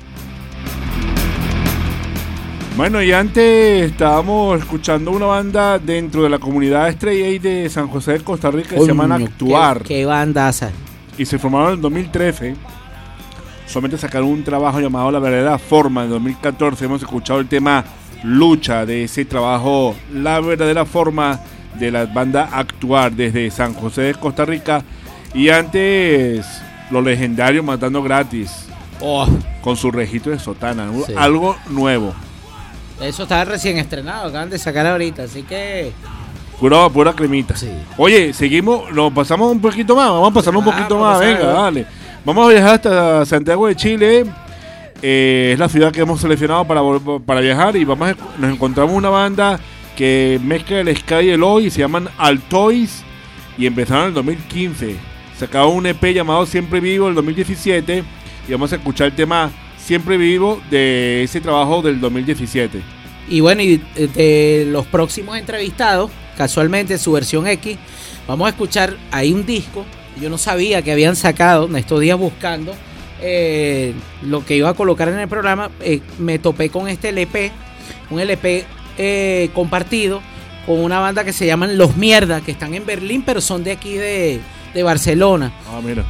Bueno, y antes estábamos escuchando una banda dentro de la comunidad Stray Age de San José de Costa Rica que se llaman Actuar. Qué bandaza. Y se formaron en el 2013. Solamente sacaron un trabajo llamado La Verdadera Forma. En 2014 hemos escuchado el tema Lucha de ese trabajo La Verdadera Forma de la banda Actuar desde San José de Costa Rica. Y antes los legendarios Matando Gratis. Con su registro de sotana. Sí. Algo nuevo. Eso está recién estrenado, acaban de sacar ahorita, así que... Pura cremita. Sí. Oye, seguimos, nos pasamos un poquito más, vamos a pasar un poquito más, venga, dale. Vamos a viajar hasta Santiago de Chile, es la ciudad que hemos seleccionado para viajar y nos encontramos una banda que mezcla el ska y el oi, se llaman Altois y empezaron en el 2015. Sacaron un EP llamado Siempre Vivo en el 2017 y vamos a escuchar el tema Siempre Vivo de ese trabajo del 2017. Y bueno, y de los próximos entrevistados, casualmente su versión X, vamos a escuchar ahí un disco. Yo no sabía que habían sacado, en estos días buscando lo que iba a colocar en el programa, me topé con este LP, un LP compartido con una banda que se llaman Los Mierda, que están en Berlín, pero son de aquí de Barcelona. Ah, mira.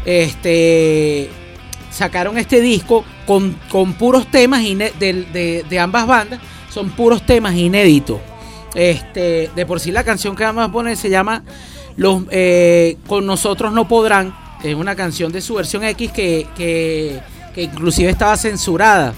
Sacaron este disco con puros temas de ambas bandas, son puros temas inéditos. De por sí la canción que vamos a poner se llama Con Nosotros No Podrán, es una canción de su versión X que inclusive estaba censurada.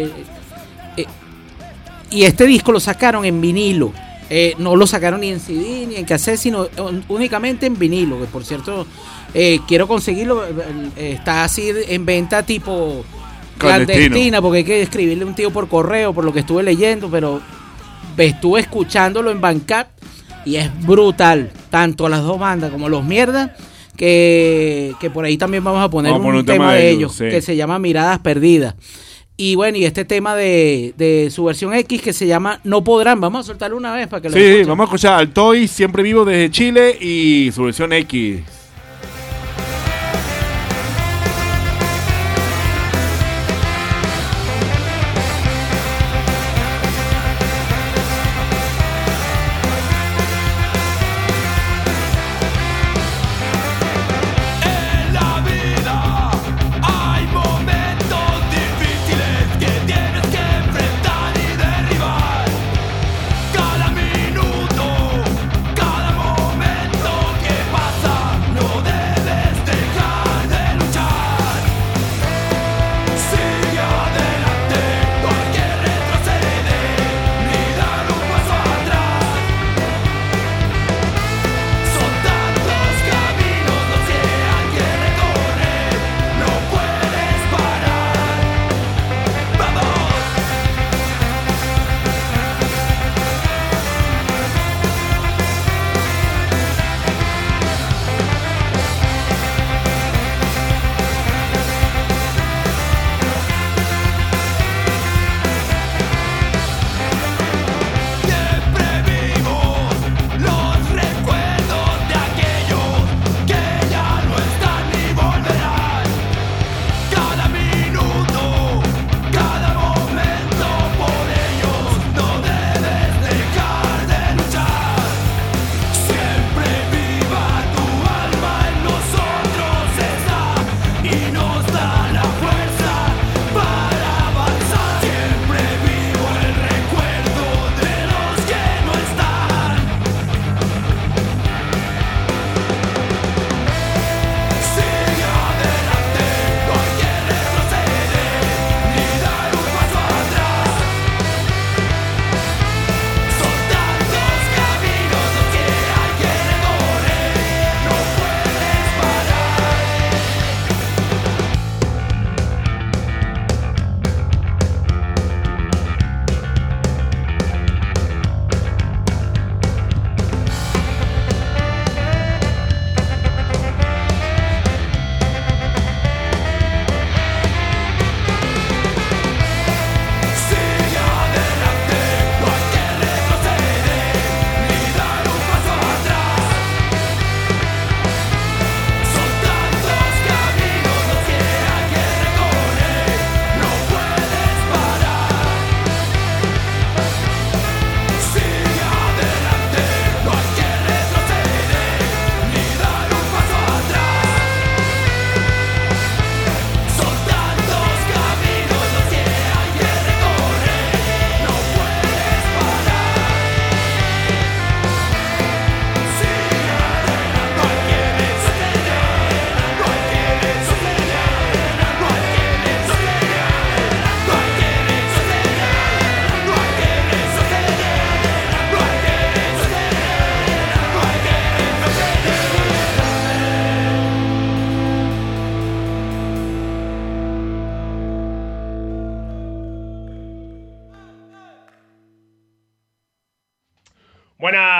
Y este disco lo sacaron en vinilo, no lo sacaron ni en CD ni en cassette, sino únicamente en vinilo, que por cierto quiero conseguirlo, está así en venta tipo clandestina, porque hay que escribirle a un tío por correo, por lo que estuve leyendo, pero estuve escuchándolo en Bandcamp y es brutal, tanto las dos bandas como Los Mierdas, que por ahí también vamos a poner un tema de ellos, sí, que se llama Miradas Perdidas. Y bueno, y este tema de su versión X que se llama No Podrán, vamos a soltarlo una vez para que lo escuchen. Sí, vamos a escuchar Altois, Siempre Vivo desde Chile y su versión X. Cada minuto, cada momento que pasa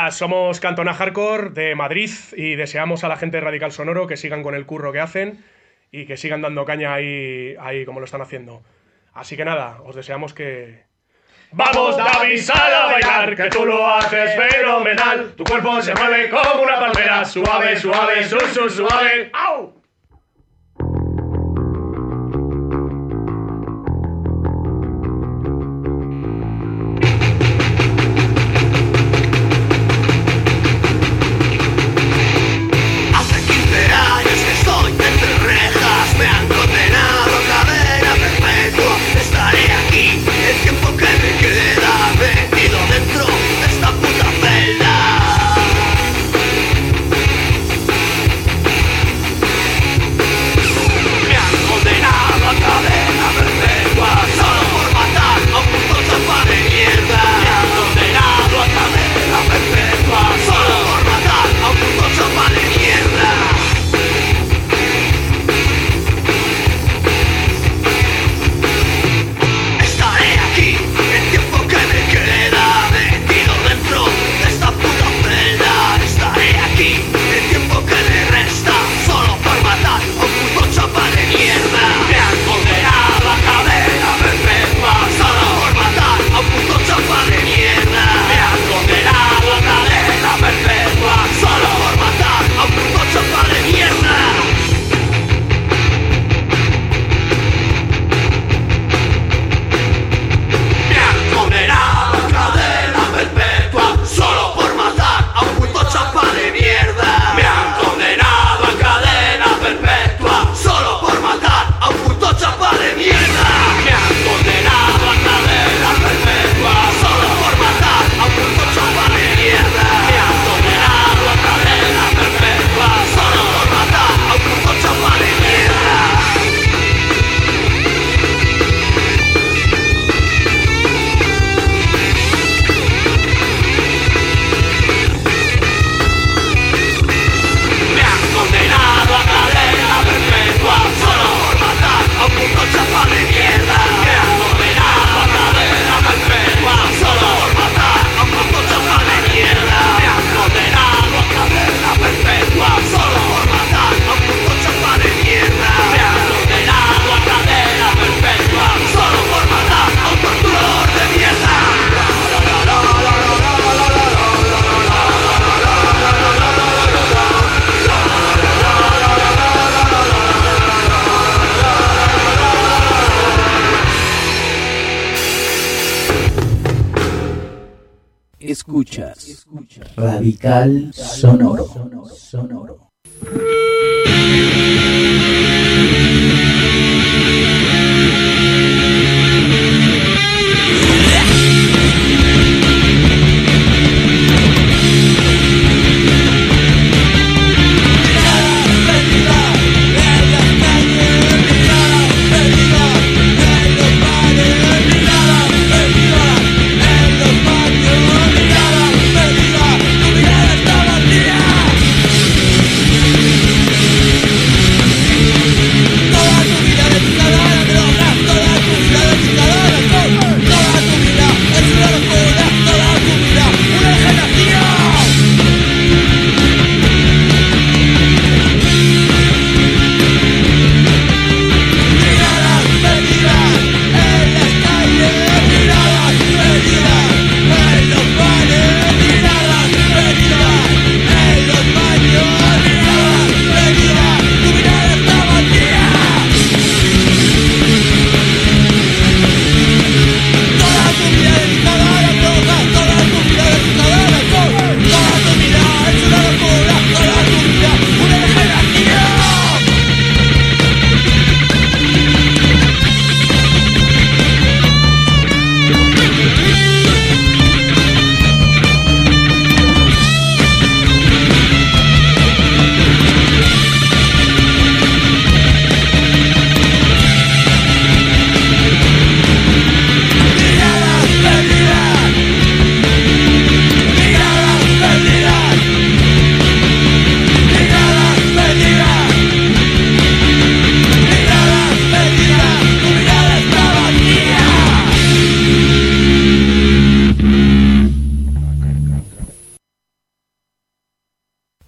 buenas, somos Cantona Hardcore de Madrid y deseamos a la gente de Radical Sonoro que sigan con el curro que hacen y que sigan dando caña ahí como lo están haciendo. Así que nada, os deseamos que... Vamos, David, sal a bailar, que tú lo haces fenomenal. Tu cuerpo se mueve como una palmera, suave, suave, suave. ¡Au! Escuchas Radical Sonoro.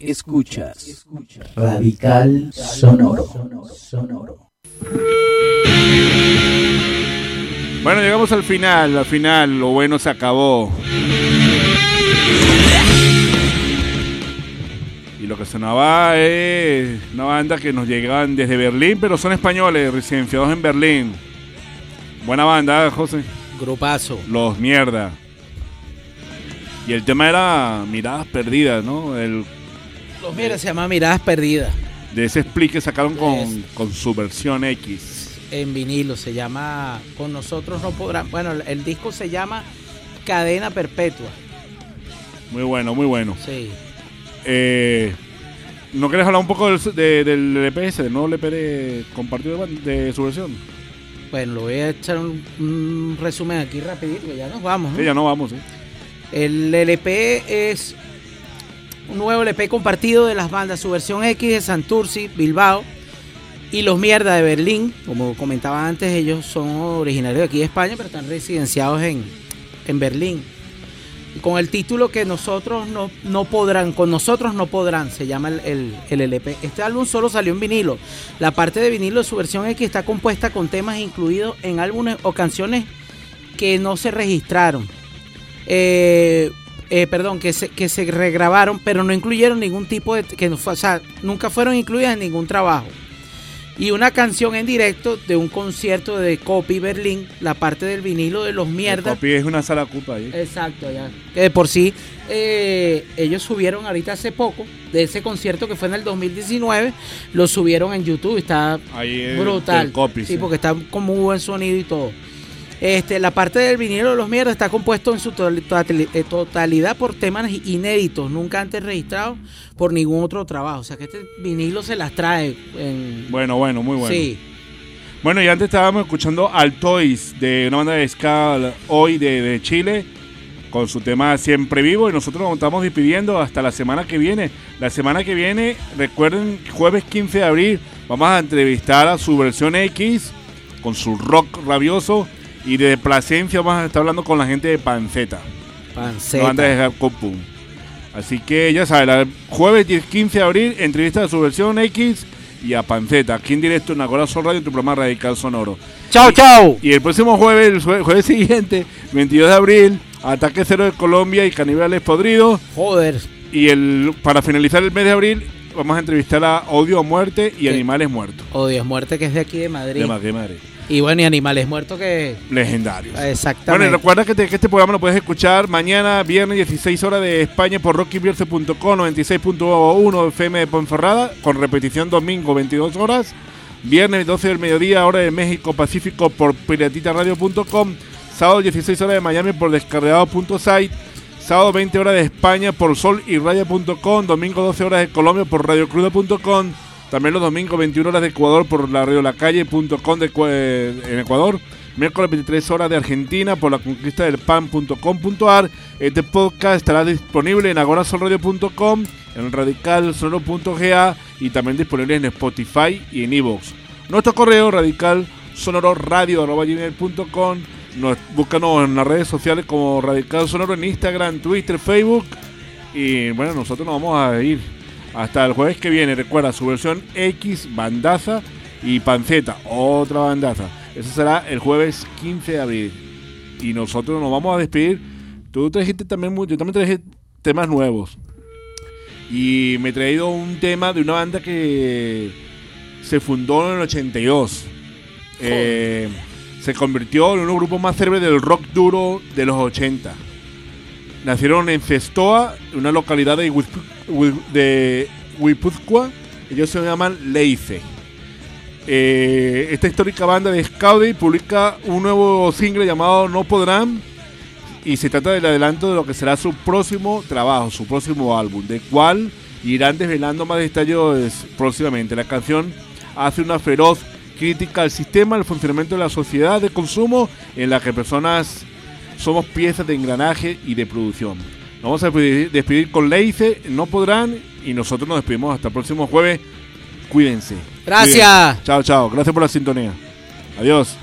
Escuchas Radical Sonoro. Bueno, llegamos al final, lo bueno se acabó. Y lo que sonaba es una banda que nos llegaban desde Berlín, pero son españoles, residenciados en Berlín. Buena banda, José. Grupazo. Los Mierda. Y el tema era Miradas Perdidas, ¿no? Los Mierda se llama Miradas Perdidas. De ese split que sacaron con su versión X. En vinilo, se llama Con Nosotros No Podrán. Bueno, el disco se llama Cadena Perpetua. Muy bueno, muy bueno. Sí. ¿No quieres hablar un poco del LP ese, del nuevo LP compartido de su versión? Bueno, lo voy a echar un resumen aquí rapidito, ya nos vamos, ¿no? Sí, ya nos vamos, sí. El LP es un nuevo LP compartido de las bandas Su Versión X de Santurce, Bilbao, y Los Mierda de Berlín. Como comentaba antes, ellos son originarios de aquí de España, pero están residenciados en Berlín. Y con el título que nosotros no podrán, con nosotros no podrán, se llama el LP. Este álbum solo salió en vinilo. La parte de vinilo de Su Versión X está compuesta con temas incluidos en álbumes o canciones que no se registraron. Que se regrabaron, pero no incluyeron ningún tipo de... nunca fueron incluidas en ningún trabajo. Y una canción en directo de un concierto de Copy Berlín, la parte del vinilo de Los Mierda. Copy es una sala ocupa ahí. Exacto, ya. Que de por sí, ellos subieron ahorita hace poco, de ese concierto que fue en el 2019, lo subieron en YouTube, está ahí brutal. El Copy, sí, porque está con muy buen sonido y todo. La parte del vinilo de Los Mierda está compuesto en su totalidad por temas inéditos, nunca antes registrados por ningún otro trabajo. O sea que este vinilo se las trae. Bueno, muy bueno. Sí. Bueno, y antes estábamos escuchando Altois, de una banda de ska hoy de Chile, con su tema Siempre Vivo, y nosotros nos estamos despidiendo hasta la semana que viene. La semana que viene, recuerden, jueves 15 de abril, vamos a entrevistar a Su Versión X, con su rock rabioso. Y de Plasencia vamos a estar hablando con la gente de Panceta. Panceta. La banda de Hardcore Punk. Así que ya saben, jueves 15 de abril, entrevista de Su Versión X y a Panceta, aquí en directo en Agora Sol Radio, en tu programa Radical Sonoro. ¡Chao! Y el próximo jueves, el jueves siguiente, 22 de abril, Ataque Cero de Colombia y Caníbales Podridos. Joder. Y para finalizar el mes de abril, vamos a entrevistar a Odio a Muerte y Animales Muertos. Odio a Muerte, que es de aquí de Madrid. De Madrid. Y bueno, y Animales Muertos que... legendarios. Exactamente. Bueno, y recuerda que este programa lo puedes escuchar mañana, viernes 16 horas de España por rockyverse.com, 96.1 FM de Ponferrada, con repetición domingo 22 horas, viernes 12 del mediodía, hora de México Pacífico por piratitaradio.com, sábado 16 horas de Miami por descargado.site, sábado 20 horas de España por solirradia.com, domingo 12 horas de Colombia por radiocruda.com, también los domingos 21 horas de Ecuador por la radiolacalle.com en Ecuador, miércoles 23 horas de Argentina por la conquista del pan.com.ar. Este podcast estará disponible en agorasolradio.com, en radicalsonoro.ga y también disponible en Spotify y en iVoox. Nuestro correo radicalsonororadio@gmail.com. Búscanos en las redes sociales como Radical Sonoro en Instagram, Twitter, Facebook. Y bueno, nosotros nos vamos a ir hasta el jueves que viene. Recuerda, Su Versión X, bandaza, y Panceta, otra bandaza. Eso será el jueves 15 de abril. Y nosotros nos vamos a despedir. Tú trajiste también yo también traje temas nuevos. Y me he traído un tema de una banda que se fundó en el 82. Se convirtió en uno de los grupos más célebres del rock duro de los 80. Nacieron en Cestoa, una localidad de Guipúzcoa. Ellos se llaman Leice. Esta histórica banda de Scoudy publica un nuevo single llamado No Podrán, y se trata del adelanto de lo que será su próximo trabajo, su próximo álbum, del cual irán desvelando más detalles próximamente. La canción hace una feroz crítica al sistema, al funcionamiento de la sociedad de consumo en la que personas somos piezas de engranaje y de producción. Nos vamos a despedir con Leice, No Podrán, y nosotros nos despedimos hasta el próximo jueves. Cuídense. Gracias. Cuídense. Chao. Gracias por la sintonía. Adiós.